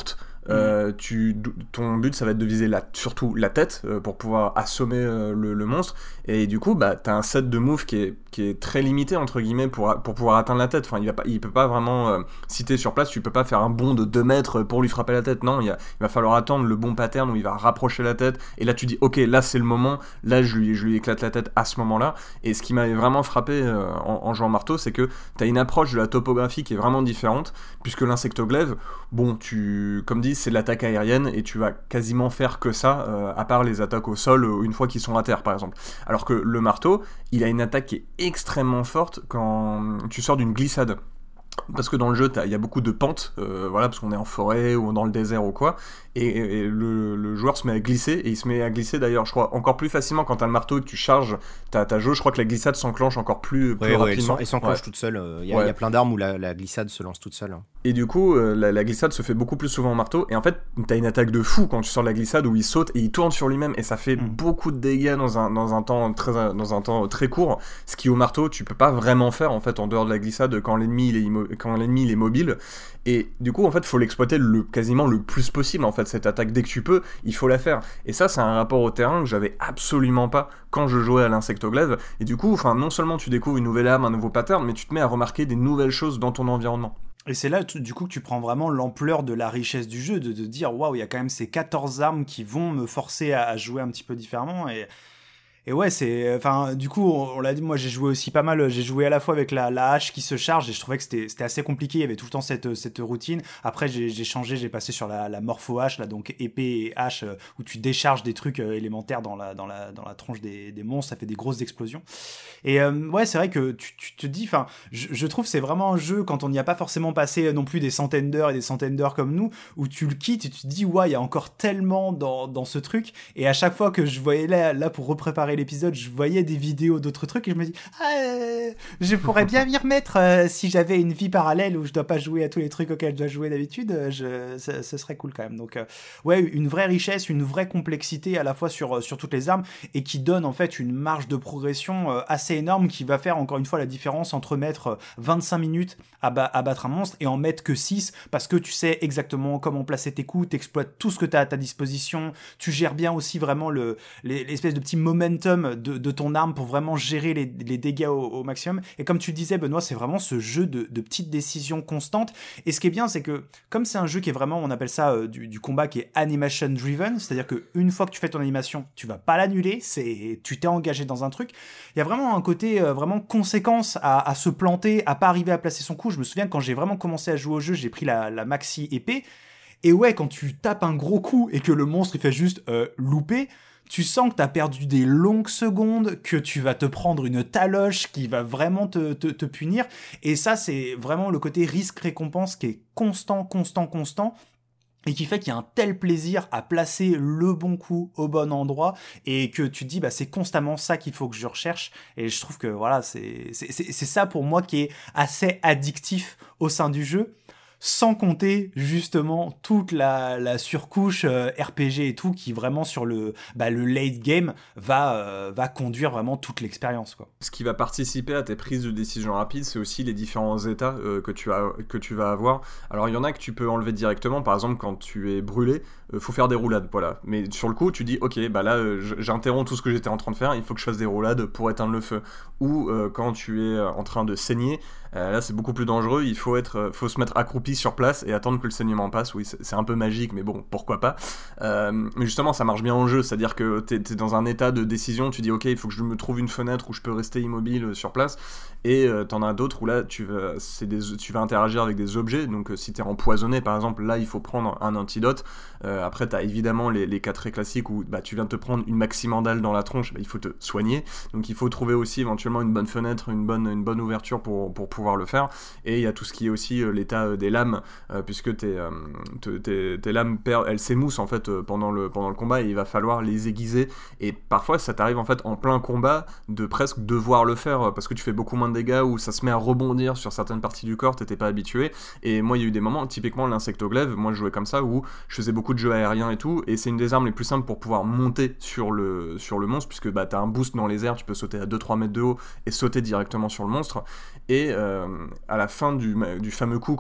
Euh, tu, ton but ça va être de viser la, surtout la tête euh, pour pouvoir assommer euh, le, le monstre, et du coup bah, t'as un set de moves qui est, qui est très limité entre guillemets pour, pour pouvoir atteindre la tête. Enfin, il, va pas, il peut pas vraiment, euh, si t'es sur place tu peux pas faire un bond de deux mètres pour lui frapper la tête, non, il, y a, il va falloir attendre le bon pattern où il va rapprocher la tête, et là tu dis ok, là c'est le moment, là je lui, je lui éclate la tête à ce moment là. Et ce qui m'avait vraiment frappé euh, en, en jouant marteau, c'est que t'as une approche de la topographie qui est vraiment différente, puisque l'insectoglaive, bon, tu, comme dit, c'est de l'attaque aérienne et tu vas quasiment faire que ça, euh, à part les attaques au sol euh, une fois qu'ils sont à terre par exemple. Alors que le marteau, il a une attaque qui est extrêmement forte quand tu sors d'une glissade. Parce que dans le jeu, il y a beaucoup de pentes, euh, voilà, parce qu'on est en forêt ou dans le désert ou quoi, et, et le, le joueur se met à glisser, et il se met à glisser d'ailleurs, je crois, encore plus facilement quand t'as le marteau et que tu charges ta, ta jauge. Je crois que la glissade s'enclenche encore plus, plus
ouais,
rapidement.
Ouais, elle s'enclenche
ouais.
toute seule, il y, ouais. y a plein d'armes où la, la glissade se lance toute seule. Hein.
Et du coup, euh, la, la glissade se fait beaucoup plus souvent au marteau, et en fait, t'as une attaque de fou quand tu sors de la glissade où il saute et il tourne sur lui-même, et ça fait mmh. beaucoup de dégâts dans un, dans, un temps très, dans un temps très court, ce qui au marteau, tu peux pas vraiment faire en fait en dehors de la glissade quand l'ennemi il est, immo- quand l'ennemi, il est mobile. Et du coup en fait faut l'exploiter le, quasiment le plus possible en fait, cette attaque. Dès que tu peux, il faut la faire, et ça c'est un rapport au terrain que j'avais absolument pas quand je jouais à l'insectoglaive. Et du coup enfin, non seulement tu découvres une nouvelle arme, un nouveau pattern, mais tu te mets à remarquer des nouvelles choses dans ton environnement.
Et c'est là, tu, du coup, que tu prends vraiment l'ampleur de la richesse du jeu, de, de dire waouh, il y a quand même ces quatorze armes qui vont me forcer à, à jouer un petit peu différemment. Et Et ouais, c'est, enfin, du coup, on, on l'a dit, moi j'ai joué aussi pas mal, j'ai joué à la fois avec la, la hache qui se charge, et je trouvais que c'était, c'était assez compliqué, il y avait tout le temps cette, cette routine. Après, j'ai, j'ai changé, j'ai passé sur la, la morpho-hache, là, donc épée et hache, où tu décharges des trucs euh, élémentaires dans la, dans la, dans la tronche des, des monstres, ça fait des grosses explosions. Et euh, ouais, c'est vrai que tu, tu te dis, enfin, je, je trouve que c'est vraiment un jeu, quand on n'y a pas forcément passé non plus des centaines d'heures et des centaines d'heures comme nous, où tu le quittes et tu te dis, ouais, il y a encore tellement dans, dans ce truc. Et à chaque fois que je voyais là, là pour repréparer l'épisode, je voyais des vidéos d'autres trucs et je me dis ah, euh, je pourrais bien m'y remettre euh, si j'avais une vie parallèle où je dois pas jouer à tous les trucs auxquels je dois jouer d'habitude, je, ce, ce serait cool quand même. Donc euh, ouais, une vraie richesse, une vraie complexité à la fois sur, sur toutes les armes, et qui donne en fait une marge de progression euh, assez énorme, qui va faire encore une fois la différence entre mettre vingt-cinq minutes à, ba- à battre un monstre et en mettre que six, parce que tu sais exactement comment placer tes coups, t'exploites tout ce que tu as à ta disposition, tu gères bien aussi vraiment le, les, l'espèce de petit momentum de, de ton arme pour vraiment gérer les, les dégâts au, au maximum. Et comme tu le disais Benoît, c'est vraiment ce jeu de, de petites décisions constantes. Et ce qui est bien, c'est que comme c'est un jeu qui est vraiment, on appelle ça euh, du, du combat qui est animation driven, c'est-à-dire qu'une fois que tu fais ton animation, tu vas pas l'annuler, c'est, tu t'es engagé dans un truc. Il y a vraiment un côté euh, vraiment conséquence à, à se planter, à pas arriver à placer son coup. Je me souviens quand j'ai vraiment commencé à jouer au jeu, j'ai pris la, la maxi épée, et ouais, quand tu tapes un gros coup et que le monstre il fait juste euh, louper, tu sens que t'as perdu des longues secondes, que tu vas te prendre une taloche qui va vraiment te, te, te punir. Et ça, c'est vraiment le côté risque-récompense qui est constant, constant, constant, et qui fait qu'il y a un tel plaisir à placer le bon coup au bon endroit, et que tu te dis, bah, c'est constamment ça qu'il faut que je recherche. Et je trouve que voilà, c'est, c'est, c'est, c'est ça pour moi qui est assez addictif au sein du jeu. Sans compter justement toute la, la surcouche euh, R P G et tout, qui vraiment sur le, bah, le late game va, euh, va conduire vraiment toute l'expérience, quoi.
Ce qui va participer à tes prises de décision rapides, c'est aussi les différents états euh, que, tu as, que tu vas avoir. Alors il y en a que tu peux enlever directement, par exemple quand tu es brûlé, euh, faut faire des roulades, voilà. Mais sur le coup tu dis ok, bah là euh, j'interromps tout ce que j'étais en train de faire, il faut que je fasse des roulades pour éteindre le feu. Ou euh, quand tu es en train de saigner, euh, là c'est beaucoup plus dangereux, il faut, être, faut se mettre accroupi sur place et attendre que le saignement passe. Oui, c'est, c'est un peu magique, mais bon, pourquoi pas. Euh, mais justement ça marche bien en jeu, c'est-à-dire que t'es, t'es dans un état de décision, tu dis ok, il faut que je me trouve une fenêtre où je peux rester immobile sur place, et euh, t'en as d'autres où là tu vas, c'est des, tu vas interagir avec des objets. Donc euh, si t'es empoisonné par exemple, là il faut prendre un antidote. Euh, après t'as évidemment les, les cas très classiques où bah, tu viens de te prendre une maximandale dans la tronche, bah, il faut te soigner, donc il faut trouver aussi éventuellement une bonne fenêtre, une bonne, une bonne ouverture pour, pour pouvoir le faire. Et il y a tout ce qui est aussi euh, l'état euh, des lames, euh, puisque tes, euh, tes, tes lames per- elles s'émoussent en fait euh, pendant, le, pendant le combat, et il va falloir les aiguiser, et parfois ça t'arrive en fait en plein combat de presque devoir le faire parce que tu fais beaucoup moins de dégâts, ou ça se met à rebondir sur certaines parties du corps, t'étais pas habitué. Et moi il y a eu des moments, typiquement l'insectoglaive, moi je jouais comme ça, où je faisais beaucoup de jeux aériens et tout, et c'est une des armes les plus simples pour pouvoir monter sur le, sur le monstre, puisque bah, t'as un boost dans les airs, tu peux sauter à deux trois mètres de haut et sauter directement sur le monstre. Et euh, à la fin du, du fameux coup, comme on disait,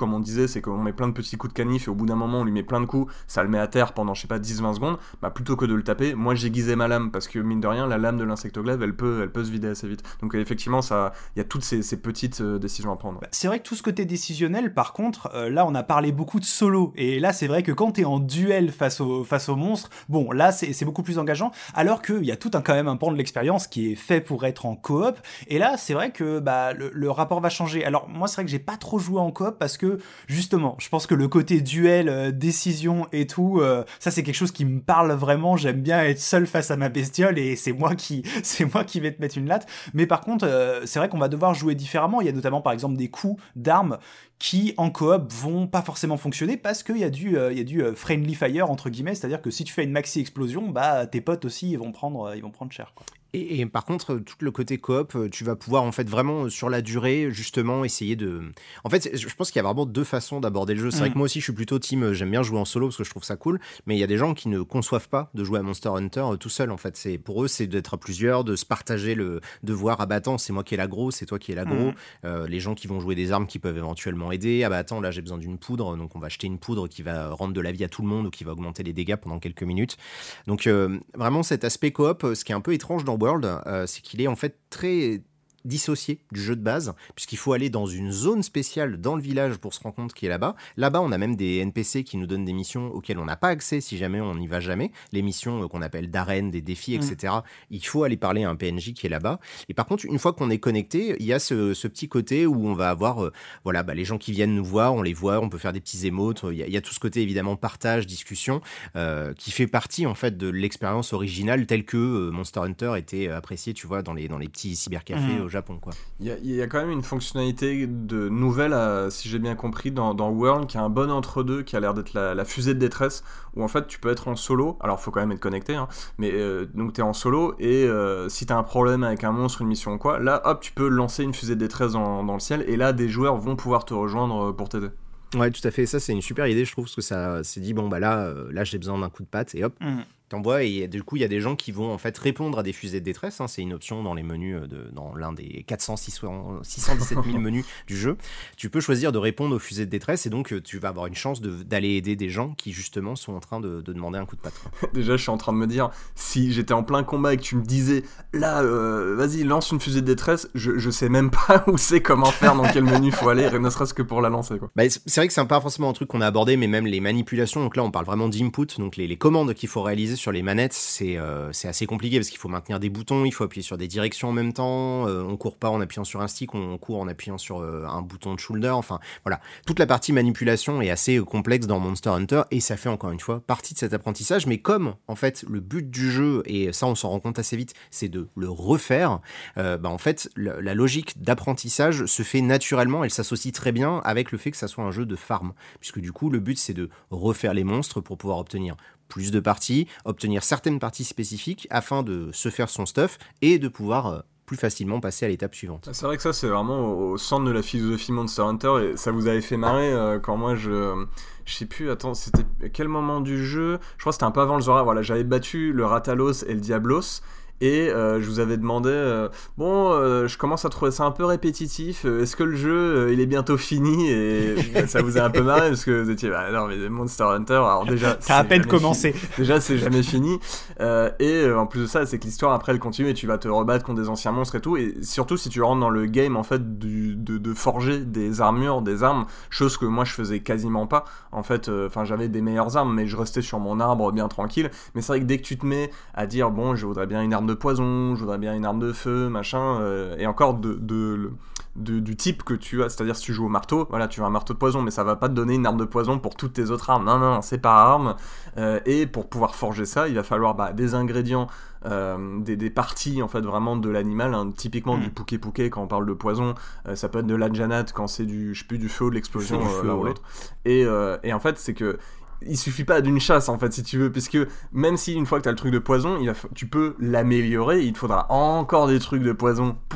c'est qu'on met plein de petits coups de canif et au bout d'un moment on lui met plein de coups, ça le met à terre pendant je sais pas dix vingt secondes, bah plutôt que de le taper, moi j'aiguisais ma lame parce que mine de rien la lame de l'insectoglaive elle peut, elle peut se vider assez vite. Donc euh, effectivement ça, il y a toutes ces, ces petites euh, décisions à prendre.
Bah, c'est vrai que tout ce côté décisionnel par contre, euh, là on a parlé beaucoup de solo et là c'est vrai que quand t'es en duel face au, face au monstre, bon là c'est, c'est beaucoup plus engageant alors qu'il y a tout un, quand même un pan de l'expérience qui est fait pour être en coop et là c'est vrai que bah, le, le rapport va changer. Alors moi c'est vrai que j'ai pas trop joué en coop parce que justement je pense que le côté duel, euh, décision et tout, euh, ça c'est quelque chose qui me parle vraiment. J'aime bien être seul face à ma bestiole et c'est moi qui, c'est moi qui vais te mettre une latte. Mais par contre euh, c'est vrai qu'on va devoir jouer différemment. Il y a notamment par exemple des coups d'armes qui en coop vont pas forcément fonctionner parce qu'il y a du, euh, il y a du euh, friendly fire entre guillemets, c'est-à-dire que si tu fais une maxi explosion, bah tes potes aussi ils vont prendre, ils vont prendre cher quoi.
Et, et par contre, tout le côté coop, tu vas pouvoir en fait vraiment sur la durée justement essayer de. En fait, je pense qu'il y a vraiment deux façons d'aborder le jeu. C'est mmh. vrai que moi aussi, je suis plutôt team. J'aime bien jouer en solo parce que je trouve ça cool. Mais il y a des gens qui ne conçoivent pas de jouer à Monster Hunter tout seul. En fait, c'est pour eux, c'est d'être à plusieurs, de se partager le devoir. Ah bah attends, c'est moi qui ai l'aggro, c'est toi qui ai l'aggro. Mmh. Euh, les gens qui vont jouer des armes qui peuvent éventuellement aider. Ah bah attends, là j'ai besoin d'une poudre, donc on va acheter une poudre qui va rendre de la vie à tout le monde ou qui va augmenter les dégâts pendant quelques minutes. Donc euh, vraiment cet aspect coop, ce qui est un peu étrange dans World, euh, c'est qu'il est en fait très dissocié du jeu de base, puisqu'il faut aller dans une zone spéciale dans le village pour se rendre compte qu'il est là-bas. Là-bas, on a même des N P C qui nous donnent des missions auxquelles on n'a pas accès si jamais on n'y va jamais. Les missions euh, qu'on appelle d'arène, des défis, mmh. et cetera. Il faut aller parler à un P N J qui est là-bas. Et par contre, une fois qu'on est connecté, il y a ce, ce petit côté où on va avoir euh, voilà, bah, les gens qui viennent nous voir, on les voit, on peut faire des petits émotes. Il y a, il y a tout ce côté évidemment partage, discussion, euh, qui fait partie en fait de l'expérience originale telle que euh, Monster Hunter était apprécié, tu vois, dans les, dans les petits cybercafés mmh. au Japon, quoi.
Il y, a, il y a quand même une fonctionnalité de nouvelle, à, si j'ai bien compris, dans, dans World, qui a un bon entre-deux, qui a l'air d'être la, la fusée de détresse, où en fait tu peux être en solo, alors il faut quand même être connecté, hein, mais euh, donc t'es en solo, et euh, si t'as un problème avec un monstre, une mission ou quoi, là hop, tu peux lancer une fusée de détresse dans, dans le ciel, et là des joueurs vont pouvoir te rejoindre pour t'aider.
Ouais, tout à fait, ça c'est une super idée, je trouve, parce que ça s'est dit, bon bah là, euh, là j'ai besoin d'un coup de patte, et hop. Mmh. T'envoies et du coup il y a des gens qui vont en fait répondre à des fusées de détresse, hein, c'est une option dans les menus de, dans l'un des quatre cents, six cent dix-sept mille menus du jeu. Tu peux choisir de répondre aux fusées de détresse et donc tu vas avoir une chance de, d'aller aider des gens qui justement sont en train de, de demander un coup de patte.
Déjà je suis en train de me dire, si j'étais en plein combat et que tu me disais là euh, vas-y lance une fusée de détresse, je, je sais même pas où c'est, comment faire, dans quel menu faut aller, ne serait-ce que pour la lancer quoi.
Bah, c'est vrai que c'est pas forcément un truc qu'on a abordé, mais même les manipulations, donc là on parle vraiment d'input, donc les, les commandes qu'il faut réaliser sur les manettes, c'est, euh, c'est assez compliqué parce qu'il faut maintenir des boutons, il faut appuyer sur des directions en même temps, euh, on court pas en appuyant sur un stick, on court en appuyant sur euh, un bouton de shoulder, enfin voilà. Toute la partie manipulation est assez complexe dans Monster Hunter et ça fait encore une fois partie de cet apprentissage, mais comme en fait le but du jeu, et ça on s'en rend compte assez vite, c'est de le refaire, euh, bah en fait la, la logique d'apprentissage se fait naturellement, elle s'associe très bien avec le fait que ça soit un jeu de farm, puisque du coup le but c'est de refaire les monstres pour pouvoir obtenir plus de parties, obtenir certaines parties spécifiques afin de se faire son stuff et de pouvoir euh, plus facilement passer à l'étape suivante.
C'est vrai que ça c'est vraiment au, au centre de la philosophie Monster Hunter et ça vous avait fait marrer euh, quand moi je... Je sais plus, attends, c'était quel moment du jeu ? Je crois que c'était un peu avant le Zora, voilà, j'avais battu le Ratalos et le Diablos. Et euh, je vous avais demandé, euh, bon, euh, je commence à trouver ça un peu répétitif, euh, est-ce que le jeu, euh, il est bientôt fini ? Et ça vous a un peu marré, parce que vous étiez, bah non, mais Monster Hunter, alors déjà...
T'as à peine commencé.
Fini. Déjà, c'est jamais fini. Euh, et euh, en plus de ça, c'est que l'histoire, après, elle continue, et tu vas te rebattre contre des anciens monstres et tout, et surtout si tu rentres dans le game, en fait, du, de, de forger des armures, des armes, chose que moi, je faisais quasiment pas. En fait, enfin, euh, j'avais des meilleures armes, mais je restais sur mon arbre bien tranquille. Mais c'est vrai que dès que tu te mets à dire, bon, je voudrais bien une arme de poison, je voudrais bien une arme de feu, machin, euh, et encore de, de, de, du type que tu as, c'est-à-dire si tu joues au marteau, voilà, tu as un marteau de poison, mais ça va pas te donner une arme de poison pour toutes tes autres armes, non, non, c'est par arme, euh, et pour pouvoir forger ça, il va falloir bah, des ingrédients, euh, des, des parties en fait vraiment de l'animal, hein, typiquement mmh. du pouké pouké quand on parle de poison, euh, ça peut être de la janate quand c'est du, je sais plus, du feu ou de l'explosion, euh, l'un ou l'autre, et, euh, et en fait c'est que il suffit pas d'une chasse en fait si tu veux, puisque même si une fois que t'as le truc de poison, il va, tu peux l'améliorer, il te faudra encore des trucs de poison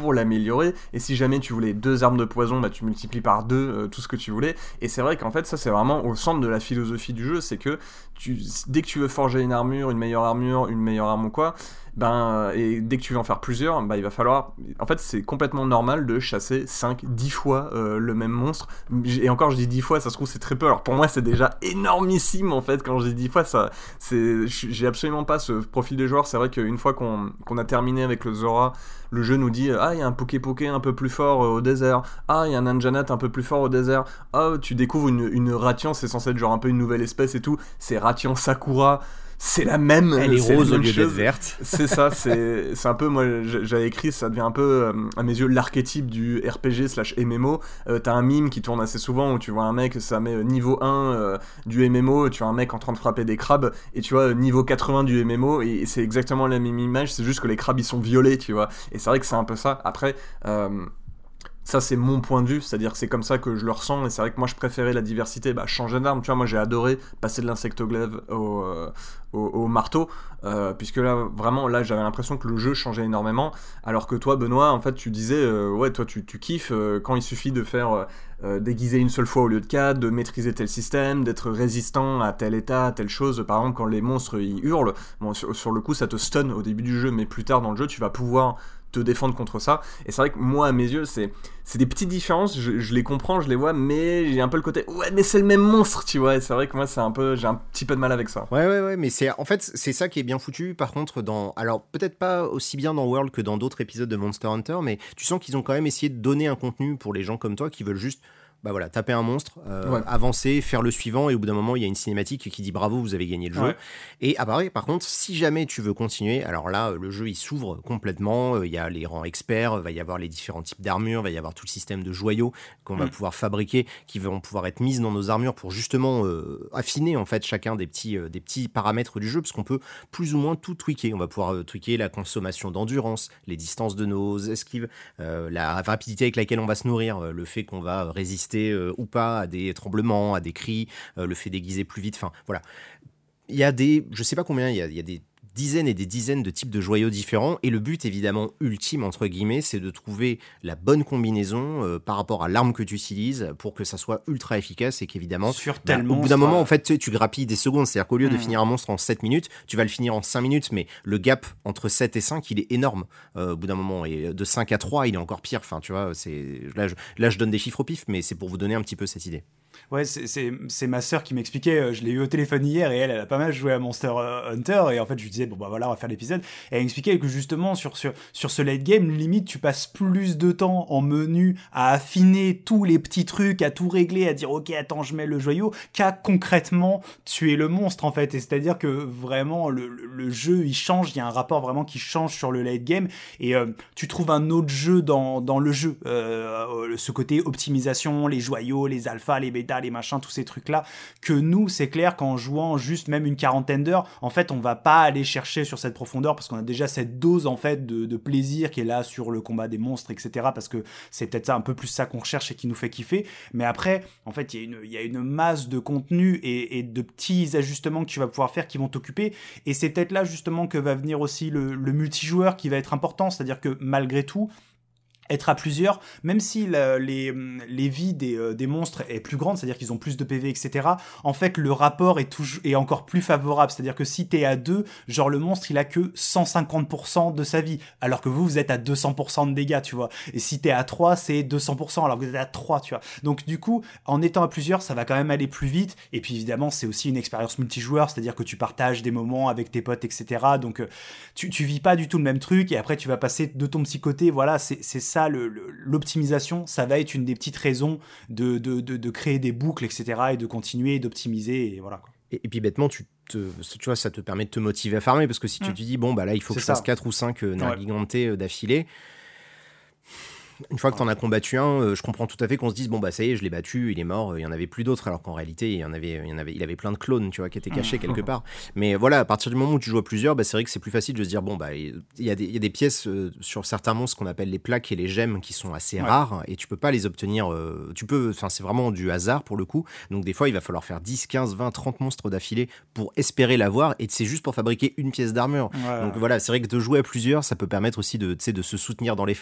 pour l'améliorer, et si jamais tu voulais deux armes de poison, bah tu multiplies par deux euh, tout ce que tu voulais, et c'est vrai qu'en fait ça c'est vraiment au centre de la philosophie du jeu, c'est que tu, dès que tu veux forger une armure, une meilleure armure, une meilleure arme ou quoi, ben, et dès que tu veux en faire plusieurs, ben, il va falloir... En fait, c'est complètement normal de chasser cinq, dix fois euh, le même monstre. Et encore, je dis dix fois, ça se trouve, c'est très peu. Alors pour moi, c'est déjà énormissime, en fait, quand je dis dix fois. Ça, c'est... J'ai absolument pas ce profil de joueur. C'est vrai qu'une fois qu'on, qu'on a terminé avec le Zora, le jeu nous dit « Ah, il y a un Poké-Poké un peu plus fort euh, au désert. Ah, il y a un Anjanat un peu plus fort au désert. Ah, tu découvres une, une Ratian, c'est censé être genre un peu une nouvelle espèce et tout. C'est Ratian Sakura. » C'est la même.
Elle est rose au lieu
chose.
d'être verte.
C'est ça, c'est, c'est un peu, moi j'avais écrit, ça devient un peu, euh, à mes yeux, l'archétype du R P G slash M M O. Euh, t'as un mime qui tourne assez souvent où tu vois un mec, ça met niveau un euh, du M M O, tu vois un mec en train de frapper des crabes, et tu vois niveau quatre-vingts du M M O, et c'est exactement la même image, c'est juste que les crabes ils sont violets, tu vois. Et c'est vrai que c'est un peu ça. Après, euh, ça c'est mon point de vue, c'est-à-dire que c'est comme ça que je le ressens, et c'est vrai que moi je préférais la diversité, bah changer d'arme, tu vois, moi j'ai adoré passer de l'insectoglaive au, euh, au, au marteau, euh, puisque là vraiment là j'avais l'impression que le jeu changeait énormément, alors que toi Benoît en fait tu disais, euh, ouais toi tu, tu kiffes euh, quand il suffit de faire euh, déguiser une seule fois au lieu de quatre, de maîtriser tel système, d'être résistant à tel état, à telle chose, par exemple quand les monstres ils hurlent, bon sur, sur le coup ça te stun au début du jeu, mais plus tard dans le jeu tu vas pouvoir te défendre contre ça, et c'est vrai que moi à mes yeux c'est, c'est des petites différences, je, je les comprends, je les vois, mais j'ai un peu le côté ouais mais c'est le même monstre, tu vois, et c'est vrai que moi c'est un peu, j'ai un petit peu de mal avec ça.
Ouais ouais ouais, mais c'est en fait c'est ça qui est bien foutu. Par contre dans, alors peut-être pas aussi bien dans World que dans d'autres épisodes de Monster Hunter, mais tu sens qu'ils ont quand même essayé de donner un contenu pour les gens comme toi qui veulent juste bah voilà, taper un monstre, euh, ouais. avancer, faire le suivant, et au bout d'un moment, il y a une cinématique qui dit bravo, vous avez gagné le jeu. Ouais. Et ah bah ouais, par contre, si jamais tu veux continuer, alors là, le jeu il s'ouvre complètement, il euh, y a les rangs experts, il va y avoir les différents types d'armures, il va y avoir tout le système de joyaux qu'on mmh. va pouvoir fabriquer, qui vont pouvoir être mises dans nos armures pour justement euh, affiner en fait chacun des petits, euh, des petits paramètres du jeu, parce qu'on peut plus ou moins tout tweaker. On va pouvoir euh, tweaker la consommation d'endurance, les distances de nos esquives, euh, la rapidité avec laquelle on va se nourrir, euh, le fait qu'on va résister Euh, ou pas à des tremblements, à des cris, euh, le fait d'aiguiser plus vite, enfin voilà. Il y a des, je sais pas combien, il y a, il y a des dizaines et des dizaines de types de joyaux différents, et le but évidemment ultime entre guillemets c'est de trouver la bonne combinaison euh, par rapport à l'arme que tu utilises pour que ça soit ultra efficace, et qu'évidemment
sur
bah,
tel
au bout d'un moment en fait tu, tu grappilles des secondes, c'est-à-dire qu'au lieu mmh. de finir un monstre en sept minutes tu vas le finir en cinq minutes, mais le gap entre sept et cinq il est énorme euh, au bout d'un moment, et de cinq à trois il est encore pire, enfin tu vois, c'est... Là, je... Là je donne des chiffres au pif, mais c'est pour vous donner un petit peu cette idée.
Ouais, c'est, c'est, c'est ma sœur qui m'expliquait, je l'ai eu au téléphone hier, et elle, elle a pas mal joué à Monster Hunter, et en fait je lui disais, bon bah voilà, on va faire l'épisode, et elle m'expliquait que justement sur, sur, sur ce late game, limite tu passes plus de temps en menu à affiner tous les petits trucs, à tout régler, à dire ok attends je mets le joyau, qu'à concrètement tuer le monstre en fait, et c'est-à-dire que vraiment le, le, le jeu il change, il y a un rapport vraiment qui change sur le late game, et euh, tu trouves un autre jeu dans, dans le jeu, euh, ce côté optimisation, les joyaux, les alphas, les bêtas, les machins, tous ces trucs-là, que nous, c'est clair qu'en jouant juste même une quarantaine d'heures, en fait, on va pas aller chercher sur cette profondeur parce qu'on a déjà cette dose, en fait, de, de plaisir qui est là sur le combat des monstres, et cetera. Parce que c'est peut-être ça, un peu plus ça qu'on recherche et qui nous fait kiffer. Mais après, en fait, il y a une, il y a une masse de contenu et, et de petits ajustements que tu vas pouvoir faire qui vont t'occuper. Et c'est peut-être là, justement, que va venir aussi le, le multijoueur qui va être important. C'est-à-dire que, malgré tout, être à plusieurs, même si la, les, les vies des, euh, des monstres est plus grande, c'est-à-dire qu'ils ont plus de P V, et cetera, en fait, le rapport est, toujours, est encore plus favorable. C'est-à-dire que si t'es à deux, genre le monstre, il a que cent cinquante pour cent de sa vie, alors que vous, vous êtes à deux cents pour cent de dégâts, tu vois. Et si t'es à trois, c'est deux cents pour cent, alors que vous êtes à trois, tu vois. Donc, du coup, en étant à plusieurs, ça va quand même aller plus vite. Et puis, évidemment, c'est aussi une expérience multijoueur, c'est-à-dire que tu partages des moments avec tes potes, et cetera. Donc, euh, tu, tu vis pas du tout le même truc, et après, tu vas passer de ton petit côté. Voilà, c'est, c'est ça Le, le, l'optimisation, ça va être une des petites raisons de, de, de, de créer des boucles, et cetera, et de continuer d'optimiser, et voilà, quoi.
Et, et puis bêtement, tu, te, tu vois, ça te permet de te motiver à farmer, parce que si mmh. tu te dis, bon, bah là, il faut c'est que je ça. fasse quatre ou cinq euh, Nargigantés ouais. d'affilée, une fois que t'en as combattu un, euh, je comprends tout à fait qu'on se dise bon bah ça y est, je l'ai battu, il est mort, il y en avait plus d'autres, alors qu'en réalité il y en avait, il y en avait, il avait plein de clones, tu vois, qui étaient cachés quelque part. Mais voilà, à partir du moment où tu joues à plusieurs, bah c'est vrai que c'est plus facile de se dire bon bah il y a des, il y a des pièces euh, sur certains monstres qu'on appelle les plaques et les gemmes qui sont assez ouais. rares et tu peux pas les obtenir. Euh, tu peux, enfin c'est vraiment du hasard pour le coup. Donc des fois il va falloir faire dix, quinze, vingt, trente monstres d'affilée pour espérer l'avoir, et c'est juste pour fabriquer une pièce d'armure. Ouais, Donc ouais. voilà, c'est vrai que de jouer à plusieurs, ça peut permettre aussi de, tu sais, de se soutenir dans l'effort, quoi.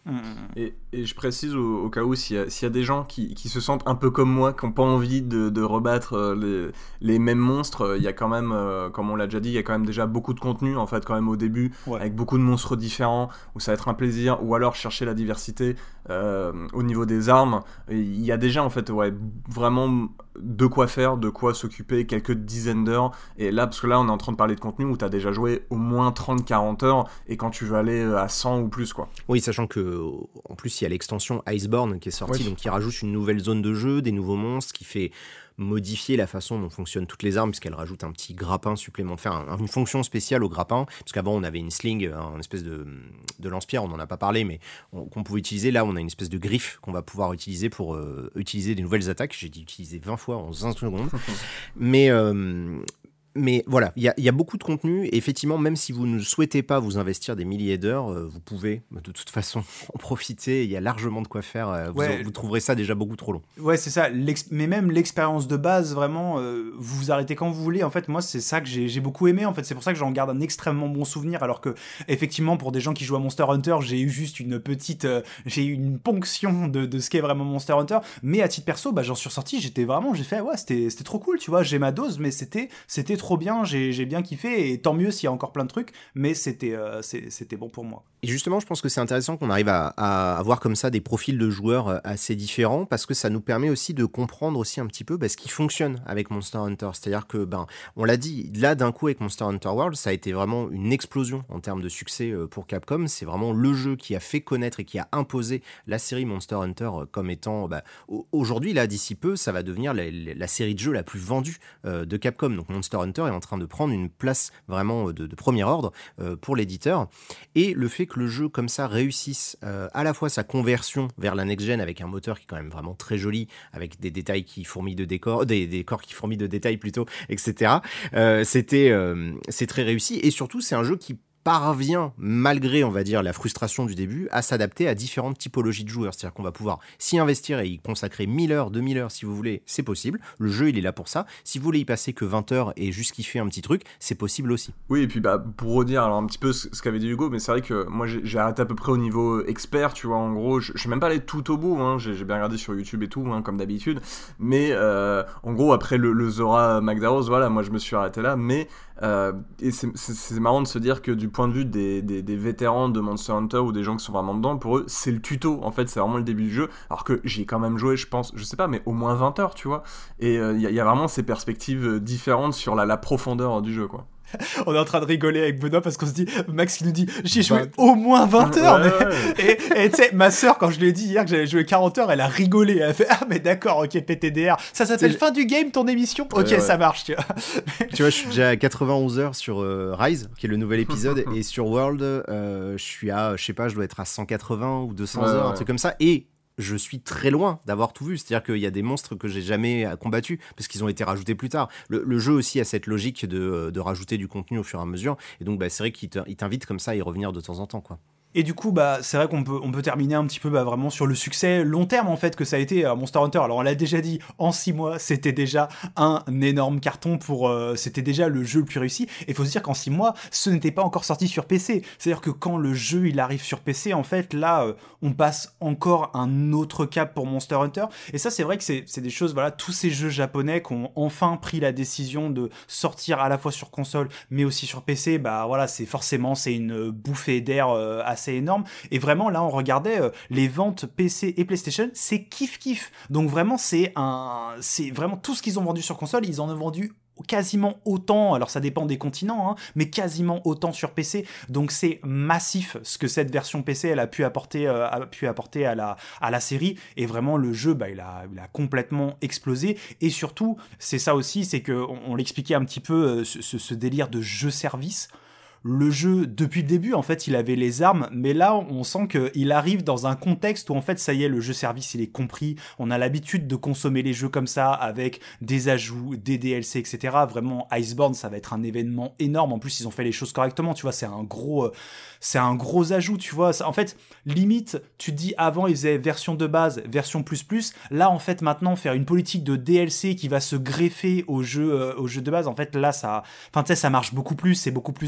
Mmh.
Et, et je précise au, au cas où, s'il y a, s'il y a des gens qui, qui se sentent un peu comme moi, qui n'ont pas envie de, de rebattre euh, les, les mêmes monstres, il y a quand même, euh, comme on l'a déjà dit, il y a quand même déjà beaucoup de contenu, en fait, quand même au début,
Ouais.
avec beaucoup de monstres différents, où ça va être un plaisir, ou alors chercher la diversité euh, au niveau des armes. Et il y a déjà, en fait, ouais, vraiment de quoi faire, de quoi s'occuper, quelques dizaines d'heures. Et là, parce que là, on est en train de parler de contenu où tu as déjà joué au moins trente à quarante heures, et quand tu veux aller à cent ou plus, quoi.
Oui, sachant que en plus il y a l'extension Iceborne qui est sortie,
Oui.
donc qui rajoute une nouvelle zone de jeu, des nouveaux monstres, qui fait modifier la façon dont fonctionnent toutes les armes, puisqu'elle rajoute un petit grappin supplémentaire, un- une fonction spéciale au grappin, parce qu'avant on avait une sling, un espèce de, de lance-pierre, on n'en a pas parlé, mais on- qu'on pouvait utiliser. Là, on a une espèce de griffe qu'on va pouvoir utiliser pour euh, utiliser des nouvelles attaques. J'ai dû utiliser vingt fois en vingt secondes. mais... euh, Mais voilà, il y, a- il y a beaucoup de contenu, et effectivement, même si vous ne souhaitez pas vous investir des milliers d'heures, euh, vous pouvez de toute façon en profiter, il y a largement de quoi faire, euh, vous,
Ouais.
vous trouverez ça déjà beaucoup trop long.
Ouais, c'est ça. L'ex- Mais même l'expérience de base, vraiment, euh, vous vous arrêtez quand vous voulez. En fait, moi, c'est ça que j'ai j'ai beaucoup aimé. En fait, c'est pour ça que j'en garde un extrêmement bon souvenir. Alors que, effectivement, pour des gens qui jouent à Monster Hunter, j'ai eu juste une petite, euh, j'ai eu une ponction de, de ce qu'est vraiment Monster Hunter. Mais à titre perso, bah, j'en suis ressorti. J'étais vraiment, j'ai fait, ouais, c'était c'était trop cool, tu vois. J'ai ma dose, mais c'était c'était trop bien. J'ai j'ai bien kiffé. Et tant mieux s'il y a encore plein de trucs. Mais c'était euh, c'est- c'était bon pour moi.
Et justement, je pense que c'est intéressant qu'on arrive à, à avoir comme ça des profils de joueurs euh, assez différents, parce que ça nous permet aussi de comprendre aussi un petit peu bah, ce qui fonctionne avec Monster Hunter. C'est-à-dire que, ben, on l'a dit, là d'un coup avec Monster Hunter World, ça a été vraiment une explosion en termes de succès euh, pour Capcom. C'est vraiment le jeu qui a fait connaître et qui a imposé la série Monster Hunter euh, comme étant, bah, au- aujourd'hui, là d'ici peu, ça va devenir la, la- la série de jeux la plus vendue euh, de Capcom. Donc Monster Hunter est en train de prendre une place vraiment euh, de, de premier ordre euh, pour l'éditeur. Et le fait que le jeu comme ça réussisse euh, à la fois sa conversion vers la next-gen avec un moteur qui est quand même vraiment très joli, avec des détails qui fourmillent de décors, des décors qui fourmillent de détails plutôt, et cetera. Euh, c'était, euh, c'est très réussi, et surtout c'est un jeu qui parvient, malgré, on va dire, la frustration du début, à s'adapter à différentes typologies de joueurs. C'est-à-dire qu'on va pouvoir s'y investir et y consacrer mille heures, deux mille heures si vous voulez, c'est possible. Le jeu, il est là pour ça. Si vous voulez y passer que vingt heures et juste kiffer un petit truc, c'est possible aussi.
Oui, et puis bah, pour redire alors un petit peu ce, ce qu'avait dit Hugo, mais c'est vrai que moi j'ai, j'ai arrêté à peu près au niveau expert, tu vois, en gros, je, je suis même pas allé tout au bout, hein, j'ai, j'ai bien regardé sur YouTube et tout, hein, comme d'habitude, mais euh, en gros, après le, le Zora Magdaros, voilà, moi je me suis arrêté là, mais euh, et c'est, c'est, c'est marrant de se dire que du point de vue des, des, des vétérans de Monster Hunter ou des gens qui sont vraiment dedans, pour eux, c'est le tuto, en fait, c'est vraiment le début du jeu, alors que j'ai quand même joué, je pense, je sais pas, mais au moins vingt heures, tu vois, et il euh, y, y a vraiment ces perspectives différentes sur la, la profondeur du jeu, quoi.
On est en train de rigoler avec Benoît parce qu'on se dit, Max qui nous dit, j'ai joué au moins vingt heures.
Ouais,
mais...
ouais.
Et tu sais, ma sœur, quand je lui ai dit hier que j'avais joué quarante heures, elle a rigolé. Elle a fait, ah, mais d'accord, ok, P T D R. Ça s'appelle
C'est-
fin du game, ton émission. Ok,
Ouais, ouais.
ça marche, tu vois.
Tu vois, je suis déjà à quatre-vingt-onze heures sur euh, Rise, qui est le nouvel épisode, et sur World, euh, je suis à, je sais pas, je dois être à cent quatre-vingts ou deux cents
Ouais,
heures, un
ouais.
truc comme ça, et je suis très loin d'avoir tout vu. C'est-à-dire qu'il y a des monstres que j'ai jamais combattus, parce qu'ils ont été rajoutés plus tard. Le, le jeu aussi a cette logique de, de rajouter du contenu au fur et à mesure, et donc bah, c'est vrai qu'il te- il t'invite comme ça à y revenir de temps en temps, quoi.
Et du coup, bah, c'est vrai qu'on peut, on peut terminer un petit peu bah, vraiment sur le succès long terme en fait que ça a été à Monster Hunter. Alors on l'a déjà dit, en six mois, c'était déjà un énorme carton pour, euh, c'était déjà le jeu le plus réussi. Et faut se dire qu'en six mois, ce n'était pas encore sorti sur P C. C'est-à-dire que quand le jeu il arrive sur P C, en fait, là, euh, on passe encore un autre cap pour Monster Hunter. Et ça, c'est vrai que c'est, c'est des choses, voilà, tous ces jeux japonais qui ont enfin pris la décision de sortir à la fois sur console, mais aussi sur P C. Bah voilà, c'est forcément c'est une bouffée d'air euh, assez énorme. Et vraiment, là, on regardait euh, les ventes P C et PlayStation, c'est kiff kiff. Donc vraiment, c'est un, c'est vraiment tout ce qu'ils ont vendu sur console, ils en ont vendu quasiment autant, alors ça dépend des continents, hein, mais quasiment autant sur P C, donc c'est massif ce que cette version P C elle a pu apporter, euh, a pu apporter à la, à la série, et vraiment le jeu bah, il, a, il a complètement explosé, et surtout c'est ça aussi, c'est que on, on l'expliquait un petit peu, euh, ce, ce, ce délire de jeu-service. Le jeu, depuis le début, en fait, il avait les armes, mais là, on sent qu'il arrive dans un contexte où, en fait, ça y est, le jeu service, il est compris. On a l'habitude de consommer les jeux comme ça, avec des ajouts, des D L C, et cetera. Vraiment, Iceborne, ça va être un événement énorme. En plus, ils ont fait les choses correctement, tu vois, c'est un gros, euh, c'est un gros ajout, tu vois. En fait, limite, tu te dis, avant, ils faisaient version de base, version plus plus. Là, en fait, maintenant, faire une politique de D L C qui va se greffer au jeu, euh, au jeu de base, en fait, là, ça, enfin, tu sais, ça marche beaucoup plus, c'est beaucoup plus dans l'air du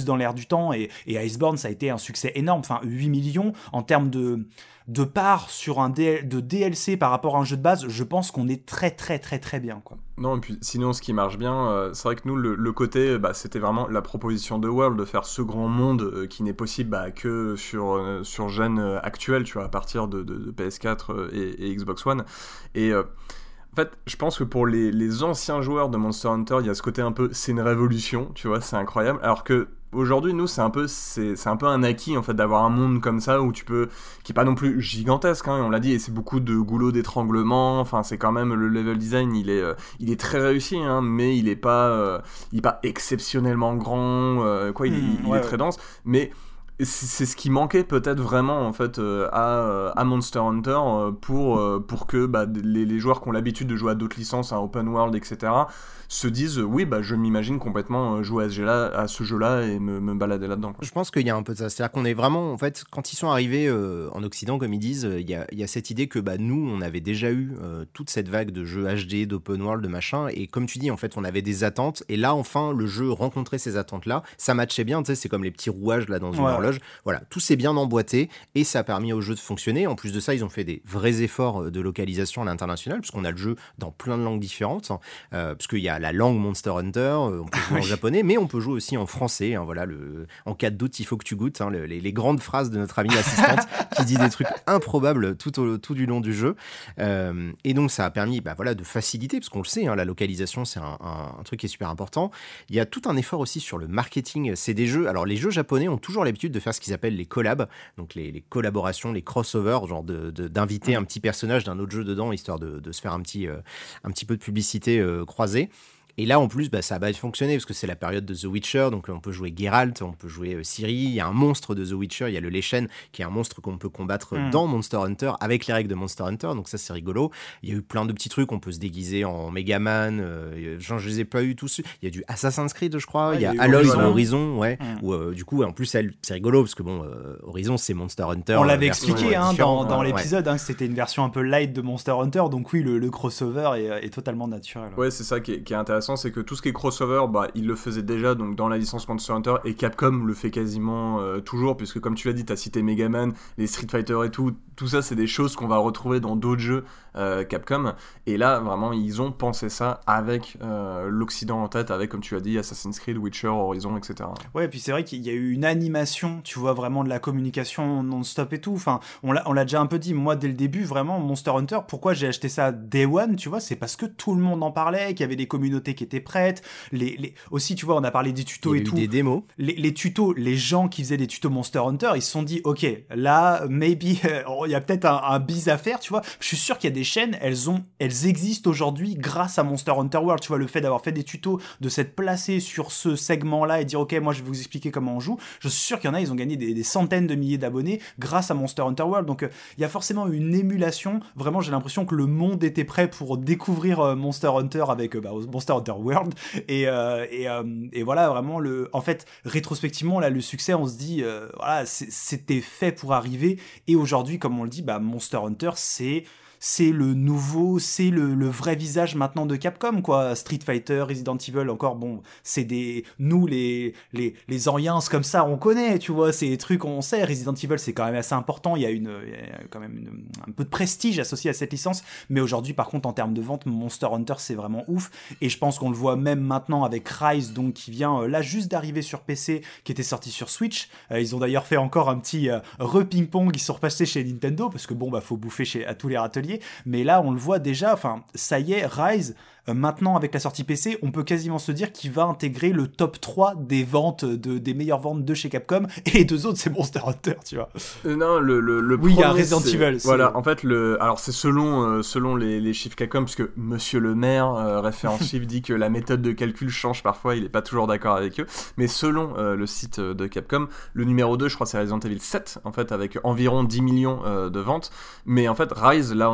du temps, et, et Iceborne, ça a été un succès énorme, enfin huit millions, en termes de, de part sur un D L, de D L C par rapport à un jeu de base, je pense qu'on est très très très très bien, quoi.
Non, et puis sinon, ce qui marche bien, euh, c'est vrai que nous, le, le côté, bah, c'était vraiment la proposition de World de faire ce grand monde euh, qui n'est possible bah, que sur, euh, sur gène euh, actuel, tu vois, à partir de, de, de P S quatre euh, et, et Xbox One. Et euh, en fait, je pense que pour les, les anciens joueurs de Monster Hunter, il y a ce côté un peu, c'est une révolution, tu vois, c'est incroyable. Alors que aujourd'hui, nous, c'est un peu, c'est, c'est un peu un acquis en fait d'avoir un monde comme ça où tu peux, qui est pas non plus gigantesque, hein, on l'a dit, et c'est beaucoup de goulot d'étranglement. Enfin, c'est quand même le level design, il est, euh, il est très réussi, hein, mais il est pas, euh, il est pas exceptionnellement grand, euh, quoi, il, mmh, il, il ouais, est très ouais. dense, mais c'est, c'est ce qui manquait peut-être vraiment en fait euh, à, à Monster Hunter euh, pour, euh, pour que bah, les, les joueurs qui ont l'habitude de jouer à d'autres licences, à open world, et cetera, se disent euh, oui, bah, je m'imagine complètement jouer à ce jeu-là, à ce jeu-là et me, me balader là-dedans, quoi.
Je pense qu'il y a un peu de ça, c'est-à-dire qu'on est vraiment, en fait, quand ils sont arrivés euh, en Occident, comme ils disent, il y a, il y a cette idée que bah, nous, on avait déjà eu euh, toute cette vague de jeux H D, d'open world, de machin, et comme tu dis, en fait, on avait des attentes, et là, enfin, le jeu rencontrait ces attentes-là, ça matchait bien, tu sais, c'est comme les petits rouages là dans une ouais. horloge, voilà, tout s'est bien emboîté, et ça a permis au jeu de fonctionner. En plus de ça, ils ont fait des vrais efforts de localisation à l'international, puisqu'on a le jeu dans plein de langues différentes, euh, parce qu'il y a la langue Monster Hunter, on peut jouer en japonais, mais on peut jouer aussi en français, hein, voilà, le, en cas de doute, il faut que tu goûtes, hein, le, les, les grandes phrases de notre amie assistante qui dit des trucs improbables tout, au, tout du long du jeu. Euh, et donc, ça a permis bah, voilà, de faciliter, parce qu'on le sait, hein, la localisation, c'est un, un, un truc qui est super important. Il y a tout un effort aussi sur le marketing. C'est des jeux, alors les jeux japonais ont toujours l'habitude de faire ce qu'ils appellent les collabs, donc les, les collaborations, les crossovers, genre de, de, d'inviter un petit personnage d'un autre jeu dedans, histoire de, de se faire un petit, euh, un petit peu de publicité euh, croisée. Et là, en plus, bah, ça a bien fonctionné parce que c'est la période de The Witcher, donc on peut jouer Geralt, on peut jouer euh, Ciri, il y a un monstre de The Witcher, il y a le Leshen, qui est un monstre qu'on peut combattre mm. dans Monster Hunter, avec les règles de Monster Hunter, donc ça c'est rigolo. Il y a eu plein de petits trucs, on peut se déguiser en Megaman, euh, genre je les ai pas eu tous, il y a du Assassin's Creed, je crois, ah, il y a, y a Aloy dans Horizon, ouais, mm. où euh, du coup, en plus, elle, c'est rigolo, parce que bon, euh, Horizon, c'est Monster Hunter.
On l'avait expliqué hein, dans, dans
ouais.
l'épisode, hein, que c'était une version un peu light de Monster Hunter, donc oui, le, le crossover est, est totalement naturel.
Ouais, c'est ça qui est, qui est intéressant, c'est que tout ce qui est crossover, bah, il le faisait déjà donc dans la licence Monster Hunter, et Capcom le fait quasiment euh, toujours, puisque comme tu l'as dit, t'as cité Megaman, les Street Fighter et tout, tout ça c'est des choses qu'on va retrouver dans d'autres jeux euh, Capcom, et là vraiment ils ont pensé ça avec euh, l'Occident en tête, avec comme tu as dit Assassin's Creed, Witcher, Horizon, et cetera.
Ouais, et puis c'est vrai qu'il y a eu une animation, tu vois, vraiment de la communication non-stop et tout, enfin on l'a, on l'a déjà un peu dit, moi dès le début vraiment Monster Hunter, pourquoi j'ai acheté ça Day One, tu vois, c'est parce que tout le monde en parlait, qu'il y avait des communautés qui étaient prêtes. Les, les... Aussi, tu vois, on a parlé des tutos
et
tout.
Des démos.
Les, les tutos, les gens qui faisaient des tutos Monster Hunter, ils se sont dit, ok, là, maybe, il y a peut-être un, un bise à faire, tu vois. Je suis sûr qu'il y a des chaînes, elles ont, elles existent aujourd'hui grâce à Monster Hunter World, tu vois, le fait d'avoir fait des tutos, de s'être placé sur ce segment-là et dire, ok, moi, je vais vous expliquer comment on joue. Je suis sûr qu'il y en a, ils ont gagné des, des centaines de milliers d'abonnés grâce à Monster Hunter World. Donc, il euh, y a forcément une émulation. Vraiment, j'ai l'impression que le monde était prêt pour découvrir euh, Monster Hunter avec euh, bah, Monster Hunter World. Et, euh, et, euh, et voilà, vraiment, le, en fait, rétrospectivement, là, le succès, on se dit, euh, voilà, c'était fait pour arriver. Et aujourd'hui, comme on le dit, bah, Monster Hunter, c'est... c'est le nouveau, c'est le, le vrai visage maintenant de Capcom, quoi. Street Fighter, Resident Evil, encore, bon, c'est des... Nous, les, les, les Oriens comme ça, on connaît, tu vois, c'est des trucs, on sait. Resident Evil, c'est quand même assez important, il y a, une, il y a quand même une, un peu de prestige associé à cette licence, mais aujourd'hui, par contre, en termes de vente, Monster Hunter, c'est vraiment ouf, et je pense qu'on le voit même maintenant avec Rise, donc, qui vient euh, là juste d'arriver sur P C, qui était sorti sur Switch. Euh, ils ont d'ailleurs fait encore un petit euh, re-ping-pong, ils sont repassés chez Nintendo, parce que bon, bah, faut bouffer chez, à tous les râteliers. Mais là, on le voit déjà, enfin, ça y est, Rise, euh, maintenant, avec la sortie P C, on peut quasiment se dire qu'il va intégrer le top trois des ventes, de, des meilleures ventes de chez Capcom, et les deux autres, c'est Monster Hunter, tu vois.
Euh, non, le, le, le
oui, il y a Resident
c'est...
Evil.
Voilà, c'est... en fait, le... alors c'est selon, euh, selon les, les chiffres Capcom, puisque Monsieur le maire, euh, référent chiffre, dit que la méthode de calcul change parfois, il n'est pas toujours d'accord avec eux, mais selon euh, le site de Capcom, le numéro deux, je crois, c'est Resident Evil sept, en fait, avec environ dix millions euh, de ventes, mais en fait, Rise, là, on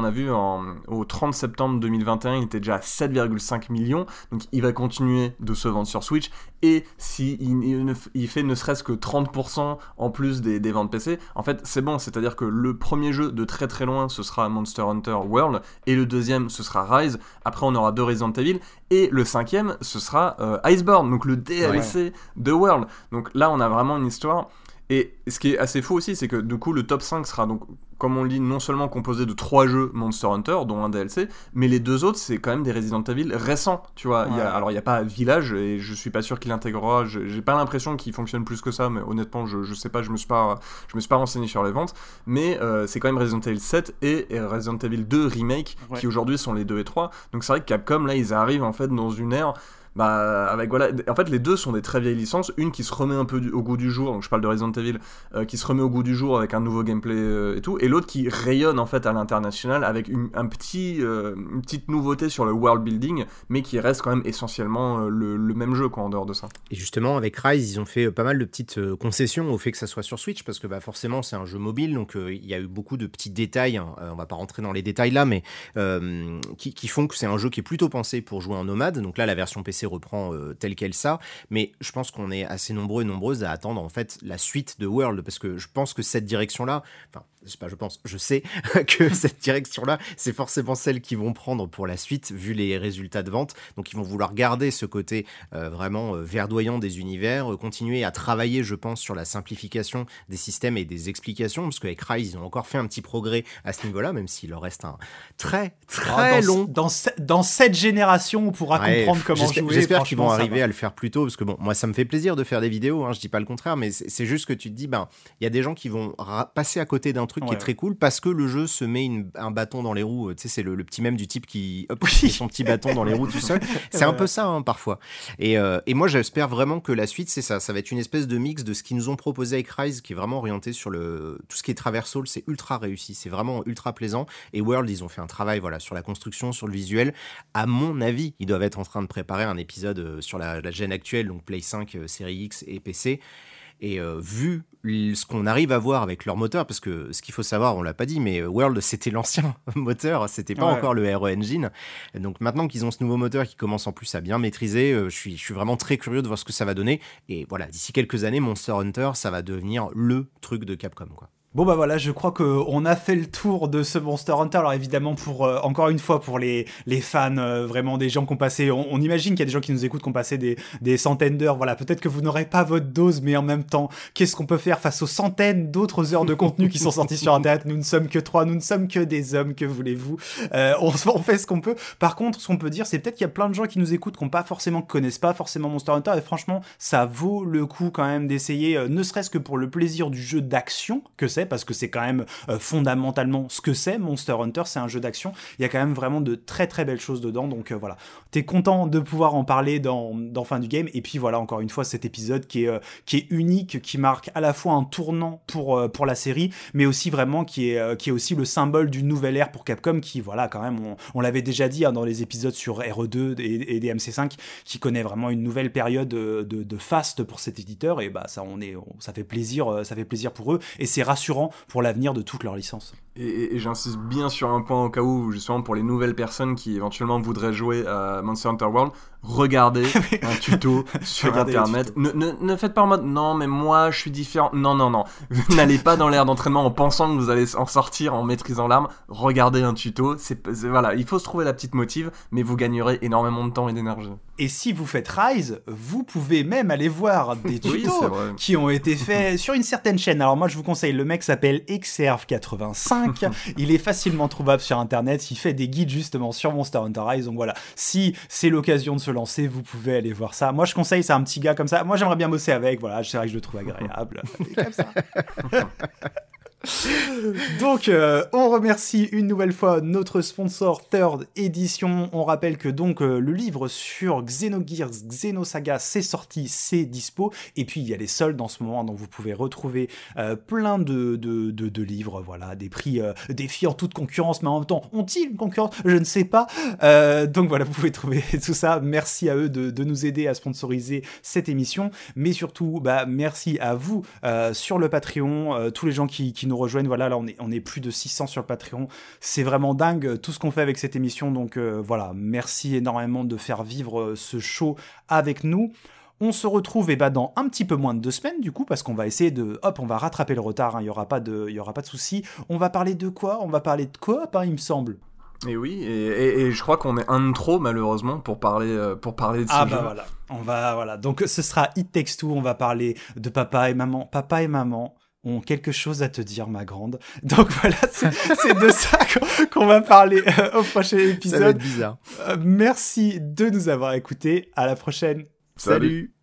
a vu en, au trente septembre deux mille vingt et un, il était déjà à sept virgule cinq millions, donc il va continuer de se vendre sur Switch, et si il, il, il fait ne serait-ce que trente pour cent en plus des, des ventes P C, en fait c'est bon, c'est-à-dire que le premier jeu de très très loin ce sera Monster Hunter World, et le deuxième ce sera Rise, après on aura deux Resident Evil, et le cinquième ce sera euh, Iceborne, donc le D L C ouais. de World. Donc là on a vraiment une histoire. Et ce qui est assez fou aussi, c'est que du coup le top cinq sera donc, comme on le dit, non seulement composé de trois jeux Monster Hunter, dont un D L C, mais les deux autres c'est quand même des Resident Evil récents, tu vois. Ouais. Il y a, alors il n'y a pas Village, et je suis pas sûr qu'il intégrera, je, j'ai pas l'impression qu'il fonctionne plus que ça, mais honnêtement je, je sais pas, je me suis pas, je me suis pas renseigné sur les ventes, mais euh, c'est quand même Resident Evil sept et, et Resident Evil deux Remake, ouais. qui aujourd'hui sont les deux et trois, donc c'est vrai que Capcom là ils arrivent en fait dans une ère... Bah, avec voilà, en fait les deux sont des très vieilles licences, une qui se remet un peu du, au goût du jour, donc je parle de Resident Evil, euh, qui se remet au goût du jour avec un nouveau gameplay euh, et tout, et l'autre qui rayonne en fait à l'international avec une, un petit, euh, une petite nouveauté sur le world building, mais qui reste quand même essentiellement euh, le, le même jeu quoi en dehors de ça.
Et justement avec Rise ils ont fait pas mal de petites euh, concessions au fait que ça soit sur Switch, parce que bah, forcément c'est un jeu mobile, donc il euh, y a eu beaucoup de petits détails, hein, euh, on va pas rentrer dans les détails là, mais euh, qui, qui font que c'est un jeu qui est plutôt pensé pour jouer en nomade, donc là la version P C reprend euh, tel quel ça, mais je pense qu'on est assez nombreux et nombreuses à attendre en fait la suite de World, parce que je pense que cette direction-là, enfin je sais pas, je pense, je sais que cette direction-là, c'est forcément celle qu'ils vont prendre pour la suite, vu les résultats de vente, donc ils vont vouloir garder ce côté euh, vraiment euh, verdoyant des univers, euh, continuer à travailler, je pense, sur la simplification des systèmes et des explications, parce qu'avec Rise, ils ont encore fait un petit progrès à ce niveau-là, même s'il leur reste un très, très
ah, dans,
long...
Dans, dans cette génération, on pourra ouais, comprendre comment
j'espère,
jouer.
J'espère qu'ils vont arriver à le faire plus tôt, parce que bon, moi, ça me fait plaisir de faire des vidéos, hein, je dis pas le contraire, mais c'est, c'est juste que tu te dis, ben, il y a des gens qui vont ra- passer à côté d'un truc ouais, qui est très cool, parce que le jeu se met une, un bâton dans les roues, tu sais, c'est le, le petit mème du type qui hop, oui. met son petit bâton dans les roues tout seul, c'est un peu ça, hein, parfois. Et, euh, et moi, j'espère vraiment que la suite, c'est ça, ça va être une espèce de mix de ce qu'ils nous ont proposé avec Rise, qui est vraiment orienté sur le, tout ce qui est traversal, c'est ultra réussi, c'est vraiment ultra plaisant, et World, ils ont fait un travail, voilà, sur la construction, sur le visuel. À mon avis, ils doivent être en train de préparer un épisode sur la, la gène actuelle, donc Play cinq, euh, Série X et P C. Et euh, vu ce qu'on arrive à voir avec leur moteur, parce que ce qu'il faut savoir, on l'a pas dit, mais World, c'était l'ancien moteur, c'était pas ouais. encore le Aero Engine. Donc maintenant qu'ils ont ce nouveau moteur qui commence en plus à bien maîtriser, euh, je suis, je suis vraiment très curieux de voir ce que ça va donner. Et voilà, d'ici quelques années, Monster Hunter, ça va devenir le truc de Capcom, quoi.
Bon bah voilà, je crois qu'on a fait le tour de ce Monster Hunter. Alors évidemment, pour euh, encore une fois, pour les, les fans, euh, vraiment des gens qui ont passé, on, on imagine qu'il y a des gens qui nous écoutent, qui ont passé des, des centaines d'heures. Voilà, peut-être que vous n'aurez pas votre dose, mais en même temps, qu'est-ce qu'on peut faire face aux centaines d'autres heures de contenu qui sont sortis sur Internet? Nous ne sommes que trois, nous ne sommes que des hommes, que voulez-vous? euh, on, on fait ce qu'on peut. Par contre, ce qu'on peut dire, c'est peut-être qu'il y a plein de gens qui nous écoutent, qui n'ont pas forcément, qui connaissent pas forcément Monster Hunter, et franchement, ça vaut le coup quand même d'essayer, euh, ne serait-ce que pour le plaisir du jeu d'action que c'est, parce que c'est quand même Euh, fondamentalement ce que c'est. Monster Hunter, c'est un jeu d'action, il y a quand même vraiment de très très belles choses dedans, donc euh, voilà, t'es content de pouvoir en parler dans, dans Fin du Game. Et puis voilà, encore une fois, cet épisode qui est, euh, qui est unique, qui marque à la fois un tournant pour, euh, pour la série, mais aussi vraiment qui est, euh, qui est aussi le symbole d'une nouvelle ère pour Capcom, qui voilà, quand même, on, on l'avait déjà dit hein, dans les épisodes sur R E deux et, et des M C cinq, qui connaît vraiment une nouvelle période de, de, de faste pour cet éditeur, et bah ça, on est, on, ça fait plaisir, ça fait plaisir pour eux, et c'est rassurant pour l'avenir de toutes leurs licences.
Et, et, et j'insiste bien sur un point au cas où, justement pour les nouvelles personnes qui éventuellement voudraient jouer à Monster Hunter World, regardez un tuto sur regardez internet. Ne, ne, ne faites pas en mode non mais moi je suis différent. Non non non. N'allez pas dans l'air d'entraînement en pensant que vous allez en sortir en maîtrisant l'arme. Regardez un tuto. C'est, c'est, voilà, il faut se trouver la petite motive, mais vous gagnerez énormément de temps et d'énergie.
Et si vous faites Rise, vous pouvez même aller voir des tutos oui, qui ont été faits sur une certaine chaîne. Alors moi je vous conseille, le mec s'appelle Xerve quatre-vingt-cinq, il est facilement trouvable sur internet, il fait des guides justement sur Monster Hunter Rise, donc voilà, si c'est l'occasion de se lancer, vous pouvez aller voir ça. Moi je conseille, c'est un petit gars comme ça, moi j'aimerais bien bosser avec, voilà, c'est vrai que je le trouve agréable, comme ça. Donc euh, on remercie une nouvelle fois notre sponsor Third Edition. On rappelle que donc euh, le livre sur Xenogears Xenosaga c'est sorti, c'est dispo, et puis il y a les soldes en ce moment, donc vous pouvez retrouver euh, plein de, de, de, de livres, voilà, des prix euh, défiés en toute concurrence, mais en même temps ont-ils une concurrence, je ne sais pas, euh, donc voilà, vous pouvez trouver tout ça. Merci à eux de, de nous aider à sponsoriser cette émission, mais surtout bah, merci à vous euh, sur le Patreon, euh, tous les gens qui, qui nous rejoignent. Voilà, là, on est, on est plus de six cents sur le Patreon. C'est vraiment dingue tout ce qu'on fait avec cette émission. Donc euh, voilà, merci énormément de faire vivre ce show avec nous. On se retrouve eh ben, dans un petit peu moins de deux semaines, du coup, parce qu'on va essayer de... Hop, on va rattraper le retard, hein, il n'y aura pas de, il y aura pas de souci. On va parler de quoi ? On va parler de coop, hein, il me semble.
Et oui, et, et, et je crois qu'on est un de trop, malheureusement, pour parler, euh, pour parler de ce
ah
jeu.
Ah bah voilà, on va, voilà. Donc ce sera It Takes Two, on va parler de papa et maman. Papa et maman ont quelque chose à te dire, ma grande. Donc voilà, c'est, c'est de ça qu'on, qu'on va parler euh, au prochain épisode.
Ça va être bizarre.
Euh, merci de nous avoir écoutés, à la prochaine.
Salut.
Salut.